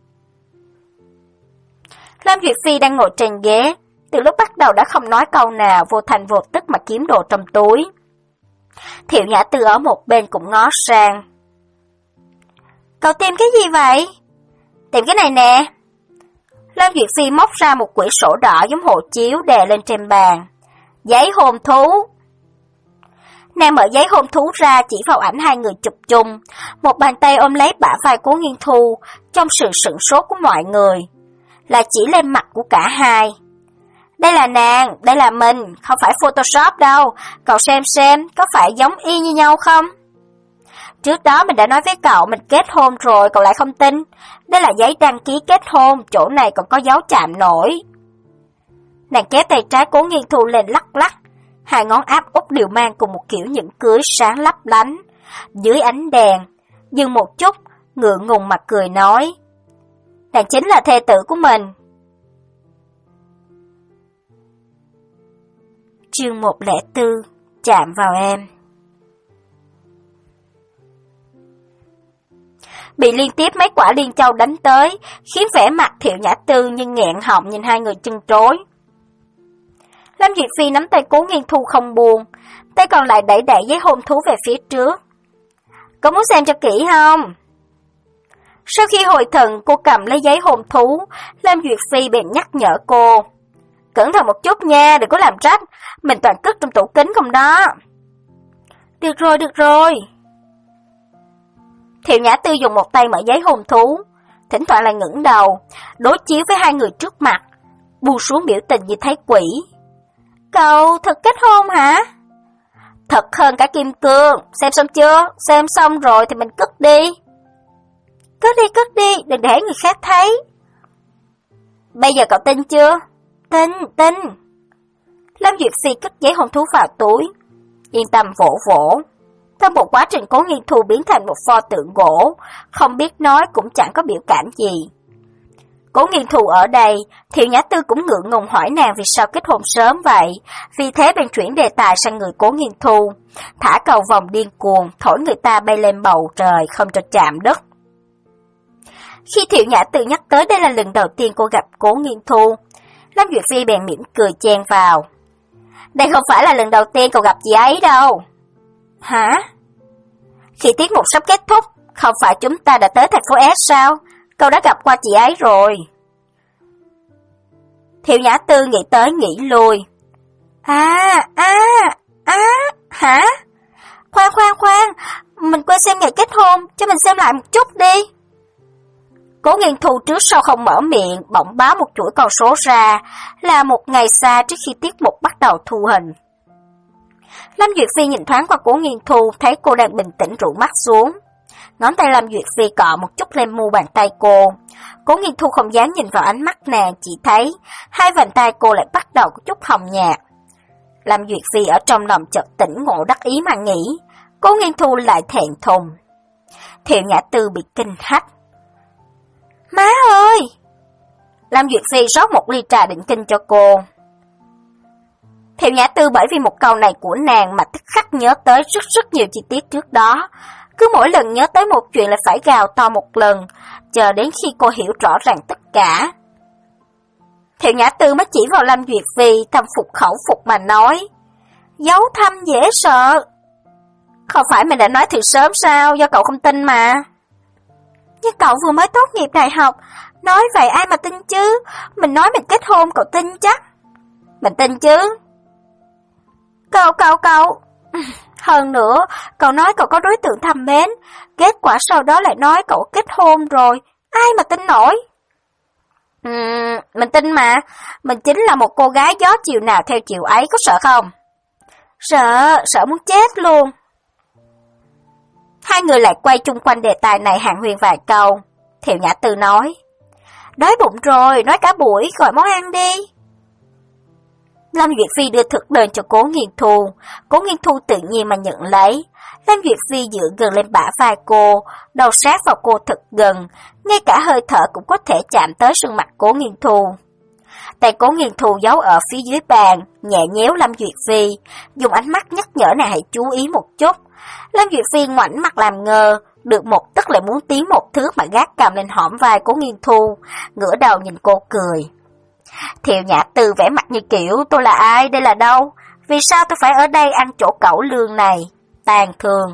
Lâm Duyệt Phi đang ngồi trên ghế, từ lúc bắt đầu đã không nói câu nào, vô thành vô tức mà kiếm đồ trong túi. Thiệu Nhã Tư ở một bên cũng ngó sang. Cậu tìm cái gì vậy? Tìm cái này nè. Lâm Duyệt Phi móc ra một quyển sổ đỏ giống hộ chiếu đè lên trên bàn. Giấy hôn thú. Nàng mở giấy hôn thú ra chỉ vào ảnh hai người chụp chung, một bàn tay ôm lấy bả vai Cố Nghiên Thu, trong sự sửng sốt của mọi người, là chỉ lên mặt của cả hai. Đây là nàng, đây là mình, không phải Photoshop đâu, cậu xem xem, có phải giống y như nhau không? Trước đó mình đã nói với cậu mình kết hôn rồi, cậu lại không tin. Đây là giấy đăng ký kết hôn, chỗ này còn có dấu chạm nổi. Nàng kéo tay trái Cố Nghiên Thu lên lắc lắc, hai ngón áp út đều mang cùng một kiểu nhẫn cưới sáng lấp lánh. Dưới ánh đèn, dừng một chút, ngượng ngùng mà cười nói. Nàng chính là thê tử của mình. Chương một không bốn, chạm vào em. Bị liên tiếp mấy quả liên châu đánh tới, khiến vẻ mặt Thiệu Nhã Tư như nghẹn họng nhìn hai người chân trối. Lâm Duyệt Phi nắm tay Cố Nghiên Thu không buông, tay còn lại đẩy đẩy giấy hôn thú về phía trước. Có muốn xem cho kỹ không? Sau khi hồi thần, cô cầm lấy giấy hôn thú, Lâm Duyệt Phi bèn nhắc nhở cô. Cẩn thận một chút nha, đừng có làm rách, mình toàn cất trong tủ kính không đó. Được rồi, được rồi. Thiệu Nhã Tư dùng một tay mở giấy hôn thú, thỉnh thoảng lại ngẩng đầu, đối chiếu với hai người trước mặt, buông xuống biểu tình như thấy quỷ. Cậu thật kết hôn hả? Thật hơn cả kim cương, xem xong chưa? Xem xong rồi thì mình cất đi. Cất đi, cất đi, đừng để người khác thấy. Bây giờ cậu tin chưa? Tin, tin. Lâm Duyệt Phi cất giấy hôn thú vào túi, yên tâm vỗ vỗ. Trong một quá trình Cố Nghiên Thu biến thành một pho tượng gỗ, không biết nói cũng chẳng có biểu cảm gì. Cố Nghiên Thu ở đây, Thiệu Nhã Tư cũng ngượng ngùng hỏi nàng vì sao kết hôn sớm vậy, vì thế bèn chuyển đề tài sang người Cố Nghiên Thu, thả cầu vòng điên cuồng, thổi người ta bay lên bầu trời không cho chạm đất. Khi Thiệu Nhã Tư nhắc tới đây là lần đầu tiên cô gặp Cố Nghiên Thu, Lâm Duyệt Phi bèn mỉm cười chen vào. Đây không phải là lần đầu tiên cậu gặp chị ấy đâu. Hả? Khi tiết mục sắp kết thúc, không phải chúng ta đã tới thành phố S sao? Cậu đã gặp qua chị ấy rồi. Thiệu Nhã Tư nghĩ tới nghĩ lui. À, à, à, hả? Khoan khoan khoan, mình quên xem ngày kết hôn, cho mình xem lại một chút đi. Cố Nghiên Thu trước sau không mở miệng, bỗng báo một chuỗi con số ra, là một ngày xa trước khi tiết mục bắt đầu thu hình. Lâm Duyệt Phi nhìn thoáng qua Cố Nghiên Thu, thấy cô đang bình tĩnh rũ mắt xuống. Ngón tay Lâm Duyệt Phi cọ một chút lên mu bàn tay cô. Cố Nghiên Thu không dám nhìn vào ánh mắt nàng, chỉ thấy hai vành tay cô lại bắt đầu có chút hồng nhạt. Lâm Duyệt Phi ở trong lòng chợt tỉnh ngộ đắc ý mà nghĩ, Cố Nghiên Thu lại thẹn thùng. Thiệu Nhã Tư bị kinh hách. Má ơi! Lâm Duyệt Phi rót một ly trà định kinh cho cô. Thiệu Nhã Tư bởi vì một câu này của nàng mà tức khắc nhớ tới rất rất nhiều chi tiết trước đó. Cứ mỗi lần nhớ tới một chuyện là phải gào to một lần, chờ đến khi cô hiểu rõ ràng tất cả. Thiệu Nhã Tư mới chỉ vào Lâm Duyệt Phi, thầm phục khẩu phục mà nói. Giấu thăm dễ sợ. Không phải mình đã nói từ sớm sao, do cậu không tin mà. Nhưng cậu vừa mới tốt nghiệp đại học, nói vậy ai mà tin chứ, mình nói mình kết hôn cậu tin chắc. Mình tin chứ. Cậu, cậu, cậu. Hơn nữa, cậu nói cậu có đối tượng thầm mến, kết quả sau đó lại nói cậu kết hôn rồi, ai mà tin nổi. Ừm, mình tin mà, mình chính là một cô gái gió chiều nào theo chiều ấy, có sợ không? Sợ, sợ muốn chết luôn. Hai người lại quay chung quanh đề tài này hàn huyên vài câu. Thiệu Nhã Tư nói, đói bụng rồi, nói cả buổi, gọi món ăn đi. Lâm Duyệt Phi đưa thực đơn cho Cố Nghiên Thu, Cố Nghiên Thu tự nhiên mà nhận lấy. Lâm Duyệt Phi dựa gần lên bả vai cô, đầu sát vào cô thật gần, ngay cả hơi thở cũng có thể chạm tới sườn mặt Cố Nghiên Thu. Tay Cố Nghiên Thu giấu ở phía dưới bàn, nhẹ nhéo Lâm Duyệt Phi, dùng ánh mắt nhắc nhở nàng hãy chú ý một chút. Lâm Duyệt Phi ngoảnh mặt làm ngơ, được một tức lại muốn tiến một thước mà gác cầm lên hõm vai Cố Nghiên Thu, ngửa đầu nhìn cô cười. Thiệu Nhã Tư vẻ mặt như kiểu, tôi là ai, đây là đâu, vì sao tôi phải ở đây ăn chỗ cẩu lương này, tàn thương.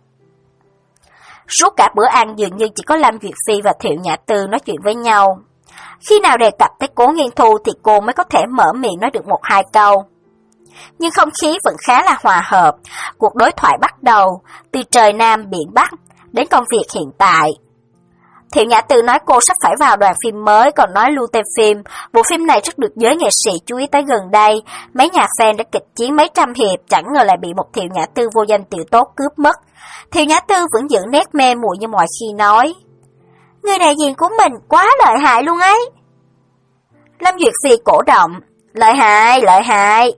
Suốt cả bữa ăn dường như chỉ có Lâm Duyệt Phi và Thiệu Nhã Tư nói chuyện với nhau. Khi nào đề cập tới Cố Nghiên Thu thì cô mới có thể mở miệng nói được một hai câu. Nhưng không khí vẫn khá là hòa hợp, cuộc đối thoại bắt đầu, từ trời Nam biển Bắc, đến công việc hiện tại. Thiệu Nhã Tư nói cô sắp phải vào đoàn phim mới, còn nói lưu tên phim. Bộ phim này rất được giới nghệ sĩ chú ý tới gần đây. Mấy nhà fan đã kịch chiến mấy trăm hiệp, chẳng ngờ lại bị một Thiệu Nhã Tư vô danh tiểu tốt cướp mất. Thiệu Nhã Tư vẫn giữ nét mê muội như mọi khi nói. Người đại diện của mình quá lợi hại luôn ấy. Lâm Duyệt Phi cổ động. Lợi hại, lợi hại.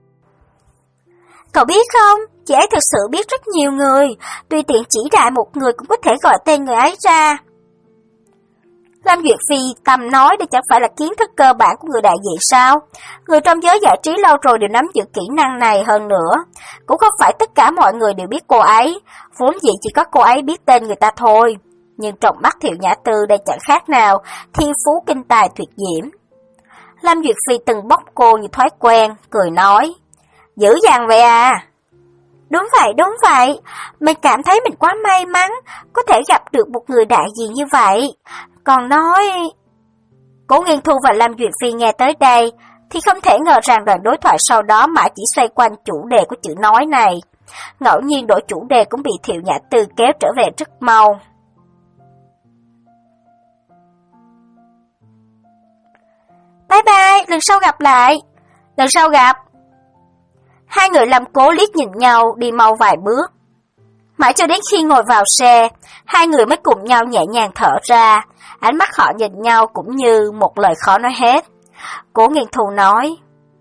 Cậu biết không, chị ấy thực sự biết rất nhiều người, tùy tiện chỉ đại một người cũng có thể gọi tên người ấy ra. Lâm Duyệt Phi tâm nói đây chẳng phải là kiến thức cơ bản của người đại diện sao? Người trong giới giải trí lâu rồi đều nắm giữ kỹ năng này, hơn nữa cũng không phải tất cả mọi người đều biết cô ấy, vốn dĩ chỉ có cô ấy biết tên người ta thôi. Nhưng trong mắt Thiệu Nhã Tư đây chẳng khác nào thiên phú kinh tài tuyệt diễm. Lâm Duyệt Phi từng bóc cô như thói quen, cười nói, dữ dằn vậy à? Đúng vậy, đúng vậy, mình cảm thấy mình quá may mắn, có thể gặp được một người đại diện như vậy. Còn nói... Cố Nghiên Thu và Lâm Duyệt Phi nghe tới đây, thì không thể ngờ rằng đoạn đối thoại sau đó mãi chỉ xoay quanh chủ đề của chữ nói này. Ngẫu nhiên đổi chủ đề cũng bị Thiệu Nhã Tư kéo trở về rất mau. Bye bye, lần sau gặp lại. Lần sau gặp. Hai người Lâm Cố liếc nhìn nhau đi mau vài bước. Mãi cho đến khi ngồi vào xe, hai người mới cùng nhau nhẹ nhàng thở ra, ánh mắt họ nhìn nhau cũng như một lời khó nói hết. Cố Nghiên Thu nói,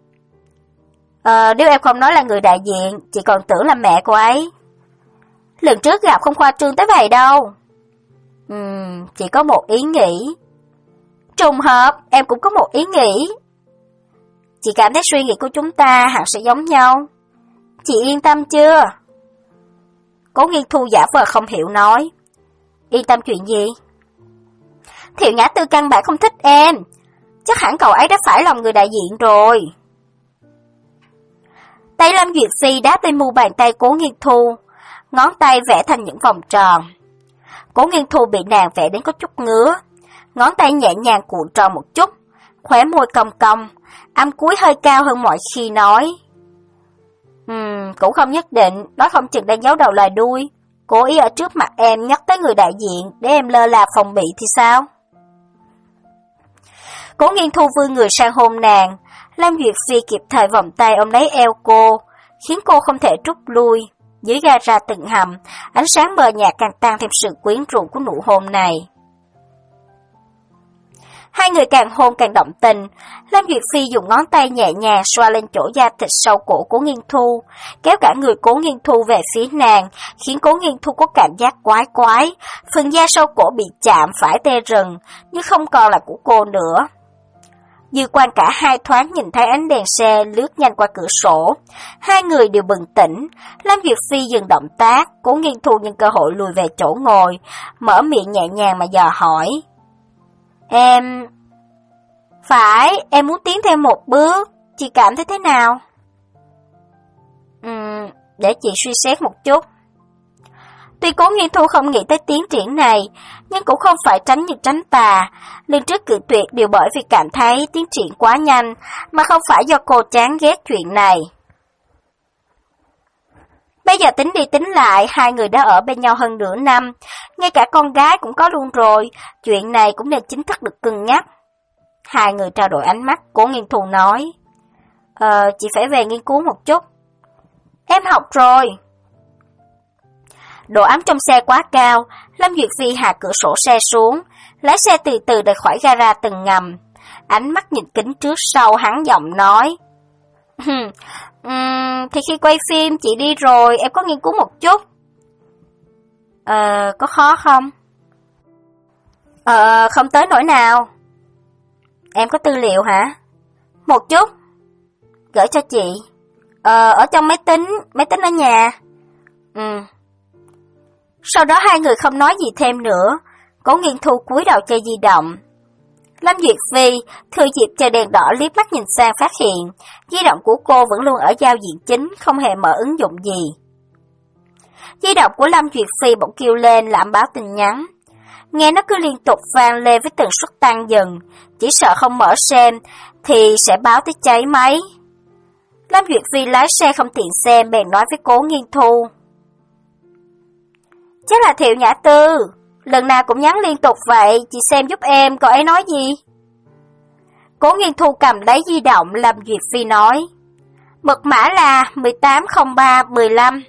Ờ, nếu em không nói là người đại diện, chị còn tưởng là mẹ cô ấy. Lần trước gặp không khoa trương tới vậy đâu. Ừm, chỉ có một ý nghĩ. Trùng hợp, em cũng có một ý nghĩ. Chị cảm thấy suy nghĩ của chúng ta hẳn sẽ giống nhau. Chị yên tâm chưa? Cố Nghiên Thu giả vờ không hiểu nói. Yên tâm chuyện gì? Thiệu Nhã Tư căn bản không thích em. Chắc hẳn cậu ấy đã phải lòng người đại diện rồi. Tay Lâm Duyệt Phi đáp lên mu bàn tay Cố Nghiên Thu, ngón tay vẽ thành những vòng tròn. Cố Nghiên Thu bị nàng vẽ đến có chút ngứa, ngón tay nhẹ nhàng cuộn tròn một chút, khóe môi cong cong, âm cuối hơi cao hơn mọi khi nói. Ừm, cũng không nhất định, nói không chừng đang giấu đầu loài đuôi, cố ý ở trước mặt em nhắc tới người đại diện để em lơ là phòng bị thì sao? Cố Nghiên Thu vươn người sang hôn nàng, Lâm Duyệt Phi kịp thời vòng tay ôm lấy eo cô, khiến cô không thể rút lui. Dưới gara từng hầm, ánh sáng mờ nhạt càng tăng thêm sự quyến rũ của nụ hôn này. Hai người càng hôn càng động tình, Lâm Duyệt Phi dùng ngón tay nhẹ nhàng xoa lên chỗ da thịt sau cổ Cố Nghiên Thu, kéo cả người Cố Nghiên Thu về phía nàng, khiến Cố Nghiên Thu có cảm giác quái quái, phần da sau cổ bị chạm phải tê rần, nhưng không còn là của cô nữa. Dư quan cả hai thoáng nhìn thấy ánh đèn xe lướt nhanh qua cửa sổ, hai người đều bừng tỉnh. Lâm Duyệt Phi dừng động tác, Cố Nghiên Thu nhân cơ hội lùi về chỗ ngồi, mở miệng nhẹ nhàng mà dò hỏi. Em... Phải, em muốn tiến thêm một bước, chị cảm thấy thế nào? Ừm, để chị suy xét một chút. Tuy Cố Nghiên Thu không nghĩ tới tiến triển này, nhưng cũng không phải tránh như tránh tà. Lần trước cự tuyệt đều bởi vì cảm thấy tiến triển quá nhanh, mà không phải do cô chán ghét chuyện này. Bây giờ tính đi tính lại, hai người đã ở bên nhau hơn nửa năm, ngay cả con gái cũng có luôn rồi, chuyện này cũng nên chính thức được cân nhắc. Hai người trao đổi ánh mắt, Cố Nghiên Thu nói, Ờ, chị phải về nghiên cứu một chút. Em học rồi. Độ ấm trong xe quá cao, Lâm Duyệt Phi hạ cửa sổ xe xuống, lái xe từ từ rời khỏi gara từng ngầm. Ánh mắt nhìn kính trước sau, hắn giọng nói, uhm, thì khi quay phim chị đi rồi, em có nghiên cứu một chút. Ờ, có khó không? Ờ, không tới nỗi nào. Em có tư liệu hả? Một chút. Gửi cho chị. Ờ, ở trong máy tính, máy tính ở nhà. Ừ. Sau đó hai người không nói gì thêm nữa, Cố Nghiên Thu cúi đầu chơi di động. Lâm Duyệt Phi thừa dịp chờ đèn đỏ liếc mắt nhìn sang phát hiện, di động của cô vẫn luôn ở giao diện chính, không hề mở ứng dụng gì. Di động của Lâm Duyệt Phi bỗng kêu lên làm báo tin nhắn. Nghe nó cứ liên tục vang lên với tần suất tăng dần, chỉ sợ không mở xem thì sẽ báo tới cháy máy. Lâm Duyệt Phi lái xe không tiện xem, bèn nói với Cố Nghiên Thu. Chắc là Thiệu Nhã Tư, lần nào cũng nhắn liên tục vậy, chị xem giúp em, cậu ấy nói gì? Cố Nghiên Thu cầm lấy di động, Lâm Duyệt Phi nói. Mật mã là một tám không ba một năm.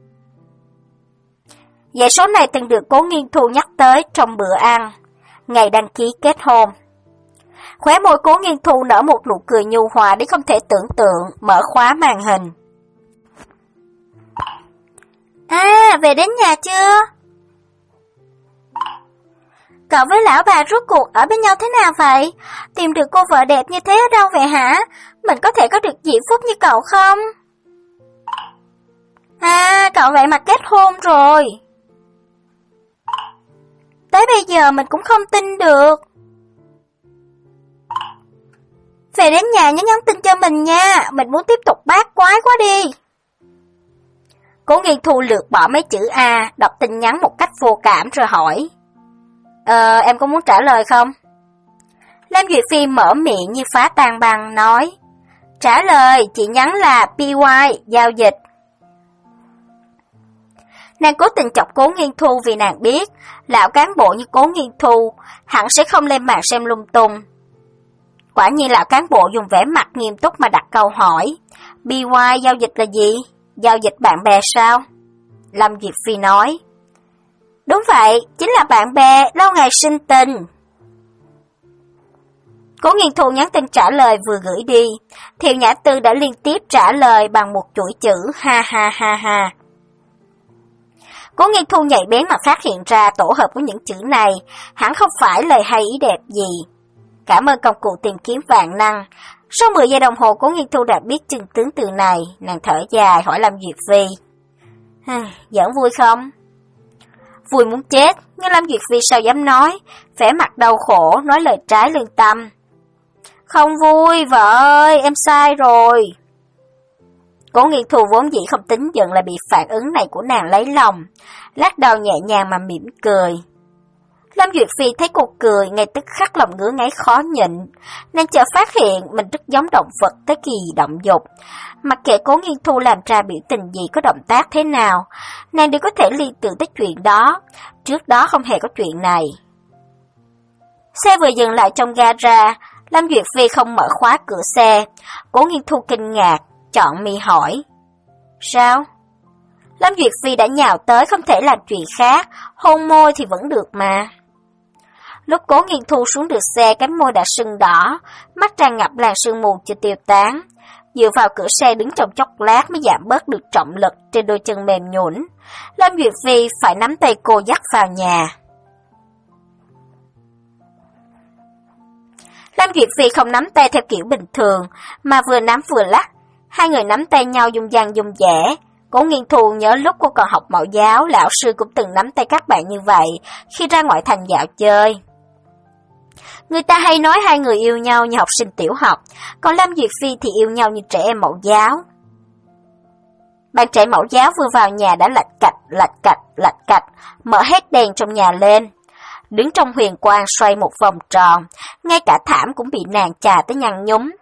Dãy số này từng được Cố Nghiên Thu nhắc tới trong bữa ăn, ngày đăng ký kết hôn. Khóe môi Cố Nghiên Thu nở một nụ cười nhu hòa đến không thể tưởng tượng, mở khóa màn hình. À, về đến nhà chưa? Cậu với lão bà rốt cuộc ở bên nhau thế nào vậy? Tìm được cô vợ đẹp như thế ở đâu vậy hả? Mình có thể có được diễm phúc như cậu không? À, cậu vậy mà kết hôn rồi. Tới bây giờ mình cũng không tin được. Về đến nhà nhớ nhắn tin cho mình nha, mình muốn tiếp tục bát quái quá đi. Cố Nghiên Thu lược bỏ mấy chữ A, đọc tin nhắn một cách vô cảm rồi hỏi. Ờ, em có muốn trả lời không? Lam Duyệt Phi mở miệng như phá tan băng, nói. Trả lời, chị nhắn là pê i, giao dịch. Nàng cố tình chọc Cố Nghiên Thu vì nàng biết, lão cán bộ như Cố Nghiên Thu hẳn sẽ không lên mạng xem lung tung. Quả nhiên lão cán bộ dùng vẻ mặt nghiêm túc mà đặt câu hỏi. pê i giao dịch là gì? Giao dịch bạn bè sao? Lâm Duyệt Phi nói. Đúng vậy, chính là bạn bè, lâu ngày sinh tình. Cố Nghiên Thu nhắn tin trả lời vừa gửi đi, Thiệu Nhã Tư đã liên tiếp trả lời bằng một chuỗi chữ ha ha ha ha. Cố Nghiên Thu nhạy bén mà phát hiện ra tổ hợp của những chữ này hẳn không phải lời hay ý đẹp gì. Cảm ơn công cụ tìm kiếm vạn năng. Sau mười giây đồng hồ, Cố Nghiên Thu đã biết chân tướng từ này, nàng thở dài hỏi Lâm Duyệt Phi. Giỡn vui không? Vui muốn chết, nhưng Lâm Duyệt Phi sao dám nói, vẻ mặt đau khổ, nói lời trái lương tâm. Không vui, vợ ơi, em sai rồi. Cố Nghiên Thu vốn dĩ không tính giận là bị phản ứng này của nàng lấy lòng, lắc đầu nhẹ nhàng mà mỉm cười. Lâm Duyệt Phi thấy cô cười, ngay tức khắc lòng ngứa ngáy khó nhịn, nên chợt phát hiện mình rất giống động vật tới kỳ động dục. Mặc kệ Cố Nghiên Thu làm ra biểu tình gì, có động tác thế nào, nàng đều có thể liên tưởng tới chuyện đó, trước đó không hề có chuyện này. Xe vừa dừng lại trong gara, Lâm Duyệt Phi không mở khóa cửa xe. Cố Nghiên Thu kinh ngạc, chọn mi hỏi. Sao? Lâm Duyệt Phi đã nhào tới, không thể làm chuyện khác, hôn môi thì vẫn được mà. Lúc Cố Nghiên Thu xuống được xe, cánh môi đã sưng đỏ, mắt tràn ngập làn sương mù chưa tiêu tán. Dựa vào cửa xe đứng trong chốc lát mới giảm bớt được trọng lực trên đôi chân mềm nhũn. Lâm Duyệt Phi phải nắm tay cô dắt vào nhà. Lâm Duyệt Phi không nắm tay theo kiểu bình thường, mà vừa nắm vừa lắc. Hai người nắm tay nhau dung dăng dung dẻ. Cố Nghiên Thu nhớ lúc cô còn học mẫu giáo, lão sư cũng từng nắm tay các bạn như vậy khi ra ngoại thành dạo chơi. Người ta hay nói hai người yêu nhau như học sinh tiểu học, còn Lâm Duyệt Phi thì yêu nhau như trẻ em mẫu giáo. Bạn trẻ mẫu giáo vừa vào nhà đã lạch cạch, lạch cạch, lạch cạch, mở hết đèn trong nhà lên. Đứng trong huyền quang xoay một vòng tròn, ngay cả thảm cũng bị nàng chà tới nhăn nhúm.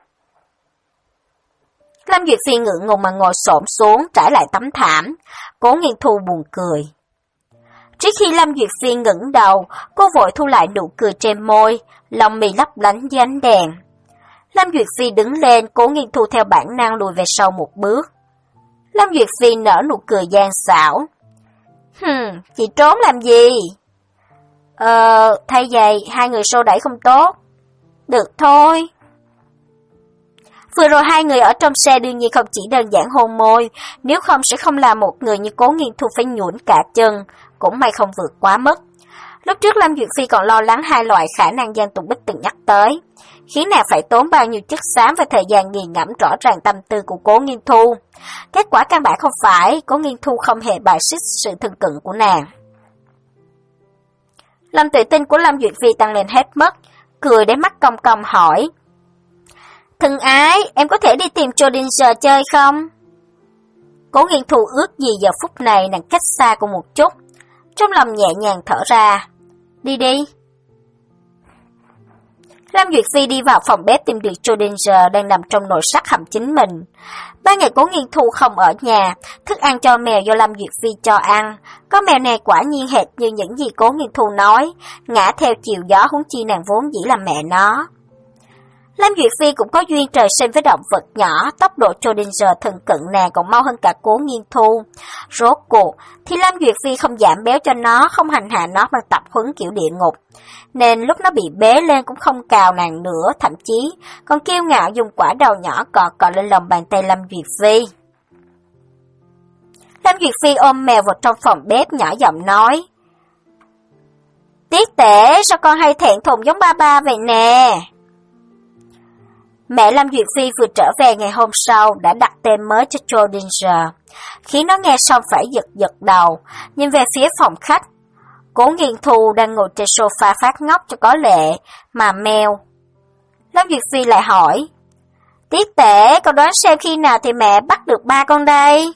Lâm Duyệt Phi ngượng ngùng mà ngồi xổm xuống trải lại tấm thảm. Cố Nghiên Thu buồn cười. Trước khi Lâm Duyệt Phi ngẩng đầu, cô vội thu lại nụ cười trên môi, lòng mì lấp lánh dưới ánh đèn. Lâm Duyệt Phi đứng lên, Cố Nghiên Thu theo bản năng lùi về sau một bước. Lâm Duyệt Phi nở nụ cười gian xảo. Hừm, chị trốn làm gì? Ờ, thay giày, hai người xô đẩy không tốt. Được thôi. Vừa rồi hai người ở trong xe đương nhiên không chỉ đơn giản hôn môi, nếu không sẽ không làm một người như Cố Nghiên Thu phải nhũn cả chân, cũng may không vượt quá mức. Lúc trước Lâm Duyệt Phi còn lo lắng hai loại khả năng Giang Tùng Bích từng nhắc tới, khiến nàng phải tốn bao nhiêu chất xám và thời gian nghiền ngẫm rõ ràng tâm tư của Cố Nghiên Thu. Kết quả căn bản không phải, Cố Nghiên Thu không hề bài xích sự thân cận của nàng. Lòng tự tin của Lâm Duyệt Phi tăng lên hết mức, cười đến mắt cong cong hỏi. Thân ái, em có thể đi tìm Schrödinger chơi không? Cố Nghiên Thu ước gì giờ phút này nàng cách xa cô một chút, trong lòng nhẹ nhàng thở ra. Đi đi. Lâm Duyệt Phi đi vào phòng bếp tìm được Schrödinger đang nằm trong nồi sắt hầm chính mình. Ba ngày Cố Nghiên Thu không ở nhà, thức ăn cho mèo do Lâm Duyệt Phi cho ăn. Con mèo này quả nhiên hệt như những gì Cố Nghiên Thu nói, ngã theo chiều gió, huống chi nàng vốn dĩ là mẹ nó. Lâm Duyệt Phi cũng có duyên trời sinh với động vật nhỏ, tốc độ Schrödinger thân cận nàng còn mau hơn cả Cố Nghiên Thu. Rốt cuộc thì Lâm Duyệt Phi không giảm béo cho nó, không hành hạ nó bằng tập huấn kiểu địa ngục, nên lúc nó bị bế lên cũng không cào nàng nữa, thậm chí còn kiêu ngạo dùng quả đầu nhỏ cọ cọ lên lòng bàn tay Lâm Duyệt Phi. Lâm Duyệt Phi ôm mèo vào trong phòng bếp nhỏ giọng nói. Tiết Tể, sao con hay thẹn thùng giống ba ba vậy nè? Mẹ Lâm Duyệt Phi vừa trở về ngày hôm sau đã đặt tên mới cho Schrödinger, khiến nó nghe xong phải giật giật đầu, nhìn về phía phòng khách. Cố Nghiên Thu đang ngồi trên sofa phát ngốc cho có lệ, mà meo. Lâm Duyệt Phi lại hỏi, Tiết Tể, con đoán xem khi nào thì mẹ bắt được ba con đây?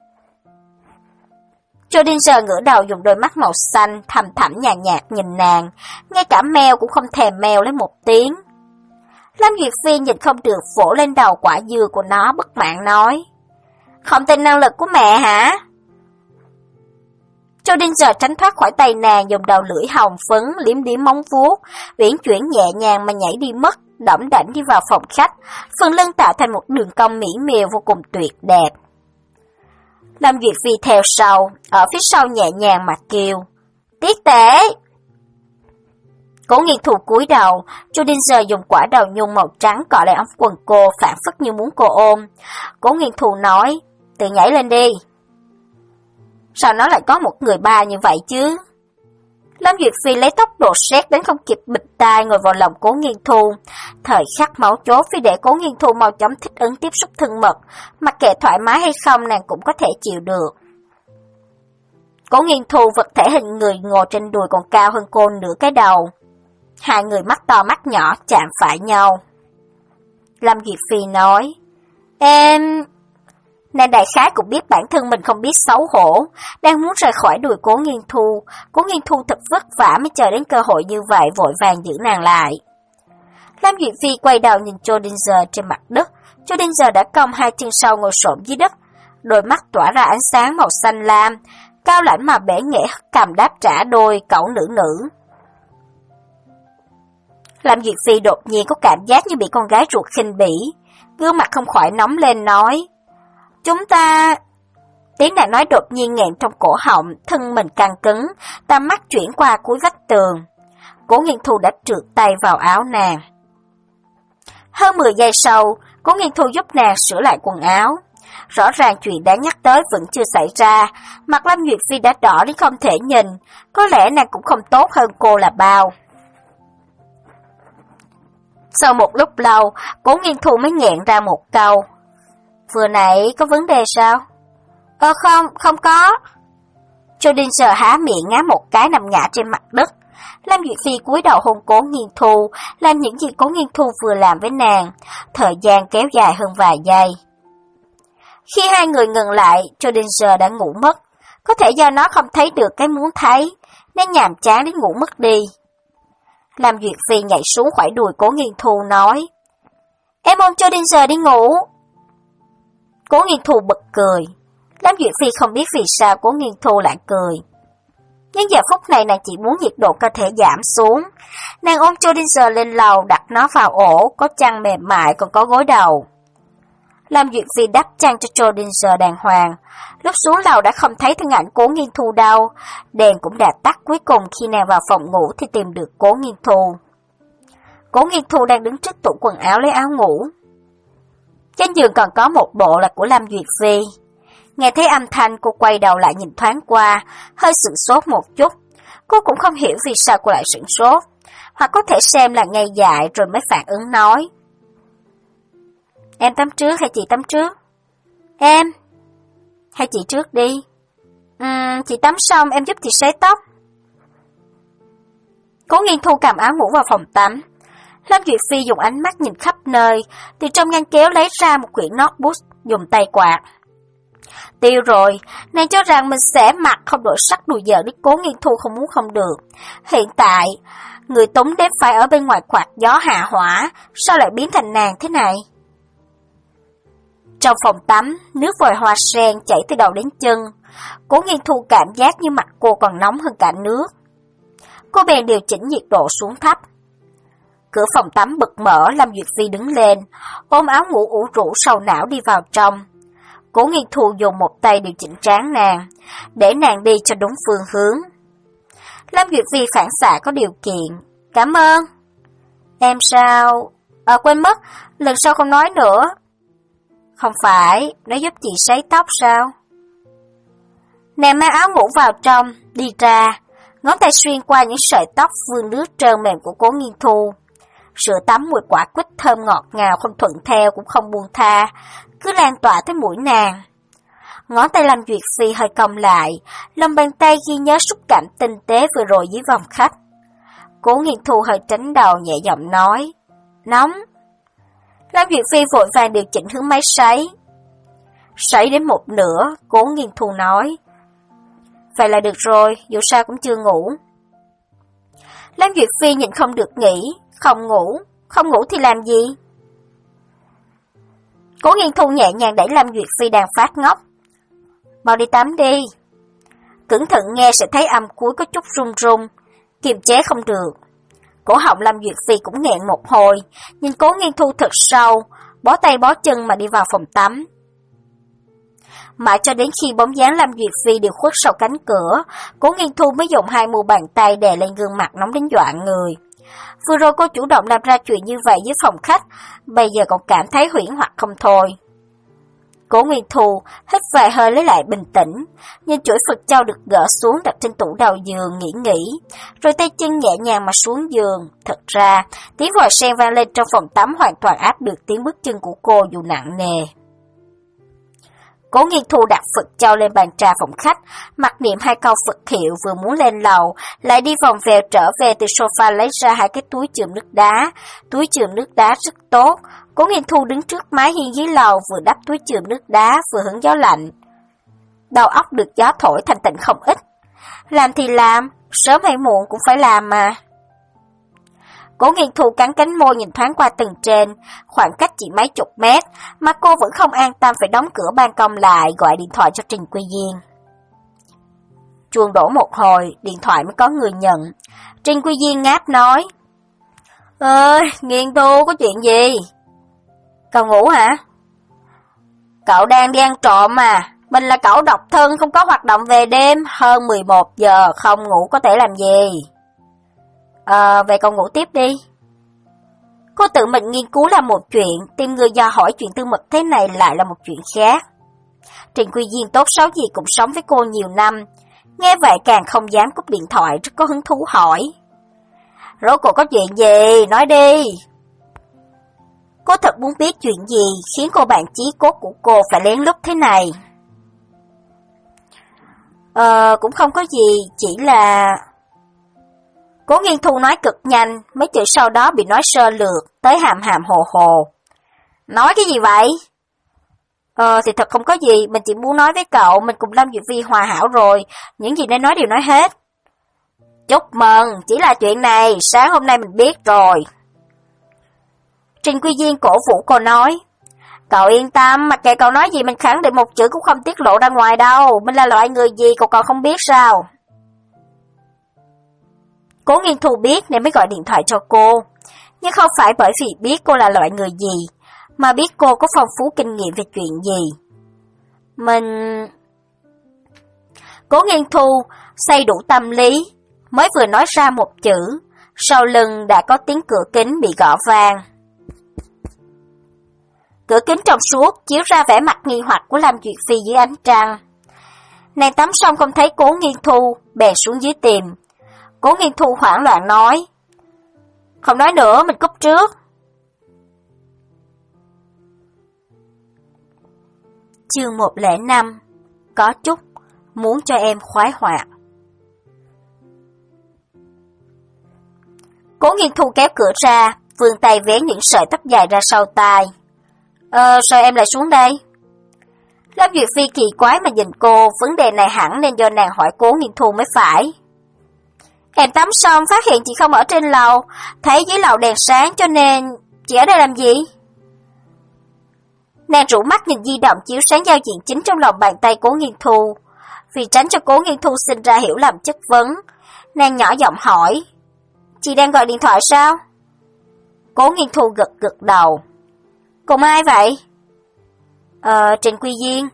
Schrödinger ngửa đầu dùng đôi mắt màu xanh thầm thẳm nhàn nhạt, nhạt nhìn nàng, ngay cả meo cũng không thèm meo lấy một tiếng. Lâm Duyệt Phi nhìn không được vỗ lên đầu quả dưa của nó bất mãn nói, không tin năng lực của mẹ hả? Schrödinger tránh thoát khỏi tay nàng, dùng đầu lưỡi hồng phấn liếm liếm móng vuốt, uyển chuyển nhẹ nhàng mà nhảy đi mất, đỏng đảnh đi vào phòng khách, phần lưng tạo thành một đường cong mỹ miều vô cùng tuyệt đẹp. Lâm Duyệt Phi theo sau, ở phía sau nhẹ nhàng mà kêu, Tiết Tể! Cố Nghiên Thu cúi đầu, Schrödinger dùng quả đầu nhung màu trắng cọ lại ống quần cô, phản phất như muốn cô ôm. Cố Nghiên Thu nói, tự nhảy lên đi. Sao nó lại có một người ba như vậy chứ? Lâm Duyệt Phi lấy tốc độ sét đến không kịp bịt tai ngồi vào lòng Cố Nghiên Thu. Thời khắc máu chốt, vì để Cố Nghiên Thu mau chóng thích ứng tiếp xúc thân mật, mặc kệ thoải mái hay không nàng cũng có thể chịu được. Cố Nghiên Thu vật thể hình người ngồi trên đùi còn cao hơn cô nửa cái đầu. Hai người mắt to mắt nhỏ chạm phải nhau. Lâm Duyệt Phi nói, Em... Nàng đại khái cũng biết bản thân mình không biết xấu hổ, đang muốn rời khỏi đùi Cố Nghiên Thu. Cố Nghiên Thu thật vất vả mới chờ đến cơ hội như vậy, vội vàng giữ nàng lại. Lâm Duyệt Phi quay đầu nhìn Schrödinger trên mặt đất. Schrödinger đã cong hai chân sau ngồi xổm dưới đất, đôi mắt tỏa ra ánh sáng màu xanh lam, cao lãnh mà bể nghệ cầm đáp trả đôi cẩu nữ nữ. Lâm Duyệt Phi đột nhiên có cảm giác như bị con gái ruột khinh bỉ, gương mặt không khỏi nóng lên nói, Chúng ta... Tiếng nàng nói đột nhiên nghẹn trong cổ họng, thân mình căng cứng, tầm mắt chuyển qua cuối vách tường. Cố Nghiên Thu đã trượt tay vào áo nàng. Hơn mười giây sau, Cố Nghiên Thu giúp nàng sửa lại quần áo. Rõ ràng chuyện đáng nhắc tới vẫn chưa xảy ra, mặt Lâm Duyệt Phi đã đỏ đến không thể nhìn, có lẽ nàng cũng không tốt hơn cô là bao. Sau một lúc lâu, Cố Nghiên Thu mới nghẹn ra một câu. Vừa nãy có vấn đề sao? Ờ không, không có. Schrödinger há miệng ngáp một cái nằm ngã trên mặt đất. Lâm Duyệt Phi cúi đầu hôn Cố Nghiên Thu, làm những gì Cố Nghiên Thu vừa làm với nàng. Thời gian kéo dài hơn vài giây. Khi hai người ngừng lại, Schrödinger đã ngủ mất. Có thể do nó không thấy được cái muốn thấy, nên nhàm chán đến ngủ mất đi. Lâm Duyệt Phi nhảy xuống khỏi đùi Cố Nghiên Thu nói, Em ôm Schrödinger đi ngủ. Cố Nghiên Thu bật cười. Lâm Duyệt Phi không biết vì sao Cố Nghiên Thu lại cười. Nhưng giờ phút này nàng chỉ muốn nhiệt độ cơ thể giảm xuống. Nàng ôm Schrödinger lên lầu, đặt nó vào ổ, có chăn mềm mại còn có gối đầu. Lâm Duyệt Phi đắp chăn cho Schrödinger đàng hoàng. Lúc xuống lầu đã không thấy thân ảnh Cố Nghiên Thu đâu. Đèn cũng đã tắt, cuối cùng khi nàng vào phòng ngủ thì tìm được Cố Nghiên Thu. Cố Nghiên Thu đang đứng trước tủ quần áo lấy áo ngủ. Trên giường còn có một bộ là của Lâm Duyệt Phi. Nghe thấy âm thanh, cô quay đầu lại nhìn thoáng qua, hơi sửng sốt một chút. Cô cũng không hiểu vì sao cô lại sửng sốt, hoặc có thể xem là ngây dại rồi mới phản ứng nói. Em tắm trước hay chị tắm trước? Em. Hay chị trước đi. Ừm, chị tắm xong em giúp chị sấy tóc. Cố Nghiên Thu cầm áo ngủ vào phòng tắm. Lâm Duyệt Phi dùng ánh mắt nhìn khắp nơi, từ trong ngăn kéo lấy ra một quyển notebook, dùng tay quạt. Tiêu rồi, nàng cho rằng mình sẽ mặc không đổi sắc đùi giỡn đến Cố Nghiên Thu không muốn không được. Hiện tại, người túng đến phải ở bên ngoài quạt gió hạ hỏa, sao lại biến thành nàng thế này? Trong phòng tắm, nước vòi hoa sen chảy từ đầu đến chân. Cố Nghiên Thu cảm giác như mặt cô còn nóng hơn cả nước. Cô bèn điều chỉnh nhiệt độ xuống thấp. Cửa phòng tắm bật mở, Lâm Duyệt Phi đứng lên, ôm áo ngủ ủ rũ sầu não đi vào trong. Cố Nghiên Thu dùng một tay điều chỉnh trán nàng, để nàng đi cho đúng phương hướng. Lâm Duyệt Phi phản xạ có điều kiện. Cảm ơn. Em sao? À quên mất, lần sau không nói nữa. Không phải, nó giúp chị sấy tóc sao? Nàng mang áo ngủ vào trong, đi ra, Ngón tay xuyên qua những sợi tóc vương nước trơn mềm của Cố Nghiên Thu. Sữa tắm mùi quả quýt thơm ngọt ngào không thuận theo cũng không buông tha, cứ lan tỏa tới mũi nàng. Ngón tay Lâm Duyệt Phi hơi cong lại, lòng bàn tay ghi nhớ xúc cảm tinh tế vừa rồi dưới vòng khách. Cố Nghiên Thu hơi tránh đầu nhẹ giọng nói, nóng. Lâm Duyệt Phi vội vàng điều chỉnh hướng máy sấy. Sấy đến một nửa, Cố Nghiên Thu nói, vậy là được rồi, dù sao cũng chưa ngủ. Lâm Duyệt Phi nhìn không được nghĩ, không ngủ, không ngủ thì làm gì? Cố Nghiên Thu nhẹ nhàng đẩy Lâm Duyệt Phi đang phát ngốc. Mau đi tắm đi. Cẩn thận nghe sẽ thấy âm cuối có chút run run, kiềm chế không được. Cổ họng Lâm Duyệt Phi cũng nghẹn một hồi, nhìn Cố Nghiên Thu thật sâu, bó tay bó chân mà đi vào phòng tắm. Mãi cho đến khi bóng dáng Lâm Duyệt Phi đều khuất sau cánh cửa, Cố Nghiên Thu mới dùng hai mu bàn tay đè lên gương mặt nóng đến dọa người. Vừa rồi cô chủ động làm ra chuyện như vậy với phòng khách, bây giờ còn cảm thấy huyễn hoặc không thôi. Cố Nguyên Thu hít vài hơi lấy lại bình tĩnh, nhìn chuỗi Phật châu được gỡ xuống đặt trên tủ đầu giường nghĩ nghĩ, rồi tay chân nhẹ nhàng mà xuống giường. Thật ra, tiếng vòi sen vang lên trong phòng tắm hoàn toàn áp được tiếng bước chân của cô dù nặng nề. Cố Nghiên Thu đặt Phật châu lên bàn trà phòng khách, mặc niệm hai câu Phật hiệu vừa muốn lên lầu, lại đi vòng vèo trở về từ sofa lấy ra hai cái túi chườm nước đá. Túi chườm nước đá rất tốt. Cố Nghiên Thu đứng trước mái hiên dưới lầu vừa đắp túi chườm nước đá vừa hứng gió lạnh. Đầu óc được gió thổi thành tịnh không ít. Làm thì làm, sớm hay muộn cũng phải làm mà. Cố Nghiên Thu cắn cánh môi nhìn thoáng qua tầng trên, khoảng cách chỉ mấy chục mét, mà cô vẫn không an tâm phải đóng cửa ban công lại, gọi điện thoại cho Trình Quy Diên. Chuông đổ một hồi, điện thoại mới có người nhận. Trình Quy Diên ngáp nói, ơi, Nghiên Thu có chuyện gì? Cậu ngủ hả? Cậu đang đi ăn trộm mà, mình là cậu độc thân không có hoạt động về đêm, hơn mười một giờ không ngủ có thể làm gì? Ờ, vậy cậu ngủ tiếp đi. Cô tự mình nghiên cứu là một chuyện, tìm người dò hỏi chuyện tư mật thế này lại là một chuyện khác. Trình Quy Diên tốt xấu gì cũng sống với cô nhiều năm, nghe vậy càng không dám cúp điện thoại, rất có hứng thú hỏi. Rốt cuộc có chuyện gì, nói đi. Cô thật muốn biết chuyện gì khiến cô bạn chí cốt của cô phải lén lút thế này. Ờ, cũng không có gì, chỉ là... Cố Nghiên Thu nói cực nhanh, mấy chữ sau đó bị nói sơ lược, tới hàm hàm hồ hồ. Nói cái gì vậy? Ờ, thì thật không có gì, mình chỉ muốn nói với cậu, mình cùng Lâm Duyệt Vi hòa hảo rồi, những gì nên nói đều nói hết. Chúc mừng, chỉ là chuyện này, sáng hôm nay mình biết rồi. Trình Quy Diên cổ vũ cô nói, cậu yên tâm, mặc kệ cậu nói gì mình khẳng định một chữ cũng không tiết lộ ra ngoài đâu, mình là loại người gì cậu còn không biết sao? Cố Nghiên Thu biết nên mới gọi điện thoại cho cô, nhưng không phải bởi vì biết cô là loại người gì, mà biết cô có phong phú kinh nghiệm về chuyện gì. Mình... Cố Nghiên Thu xây đủ tâm lý, mới vừa nói ra một chữ, sau lưng đã có tiếng cửa kính bị gõ vang. Cửa kính trong suốt chiếu ra vẻ mặt nghi hoặc của Lâm Duyệt Phi dưới ánh trăng. Nàng tắm xong không thấy Cố Nghiên Thu, bèn xuống dưới tìm. Cố Nghiên Thu hoảng loạn nói, không nói nữa, mình cúp trước. Chương một không năm, có chút muốn cho em khoái hoạt. Cố Nghiên Thu kéo cửa ra, vươn tay vén những sợi tóc dài ra sau tai. Ờ, sao em lại xuống đây? Lâm Duyệt Phi kỳ quái mà nhìn cô, vấn đề này hẳn nên do nàng hỏi Cố Nghiên Thu mới phải. Em tắm xong phát hiện chị không ở trên lầu, thấy dưới lầu đèn sáng cho nên chị ở đây làm gì? Nàng rủ mắt nhìn di động chiếu sáng giao diện chính trong lòng bàn tay Cố Nghiên Thu. Vì tránh cho Cố Nghiên Thu sinh ra hiểu lầm chất vấn, nàng nhỏ giọng hỏi, chị đang gọi điện thoại sao? Cố Nghiên Thu gật gật đầu. Cùng ai vậy? Ờ, Trình Quy Diên.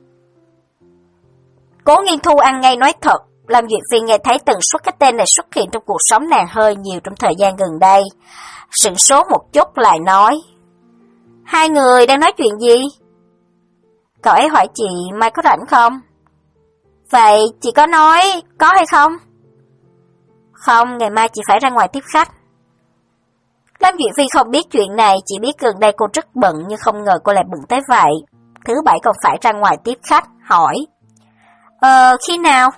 Cố Nghiên Thu ăn ngay nói thật, Lâm Duyệt Phi nghe thấy tần suất cái tên này xuất hiện trong cuộc sống nàng hơi nhiều trong thời gian gần đây. Sửng sốt một chút lại nói, hai người đang nói chuyện gì? Cậu ấy hỏi chị mai có rảnh không? Vậy chị có nói có hay không? Không, ngày mai chị phải ra ngoài tiếp khách. Lâm Duyệt Phi không biết chuyện này, chỉ biết gần đây cô rất bận nhưng không ngờ cô lại bận tới vậy. Thứ bảy còn phải ra ngoài tiếp khách, hỏi. Ờ, khi nào?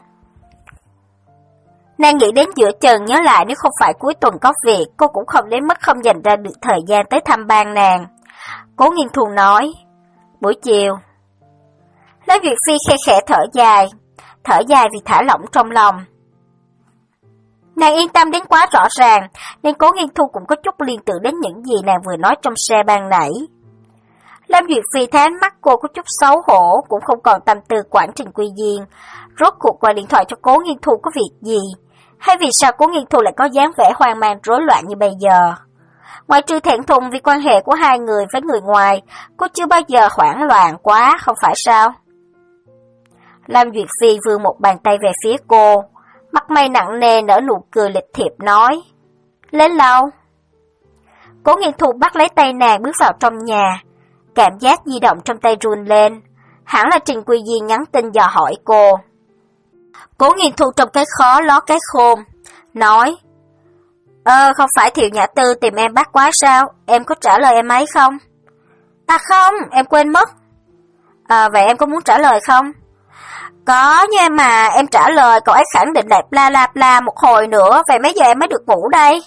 Nàng nghĩ đến giữa chừng, nhớ lại nếu không phải cuối tuần có việc, cô cũng không đến mức không dành ra được thời gian tới thăm ban nàng. Cố Nghiên Thu nói, buổi chiều. Lâm Duyệt Phi khe khẽ thở dài, thở dài vì thả lỏng trong lòng. Nàng yên tâm đến quá rõ ràng, nên Cố Nghiên Thu cũng có chút liên tưởng đến những gì nàng vừa nói trong xe ban nãy. Lâm Duyệt Phi thấy ánh mắt cô có chút xấu hổ, cũng không còn tâm tư quản Trình Quy Diên. Rốt cuộc gọi điện thoại cho Cố Nghiên Thu có việc gì? Hay vì sao Cố Nghiên Thu lại có dáng vẻ hoang mang rối loạn như bây giờ? Ngoài trừ thẹn thùng vì quan hệ của hai người với người ngoài, cô chưa bao giờ hoảng loạn quá, không phải sao? Lâm Duyệt Phi vươn một bàn tay về phía cô, mặt mày nặng nề nở nụ cười lịch thiệp nói, lên lầu. Cố Nghiên Thu bắt lấy tay nàng bước vào trong nhà, cảm giác di động trong tay run lên, hẳn là Trình Quy Diên nhắn tin dò hỏi cô. Cố Nghiên Thu trong cái khó ló cái khôn, nói, Ờ, không phải Thiệu Nhã Tư tìm em bắt quái sao, em có trả lời em ấy không? À không, em quên mất. À, vậy em có muốn trả lời không? Có nha mà, em trả lời cậu ấy khẳng định lại bla bla bla một hồi nữa, vậy mấy giờ em mới được ngủ đây?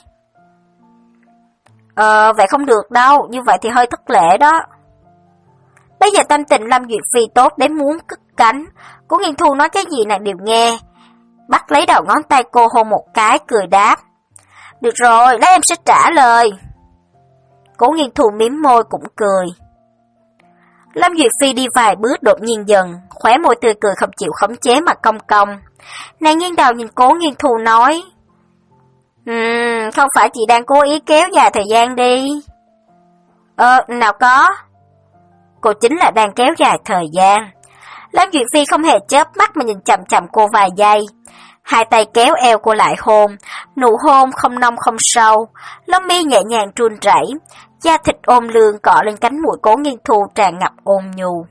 Ờ, vậy không được đâu, như vậy thì hơi thất lễ đó. Bây giờ tâm tình Lâm Duyệt Phi tốt đến muốn cất cánh, Cố Nghiên Thu nói cái gì nàng đều nghe. Bắt lấy đầu ngón tay cô hôn một cái, cười đáp. Được rồi, lát em sẽ trả lời. Cố Nghiên Thu mím môi cũng cười. Lâm Duyệt Phi đi vài bước đột nhiên dần, khóe môi tươi cười không chịu khống chế mà cong cong. Nàng nghiêng đầu nhìn Cố Nghiên Thu nói, Ừm, không phải chị đang cố ý kéo dài thời gian đi. Ờ, nào có. Cô chính là đang kéo dài thời gian. Lâm Duyệt Phi không hề chớp mắt mà nhìn chằm chằm cô vài giây. Hai tay kéo eo cô lại hôn, nụ hôn không nông không sâu, lông mi nhẹ nhàng run rẩy, da thịt ôm lương cọ lên cánh mũi Cố Nghiên Thu tràn ngập ôn nhu.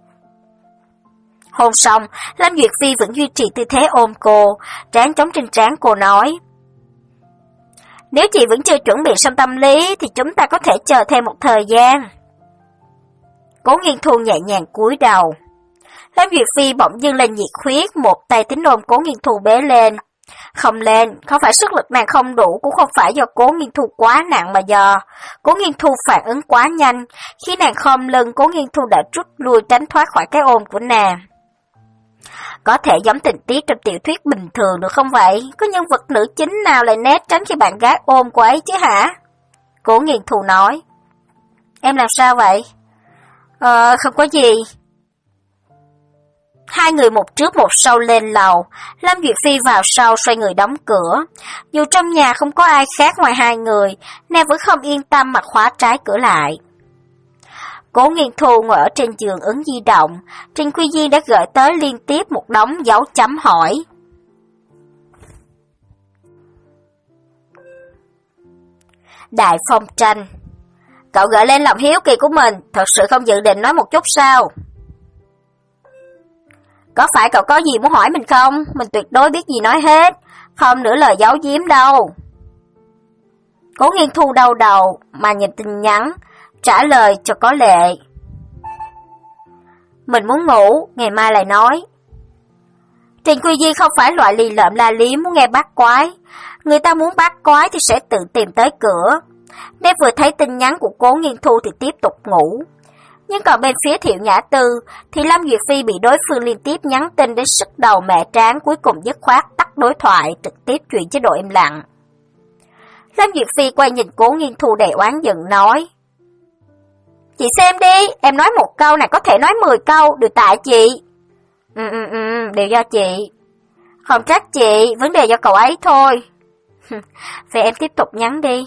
Hôn xong, Lâm Duyệt Phi vẫn duy trì tư thế ôm cô, trán chống trên trán cô nói, nếu chị vẫn chưa chuẩn bị xong tâm lý thì chúng ta có thể chờ thêm một thời gian. Cố Nghiên Thu nhẹ nhàng cúi đầu. Lâm Duyệt Phi bỗng dưng lên nhiệt huyết, một tay tính ôm Cố Nghiên Thu bế lên. Không lên, không phải sức lực nàng không đủ, cũng không phải do Cố Nghiên Thu quá nặng mà do Cố Nghiên Thu phản ứng quá nhanh. Khi nàng khom lưng, Cố Nghiên Thu đã rút lui tránh thoát khỏi cái ôm của nàng. Có thể giống tình tiết trong tiểu thuyết bình thường được không vậy? Có nhân vật nữ chính nào lại né tránh khi bạn gái ôm cô ấy chứ hả? Cố Nghiên Thu nói. Em làm sao vậy? Ờ, không có gì. Hai người một trước một sau lên lầu, Lâm Duyệt Phi vào sau xoay người đóng cửa. Dù trong nhà không có ai khác ngoài hai người, nàng vẫn không yên tâm mà khóa trái cửa lại. Cố Nghiên Thu ngồi ở trên giường ấn di động, Trình Quy Diên đã gửi tới liên tiếp một đống dấu chấm hỏi. Đại Phong Tranh, cậu gợi lên lòng hiếu kỳ của mình, thật sự không dự định nói một chút sao? Có phải cậu có gì muốn hỏi mình không? Mình tuyệt đối biết gì nói hết, không nửa lời giấu giếm đâu. Cố Nghiên Thu đau đầu mà nhìn tin nhắn, trả lời cho có lệ. Mình muốn ngủ, ngày mai lại nói. Trình Quy Di không phải loại lì lợm la liếm muốn nghe bát quái. Người ta muốn bát quái thì sẽ tự tìm tới cửa. Nếu vừa thấy tin nhắn của Cố Nghiên Thu thì tiếp tục ngủ. Nhưng còn bên phía Thiệu Nhã Tư thì Lâm Duyệt Phi bị đối phương liên tiếp nhắn tin đến sức đầu mẹ tráng, cuối cùng dứt khoát tắt đối thoại, trực tiếp chuyển chế độ im lặng. Lâm Duyệt Phi quay nhìn Cố Nghiên Thu đầy oán giận nói. Chị xem đi, em nói một câu này có thể nói mười câu, đều tại chị. Ừ ừ ừ, đều do chị. Không trách chị, vấn đề do cậu ấy thôi. Vậy em tiếp tục nhắn đi.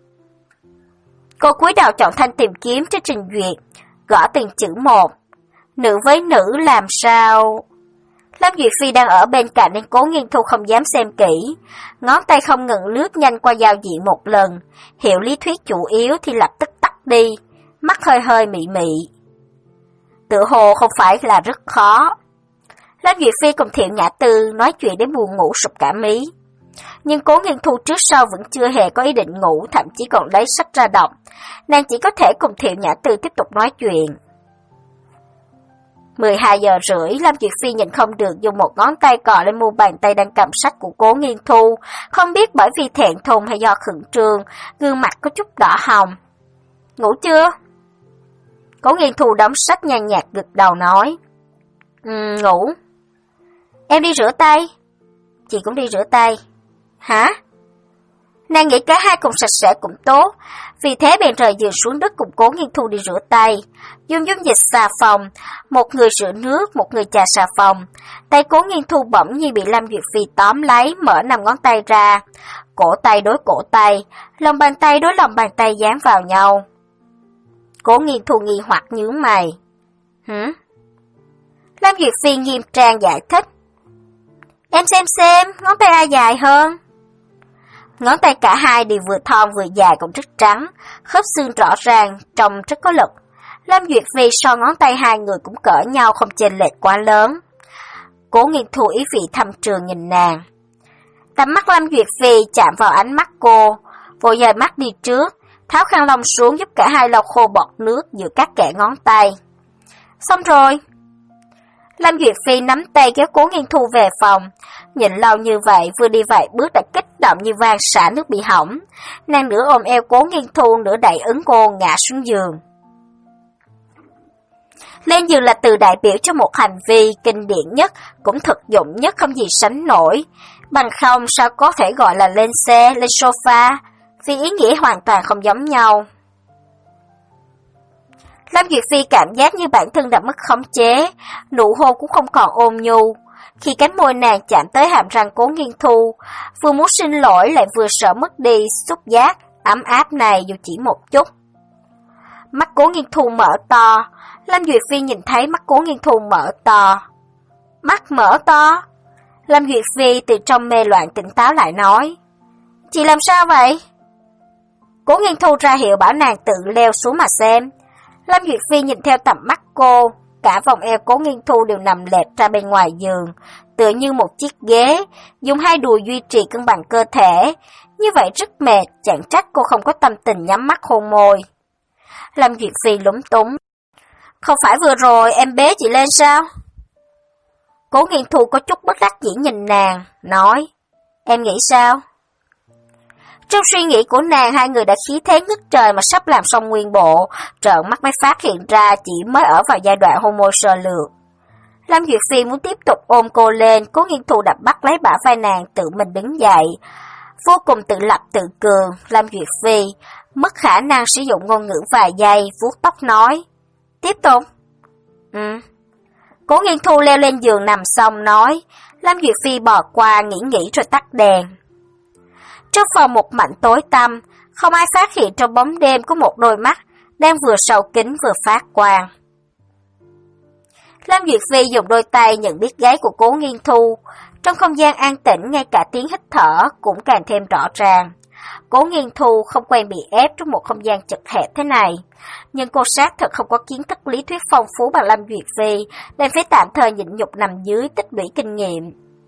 Cô cúi đầu chọn thanh tìm kiếm trên trình duyệt, gõ từng chữ một. Nữ với nữ làm sao? Lâm Duyệt Phi đang ở bên cạnh nên Cố Nghiên Thu không dám xem kỹ. Ngón tay không ngừng lướt nhanh qua giao diện một lần, hiểu lý thuyết chủ yếu thì lập tức tắt đi, mắt hơi hơi mị mị. Tựa hồ không phải là rất khó. Lâm Duyệt Phi cùng Thiệu Nhã Tư nói chuyện đến buồn ngủ sụp cả mí. Nhưng Cố Nghiên Thu trước sau vẫn chưa hề có ý định ngủ, thậm chí còn lấy sách ra đọc. Nàng chỉ có thể cùng Thiệu Nhã Tư tiếp tục nói chuyện. mười hai giờ rưỡi, Lâm Duyệt Phi nhìn không được, dùng một ngón tay cọ lên mu bàn tay đang cầm sách của Cố Nghiên Thu. Không biết bởi vì thẹn thùng hay do khẩn trương, gương mặt có chút đỏ hồng. Ngủ chưa? Cố Nghiên Thu đóng sách nhàn nhạt gật đầu nói. Ừ, ngủ. Em đi rửa tay. Chị cũng đi rửa tay. Hả? Nàng nghĩ cả hai cùng sạch sẽ cũng tốt, vì thế bèn rời giường xuống đất cùng Cố Nghiên Thu đi rửa tay. Dung dung dịch xà phòng, một người rửa nước, một người chà xà phòng. Tay Cố Nghiên Thu bỗng nhiên bị Lâm Duyệt Phi tóm lấy, mở năm ngón tay ra. Cổ tay đối cổ tay, lòng bàn tay đối lòng bàn tay dán vào nhau. Cố Nghiên Thu nghi hoặc nhướng mày. Hử? Lâm Duyệt Phi nghiêm trang giải thích. Em xem xem, ngón tay ai dài hơn? Ngón tay cả hai đều vừa thon vừa dài cũng rất trắng, khớp xương rõ ràng, trông rất có lực. Lâm Duyệt Phi so ngón tay hai người cũng cỡ nhau, không chênh lệch quá lớn. Cố Nghiên Thu ý vị thâm trường nhìn nàng. Tầm mắt Lâm Duyệt Phi chạm vào ánh mắt cô, vội dời mắt đi trước, tháo khăn lông xuống giúp cả hai lau khô bọt nước giữa các kẽ ngón tay. Xong rồi. Lâm Duyệt Phi nắm tay kéo Cố Nghiên Thu về phòng. Nhìn lâu như vậy, vừa đi vài bước đã kích động như van xả nước bị hỏng. Nàng nửa ôm eo Cố Nghiên Thu, nửa đẩy ấn cô ngã xuống giường. Lên giường là từ đại biểu cho một hành vi kinh điển nhất, cũng thực dụng nhất không gì sánh nổi. Bằng không sao có thể gọi là lên xe, lên sofa, vì ý nghĩa hoàn toàn không giống nhau. Lâm Duyệt Phi cảm giác như bản thân đã mất khống chế, nụ hôn cũng không còn ôn nhu. Khi cánh môi nàng chạm tới hàm răng Cố Nghiên Thu, vừa muốn xin lỗi lại vừa sợ mất đi xúc giác ấm áp này dù chỉ một chút. Mắt Cố Nghiên Thu mở to, Lâm Duyệt Phi nhìn thấy mắt Cố Nghiên Thu mở to. Mắt mở to? Lâm Duyệt Phi từ trong mê loạn tỉnh táo lại nói. Chị làm sao vậy? Cố Nghiên Thu ra hiệu bảo nàng tự leo xuống mà xem. Lâm Duyệt Phi nhìn theo tầm mắt cô, cả vòng eo Cố Nghiên Thu đều nằm lệch ra bên ngoài giường, tựa như một chiếc ghế, dùng hai đùi duy trì cân bằng cơ thể. Như vậy rất mệt, chẳng trách cô không có tâm tình nhắm mắt hôn môi. Lâm Duyệt Phi lúng túng. Không phải vừa rồi em bế chị lên sao? Cố Nghiên Thu có chút bất đắc dĩ nhìn nàng, nói. Em nghĩ sao? Trong suy nghĩ của nàng, hai người đã khí thế ngất trời mà sắp làm xong nguyên bộ, trợn mắt mới phát hiện ra chỉ mới ở vào giai đoạn hôn môi sơ lược. Lâm Duyệt Phi muốn tiếp tục ôm cô lên, Cố Nghiên Thu đập bắt lấy bả vai nàng tự mình đứng dậy. Vô cùng tự lập tự cường, Lâm Duyệt Phi mất khả năng sử dụng ngôn ngữ vài giây, vuốt tóc nói. Tiếp tục. Ừ. Cố Nghiên Thu leo lên giường nằm xong nói. Lâm Duyệt Phi bò qua nghĩ nghĩ rồi tắt đèn. Trong phòng một mảnh tối tăm, không ai phát hiện trong bóng đêm có một đôi mắt đang vừa sâu kín vừa phát quang. Lâm Duyệt Phi dùng đôi tay nhận biết gáy của Cố Nghiên Thu. Trong không gian an tĩnh, ngay cả tiếng hít thở cũng càng thêm rõ ràng. Cố Nghiên Thu không quen bị ép trong một không gian chật hẹp thế này, nhưng cô xác thực không có kiến thức lý thuyết phong phú bằng Lâm Duyệt Phi, nên phải tạm thời nhịn nhục nằm dưới tích lũy kinh nghiệm.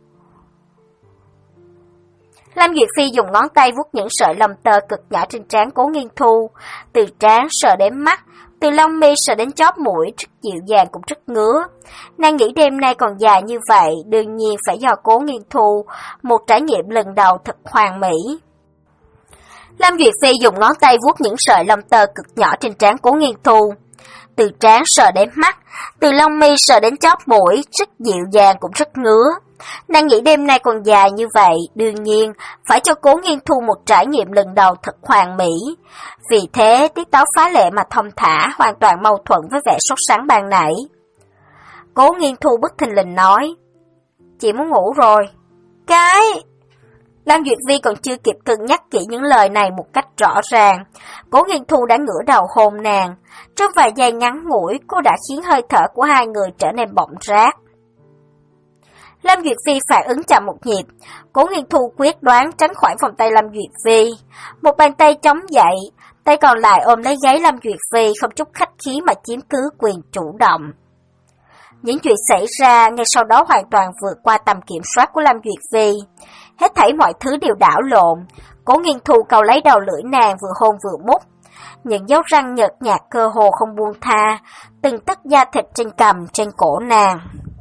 Lâm Duyệt Phi dùng ngón tay vuốt những sợi lông tơ cực nhỏ trên trán Cố Nghiên Thu, từ trán sờ đến mắt, từ lông mi sờ đến chóp mũi, rất dịu dàng cũng rất ngứa. Nàng nghĩ đêm nay còn dài như vậy, đương nhiên phải do Cố Nghiên Thu, một trải nghiệm lần đầu thật hoàn mỹ. Lâm Duyệt Phi dùng ngón tay vuốt những sợi lông tơ cực nhỏ trên trán Cố Nghiên Thu, từ trán sờ đến mắt, từ lông mi sờ đến chóp mũi, rất dịu dàng cũng rất ngứa. Nàng nghĩ đêm nay còn dài như vậy, đương nhiên phải cho Cố Nghiên Thu một trải nghiệm lần đầu thật hoàn mỹ. Vì thế, tiết tấu phá lệ mà thông thả, hoàn toàn mâu thuẫn với vẻ sốt sắng ban nãy. Cố Nghiên Thu bất thình lình nói, chị muốn ngủ rồi. Cái... Lâm Duyệt Phi còn chưa kịp cân nhắc kỹ những lời này một cách rõ ràng, Cố Nghiên Thu đã ngửa đầu hôn nàng. Trong vài giây ngắn ngủi, cô đã khiến hơi thở của hai người trở nên bỏng rát. Lâm Duyệt Phi phản ứng chậm một nhịp, Cố Nghiên Thu quyết đoán tránh khỏi vòng tay Lâm Duyệt Phi. Một bàn tay chống dậy, tay còn lại ôm lấy gáy Lâm Duyệt Phi, không chút khách khí mà chiếm cứ quyền chủ động. Những chuyện xảy ra ngay sau đó hoàn toàn vượt qua tầm kiểm soát của Lâm Duyệt Phi. hết thảy mọi thứ đều đảo lộn. Cố Nghiên Thu cầu lấy đầu lưỡi nàng vừa hôn vừa mút. Những dấu răng nhợt nhạt cơ hồ không buông tha, từng tấc da thịt trên cằm, trên cổ nàng.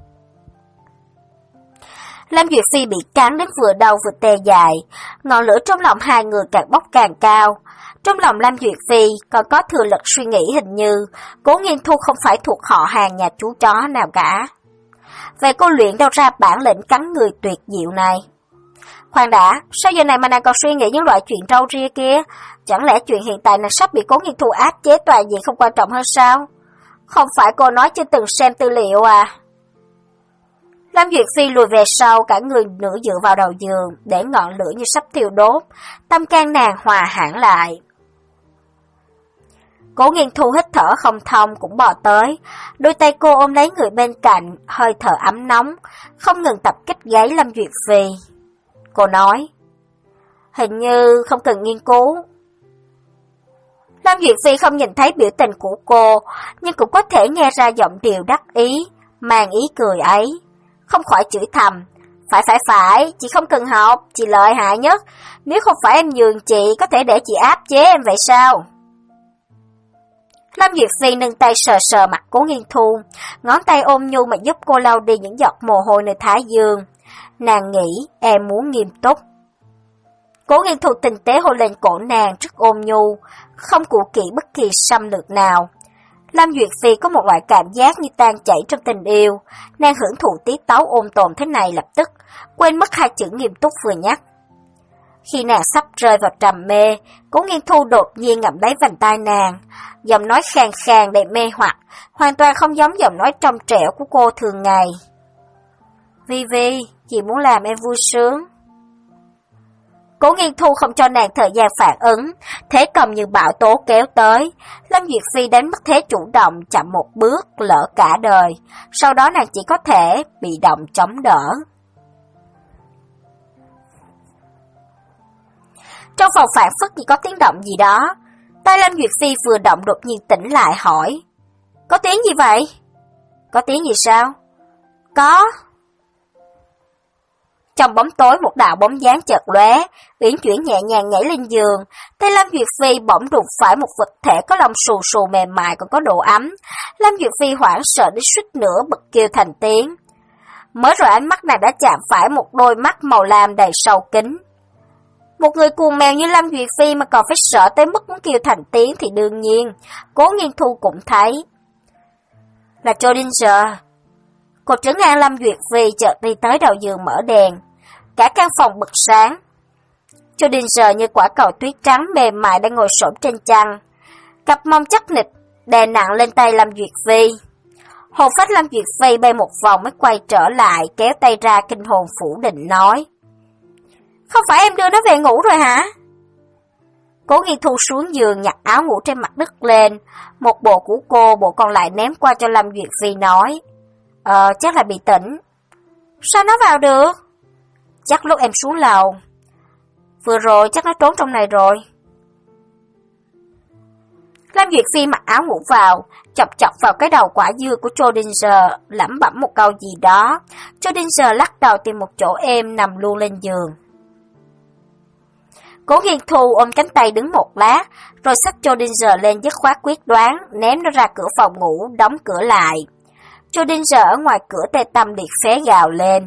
Lam Duyệt Phi bị cắn đến vừa đau vừa tê dại, ngọn lửa trong lòng hai người càng bốc càng cao. Trong lòng Lam Duyệt Phi còn có thừa lực suy nghĩ hình như Cố Nghiên Thu không phải thuộc họ hàng nhà chú chó nào cả. Vậy cô luyện đâu ra bản lĩnh cắn người tuyệt diệu này? Khoan đã, sao giờ này mà nàng còn suy nghĩ những loại chuyện râu ria kia? Chẳng lẽ chuyện hiện tại nàng sắp bị Cố Nghiên Thu áp chế toàn diện không quan trọng hơn sao? Không phải cô nói chưa từng xem tư liệu à? Lam Duyệt Phi lùi về sau, cả người nửa dựa vào đầu giường, để ngọn lửa như sắp thiêu đốt, tâm can nàng hòa hẳn lại. Cố Nghiên Thu hít thở không thông cũng bò tới, đôi tay cô ôm lấy người bên cạnh, hơi thở ấm nóng, không ngừng tập kích gáy Lam Duyệt Phi. Cô nói, hình như không cần nghiên cứu. Lam Duyệt Phi không nhìn thấy biểu tình của cô, nhưng cũng có thể nghe ra giọng điệu đắc ý, mang ý cười ấy. Không khỏi chửi thầm, phải phải phải, chị không cần học, chị lợi hại nhất, nếu không phải em nhường chị, có thể để chị áp chế em vậy sao? Lam Duyệt Phi nâng tay sờ sờ mặt Cố Nghiên Thu, ngón tay ôm nhu mà giúp cô lau đi những giọt mồ hôi nơi thái dương. Nàng nghĩ em muốn nghiêm túc. Cố Nghiên Thu tinh tế hôn lên cổ nàng rất ôm nhu, không cụ kỵ bất kỳ xâm lược nào. Lam Duyệt Phi có một loại cảm giác như tan chảy trong tình yêu, nàng hưởng thụ tiết tấu ôn tồn thế này lập tức, quên mất hai chữ nghiêm túc vừa nhắc. Khi nàng sắp rơi vào trầm mê, Cố Nghiên Thu đột nhiên ngậm lấy vành tai nàng, giọng nói khàn khàn đầy mê hoặc, hoàn toàn không giống giọng nói trong trẻo của cô thường ngày. Vi Vi, chị muốn làm em vui sướng. Cố Nghiên Thu không cho nàng thời gian phản ứng, thế cầm như bão tố kéo tới. Lam Duyệt Phi đánh mất thế chủ động, chậm một bước, lỡ cả đời. Sau đó nàng chỉ có thể bị động chống đỡ. Trong phòng phản phất chỉ có tiếng động gì đó. Tai Lam Duyệt Phi vừa động đột nhiên tỉnh lại hỏi. Có tiếng gì vậy? Có tiếng gì sao? Có. Trong bóng tối một đạo bóng dáng chợt lóe, uyển chuyển nhẹ nhàng nhảy lên giường, tay Lam Duyệt Phi bỗng đụng phải một vật thể có lông xù xù mềm mại còn có độ ấm. Lam Duyệt Phi hoảng sợ đến suýt nữa bật kêu thành tiếng. Mới rồi ánh mắt nàng đã chạm phải một đôi mắt màu lam đầy sâu kín. Một người cuồng mèo như Lam Duyệt Phi mà còn phải sợ tới mức muốn kêu thành tiếng thì đương nhiên, Cố Nghiên Thu cũng thấy. Là Schrödinger. Cô trấn an Lam Duyệt Phi chợt đi tới đầu giường mở đèn. Cả căn phòng bật sáng. Schrödinger như quả cầu tuyết trắng mềm mại đang ngồi xổm trên chăn. Cặp mông chắc nịch đè nặng lên tay Lam Duyệt Phi. Hồn phách Lam Duyệt Phi bay một vòng mới quay trở lại, kéo tay ra kinh hồn phủ định nói. Không phải em đưa nó về ngủ rồi hả? Cố Nghiên Thu xuống giường nhặt áo ngủ trên mặt đất lên, một bộ của cô, bộ còn lại ném qua cho Lam Duyệt Phi nói. Ờ, chắc là bị tỉnh. Sao nó vào được? Chắc lúc em xuống lầu. Vừa rồi chắc nó trốn trong này rồi. Lam Duyệt Phi mặc áo ngủ vào, chọc chọc vào cái đầu quả dưa của Schrödinger, lẩm bẩm một câu gì đó. Schrödinger lắc đầu tìm một chỗ êm nằm luôn lên giường. Cố Nghiên Thu ôm cánh tay đứng một lát, rồi xách Schrödinger lên dứt khoát quyết đoán, ném nó ra cửa phòng ngủ, đóng cửa lại. Schrödinger ở ngoài cửa tê tâm liệt phế gào lên.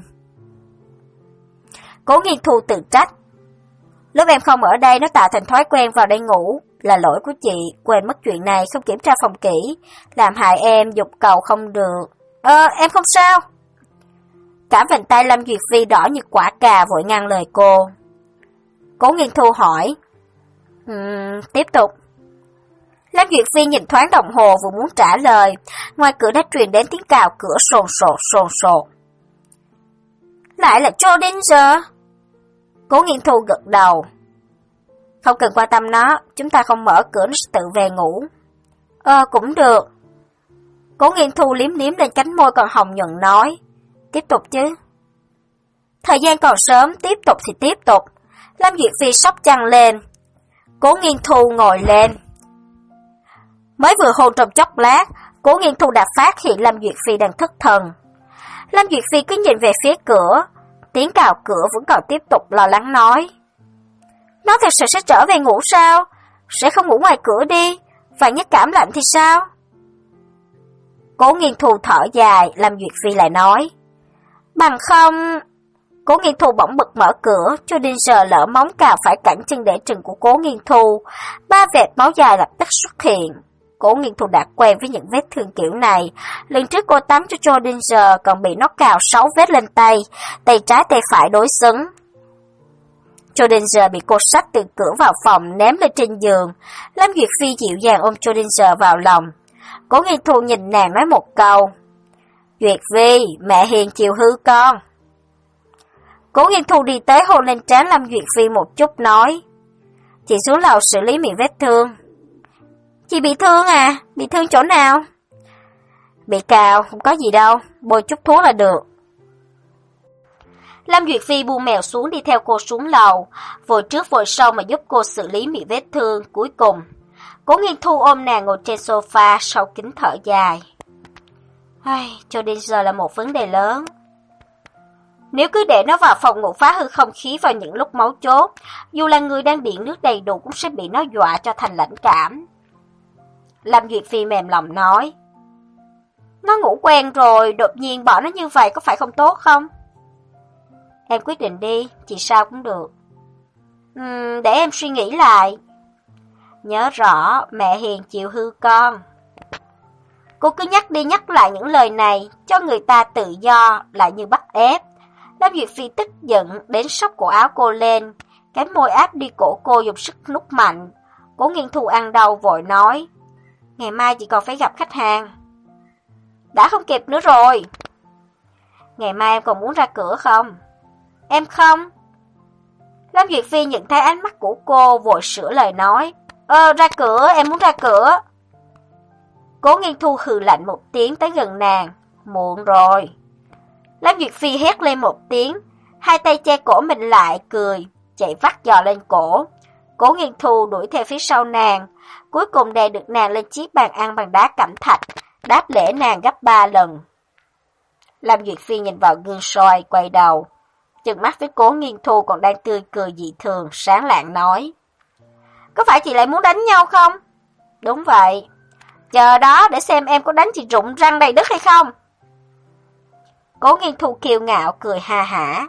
Cố Nghiên Thu tự trách. Lúc em không ở đây nó tạo thành thói quen vào đây ngủ, là lỗi của chị, quên mất chuyện này, không kiểm tra phòng kỹ, làm hại em dục cầu không được. Ờ, em không sao. Cả vành tay Lam Duyệt Phi đỏ như quả cà vội ngăn lời cô. Cố Nghiên Thu hỏi. Ừm, tiếp tục. Lam Duyệt Phi nhìn thoáng đồng hồ vừa muốn trả lời, ngoài cửa đã truyền đến tiếng cào cửa sồn sột sồn sột. Lại là Schrödinger. Cố Nghiên Thu gật đầu. Không cần quan tâm nó, chúng ta không mở cửa nó sẽ tự về ngủ. Ờ, cũng được. Cố Nghiên Thu liếm liếm lên cánh môi còn hồng nhuận nói. Tiếp tục chứ. Thời gian còn sớm, tiếp tục thì tiếp tục. Lam Duyệt Phi sốc chăn lên. Cố Nghiên Thu ngồi lên. Mới vừa hôn trong chốc lát, Cố Nghiên Thu đã phát hiện Lam Duyệt Phi đang thất thần. Lam Duyệt Phi cứ nhìn về phía cửa, tiếng cào cửa vẫn còn tiếp tục lo lắng nói. Nó thật sự sẽ trở về ngủ sao? Sẽ không ngủ ngoài cửa đi, vạn nhất cảm lạnh thì sao? Cố Nghiên Thu thở dài, Lâm Duyệt Phi lại nói. Bằng không... Cố Nghiên Thu bỗng bật mở cửa, cho Đinh Giờ lỡ móng cào phải cẳng chân để trừng của Cố Nghiên Thu. Ba vệt máu dài lập tức xuất hiện. Cố Nghiên Thu đã quen với những vết thương kiểu này. Lần trước cô tắm cho Cho Đinh Giờ còn bị nó cào sáu vết lên tay, tay trái tay phải đối xứng. Cho Đinh Giờ bị cô xách từ cửa vào phòng ném lên trên giường. Lâm Duyệt Phi dịu dàng ôm Cho Đinh Giờ vào lòng. Cố Nghiên Thu nhìn nàng nói một câu. Duyệt Phi, mẹ hiền chiều hư con. Cố Nghiên Thu đi tới hôn lên trán Lâm Duyệt Phi một chút nói. Chị xuống lầu xử lý miệng vết thương. Chị bị thương à? Bị thương chỗ nào? Bị cào, không có gì đâu, bôi chút thuốc là được. Lâm Duyệt Phi buông mèo xuống đi theo cô xuống lầu, vội trước vội sau mà giúp cô xử lý miệng vết thương. Cuối cùng, Cố Nghiên Thu ôm nàng ngồi trên sofa sau kính thở dài. Ai, cho đến giờ là một vấn đề lớn. Nếu cứ để nó vào phòng ngủ phá hư không khí vào những lúc máu chốt, dù là người đang điện nước đầy đủ cũng sẽ bị nó dọa cho thành lãnh cảm. Lâm Duyệt Phi mềm lòng nói. Nó ngủ quen rồi, đột nhiên bỏ nó như vậy có phải không tốt không? Em quyết định đi, chị sao cũng được. Uhm, để em suy nghĩ lại. Nhớ rõ, mẹ hiền chịu hư con. Cô cứ nhắc đi nhắc lại những lời này, cho người ta tự do, lại như bắt ép. Lâm Duyệt Phi tức giận đến xốc cổ áo cô lên, cái môi áp đi cổ cô dùng sức nút mạnh. Cố Nghiên Thu ăn đau vội nói. Ngày mai chị còn phải gặp khách hàng. Đã không kịp nữa rồi. Ngày mai em còn muốn ra cửa không? Em không. Lâm Duyệt Phi nhận thấy ánh mắt của cô vội sửa lời nói. Ờ, ra cửa, em muốn ra cửa. Cố Nghiên Thu hừ lạnh một tiếng tới gần nàng. Muộn rồi. Lâm Duyệt Phi hét lên một tiếng, hai tay che cổ mình lại, cười, chạy vắt giò lên cổ. Cố Nghiên Thu đuổi theo phía sau nàng, cuối cùng đè được nàng lên chiếc bàn ăn bằng đá cẩm thạch, đáp lễ nàng gấp ba lần. Lâm Duyệt Phi nhìn vào gương soi, quay đầu, chừng mắt với Cố Nghiên Thu còn đang tươi cười dị thường, sáng lạng nói. Có phải chị lại muốn đánh nhau không? Đúng vậy. Chờ đó để xem em có đánh chị rụng răng đầy đất hay không. Cố Nghiên Thu kiêu ngạo cười ha hả.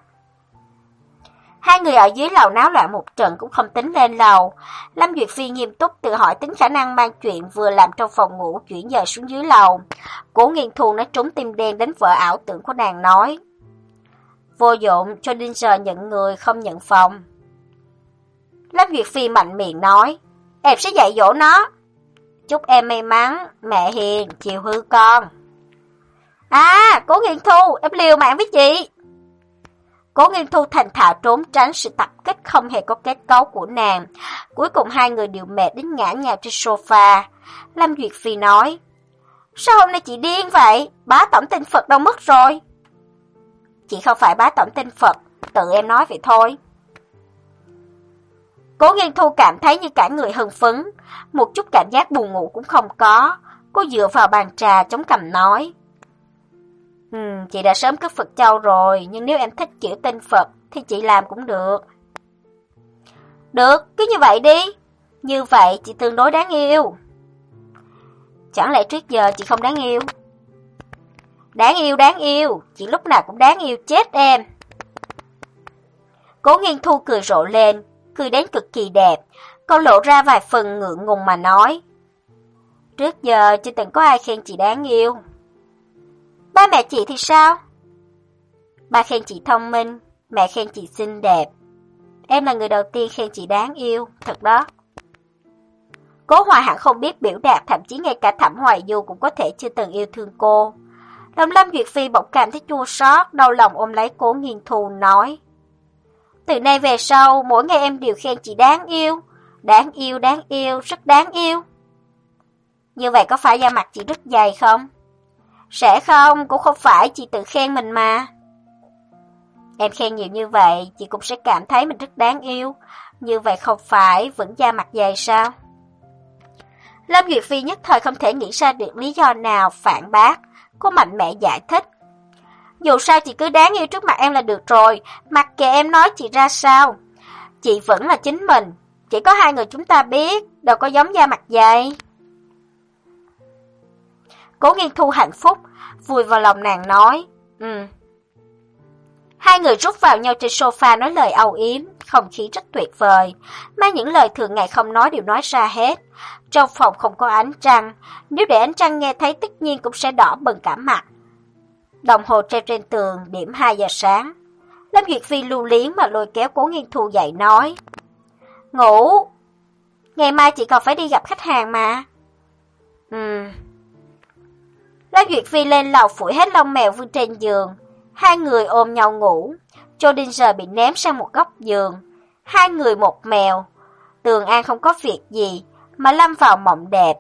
Hai người ở dưới lầu náo loạn một trận cũng không tính lên lầu. Lâm Duyệt Phi nghiêm túc tự hỏi tính khả năng mang chuyện vừa làm trong phòng ngủ chuyển dời xuống dưới lầu. Cố Nghiên Thu nói trúng tim đen đến vợ ảo tưởng của nàng nói. Vô dụng, cho Đinh Giờ nhận người không nhận phòng. Lâm Duyệt Phi mạnh miệng nói. Em sẽ dạy dỗ nó. Chúc em may mắn, mẹ hiền, chiều hư con. À, Cố Nghiên Thu, em liều mạng với chị. Cố Nghiên Thu thành thạo trốn tránh sự tập kích không hề có kết cấu của nàng. Cuối cùng hai người đều mệt đến ngã nhào trên sofa. Lâm Duyệt Phi nói. Sao hôm nay chị điên vậy? Bá tổng tên Phật đâu mất rồi? Chị không phải bá tổng tên Phật, tự em nói vậy thôi. Cố Nghiên Thu cảm thấy như cả người hưng phấn, một chút cảm giác buồn ngủ cũng không có. Cô dựa vào bàn trà chống cằm nói. Ừ, chị đã sớm cất Phật châu rồi, nhưng nếu em thích kiểu tên Phật thì chị làm cũng được. Được, cứ như vậy đi. Như vậy chị tương đối đáng yêu. Chẳng lẽ trước giờ chị không đáng yêu? Đáng yêu, đáng yêu, chị lúc nào cũng đáng yêu chết em. Cố Nghiên Thu cười rộ lên, cười đến cực kỳ đẹp, cô lộ ra vài phần ngượng ngùng mà nói. Trước giờ chưa từng có ai khen chị đáng yêu. Ba mẹ chị thì sao? Ba khen chị thông minh, mẹ khen chị xinh đẹp. Em là người đầu tiên khen chị đáng yêu, thật đó. Cố Hoài hẳn không biết biểu đạt, thậm chí ngay cả Thẩm Hoài Du cũng có thể chưa từng yêu thương cô. Lòng Lâm Duyệt Phi bỗng cảm thấy chua xót, đau lòng ôm lấy Cố Nghiên Thu nói. Từ nay về sau, mỗi ngày em đều khen chị đáng yêu, đáng yêu, đáng yêu, rất đáng yêu. Như vậy có phải da mặt chị rất dày không? Sẽ không, cũng không phải, chị tự khen mình mà. Em khen nhiều như vậy, chị cũng sẽ cảm thấy mình rất đáng yêu. Như vậy không phải vẫn da mặt dày sao? Lâm Duyệt Phi nhất thời không thể nghĩ ra được lý do nào phản bác. Cô mạnh mẽ giải thích. Dù sao chị cứ đáng yêu trước mặt em là được rồi, mặc kệ em nói chị ra sao. Chị vẫn là chính mình, chỉ có hai người chúng ta biết, đâu có giống da mặt dày. Cố Nghiên Thu hạnh phúc, vùi vào lòng nàng nói, ừ. Hai người rút vào nhau trên sofa nói lời âu yếm, không khí rất tuyệt vời, mang những lời thường ngày không nói đều nói ra hết. Trong phòng không có ánh trăng, nếu để ánh trăng nghe thấy tất nhiên cũng sẽ đỏ bừng cả mặt. Đồng hồ treo trên tường điểm hai giờ sáng. Lâm Duyệt Phi lưu luyến mà lôi kéo Cố Nghiên Thu dậy nói, ngủ, ngày mai chị còn phải đi gặp khách hàng mà. Ừm. Lâm Duyệt Phi lên lầu phủi hết lông mèo vương trên giường. Hai người ôm nhau ngủ. Schrödinger bị ném sang một góc giường. Hai người một mèo. Tường An không có việc gì mà lâm vào mộng đẹp.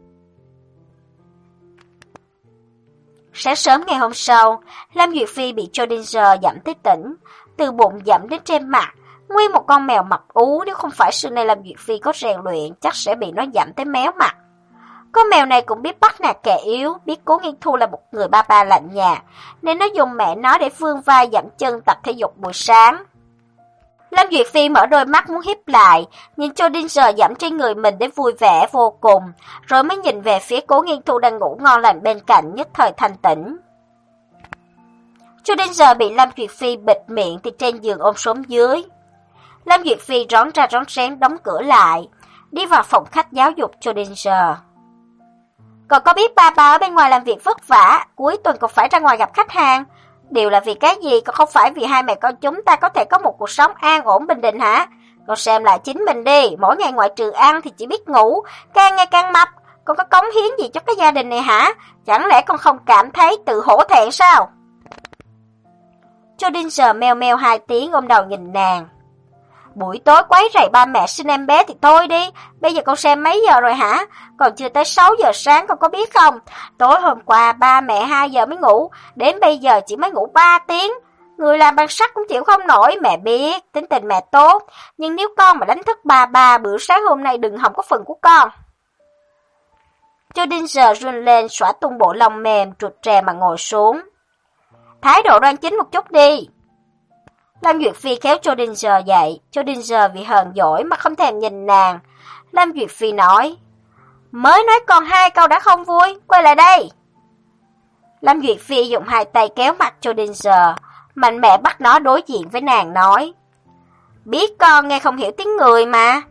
Sáng sớm ngày hôm sau, Lâm Duyệt Phi bị Schrödinger dẫm tới tỉnh, từ bụng dẫm đến trên mặt. Nguyên một con mèo mập ú, nếu không phải xưa nay Lâm Duyệt Phi có rèn luyện, chắc sẽ bị nó dẫm tới méo mặt. Con mèo này cũng biết bắt nạt kẻ yếu, biết Cố Nghiên Thu là một người ba ba lạnh nhạt, nên nó dùng mẹ nó để vươn vai dẫm chân tập thể dục buổi sáng. Lâm Duyệt Phi mở đôi mắt muốn híp lại, nhìn Schrödinger dẫm trên người mình để vui vẻ vô cùng, rồi mới nhìn về phía Cố Nghiên Thu đang ngủ ngon lành bên cạnh, nhất thời thanh tỉnh. Schrödinger bị Lâm Duyệt Phi bịt miệng từ trên giường ôm xuống dưới. Lâm Duyệt Phi rón ra rón rén đóng cửa lại, đi vào phòng khách giáo dục Schrödinger. Còn có biết ba ba ở bên ngoài làm việc vất vả, cuối tuần còn phải ra ngoài gặp khách hàng, đều là vì cái gì, còn không phải vì hai mẹ con chúng ta có thể có một cuộc sống an ổn bình định hả? Con xem lại chính mình đi, mỗi ngày ngoại trừ ăn thì chỉ biết ngủ, càng ngày càng mập, con có cống hiến gì cho cái gia đình này hả? Chẳng lẽ con không cảm thấy tự hổ thẹn sao? Schrödinger meo meo hai tiếng ôm đầu nhìn nàng. Buổi tối quấy rầy ba mẹ sinh em bé thì thôi đi, bây giờ con xem mấy giờ rồi hả? Còn chưa tới sáu giờ sáng con có biết không? Tối hôm qua ba mẹ hai giờ mới ngủ, đến bây giờ chỉ mới ngủ ba tiếng. Người làm bằng sắt cũng chịu không nổi, mẹ biết, tính tình mẹ tốt. Nhưng nếu con mà đánh thức ba ba, bữa sáng hôm nay đừng hòng có phần của con. Schrödinger run lên xõa tung bộ lông mềm, trụt trè mà ngồi xuống. Thái độ đoan chính một chút đi. Lâm Duyệt Phi kéo Schrödinger dậy, Schrödinger vì hờn dỗi mà không thèm nhìn nàng. Lâm Duyệt Phi nói, mới nói còn hai câu đã không vui, quay lại đây. Lâm Duyệt Phi dùng hai tay kéo mặt Schrödinger, mạnh mẽ bắt nó đối diện với nàng nói, biết con nghe không hiểu tiếng người mà.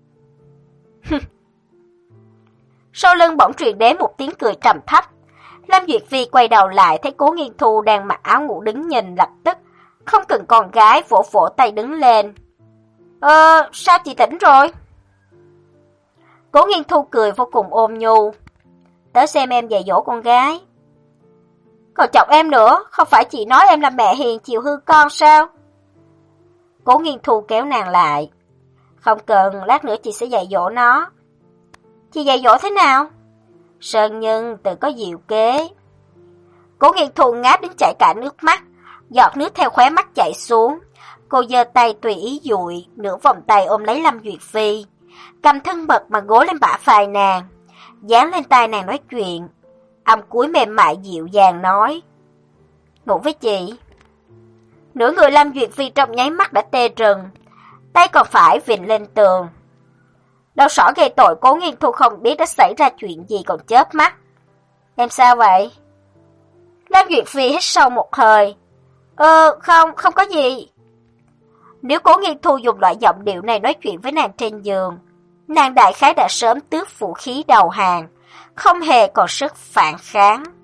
Sau lưng bỗng truyền đến một tiếng cười trầm thấp. Lâm Duyệt Phi quay đầu lại thấy Cố Nghiên Thu đang mặc áo ngủ đứng nhìn, lập tức không cần con gái vỗ vỗ tay đứng lên. Ờ, sao chị tỉnh rồi? Cố Nghiên Thu cười vô cùng ôn nhu. Tớ xem em dạy dỗ con gái. Còn chọc em nữa, không phải chị nói em là mẹ hiền chiều hư con sao? Cố Nghiên Thu kéo nàng lại. Không cần, lát nữa chị sẽ dạy dỗ nó. Chị dạy dỗ thế nào? Sơn nhân tự có diệu kế. Cố Nghiên Thu ngáp đến chảy cả nước mắt, giọt nước theo khóe mắt chảy xuống. Cô giơ tay tùy ý dụi, nửa vòng tay ôm lấy Lâm Duyệt Phi, cầm thân mật mà gối lên bả vai nàng, dán lên tai nàng nói chuyện. Âm cuối mềm mại dịu dàng nói, ngủ với chị. Nửa người Lâm Duyệt Phi trong nháy mắt đã tê rần, tay còn phải vịn lên tường. Đầu sỏ gây tội Cố Nghiên Thu không biết đã xảy ra chuyện gì còn chớp mắt. Em sao vậy? Lâm Duyệt Phi hít sâu một hơi. Ờ, không, không có gì. Nếu Cố Nghiên Thu dùng loại giọng điệu này nói chuyện với nàng trên giường, nàng đại khái đã sớm tước vũ khí đầu hàng, không hề còn sức phản kháng.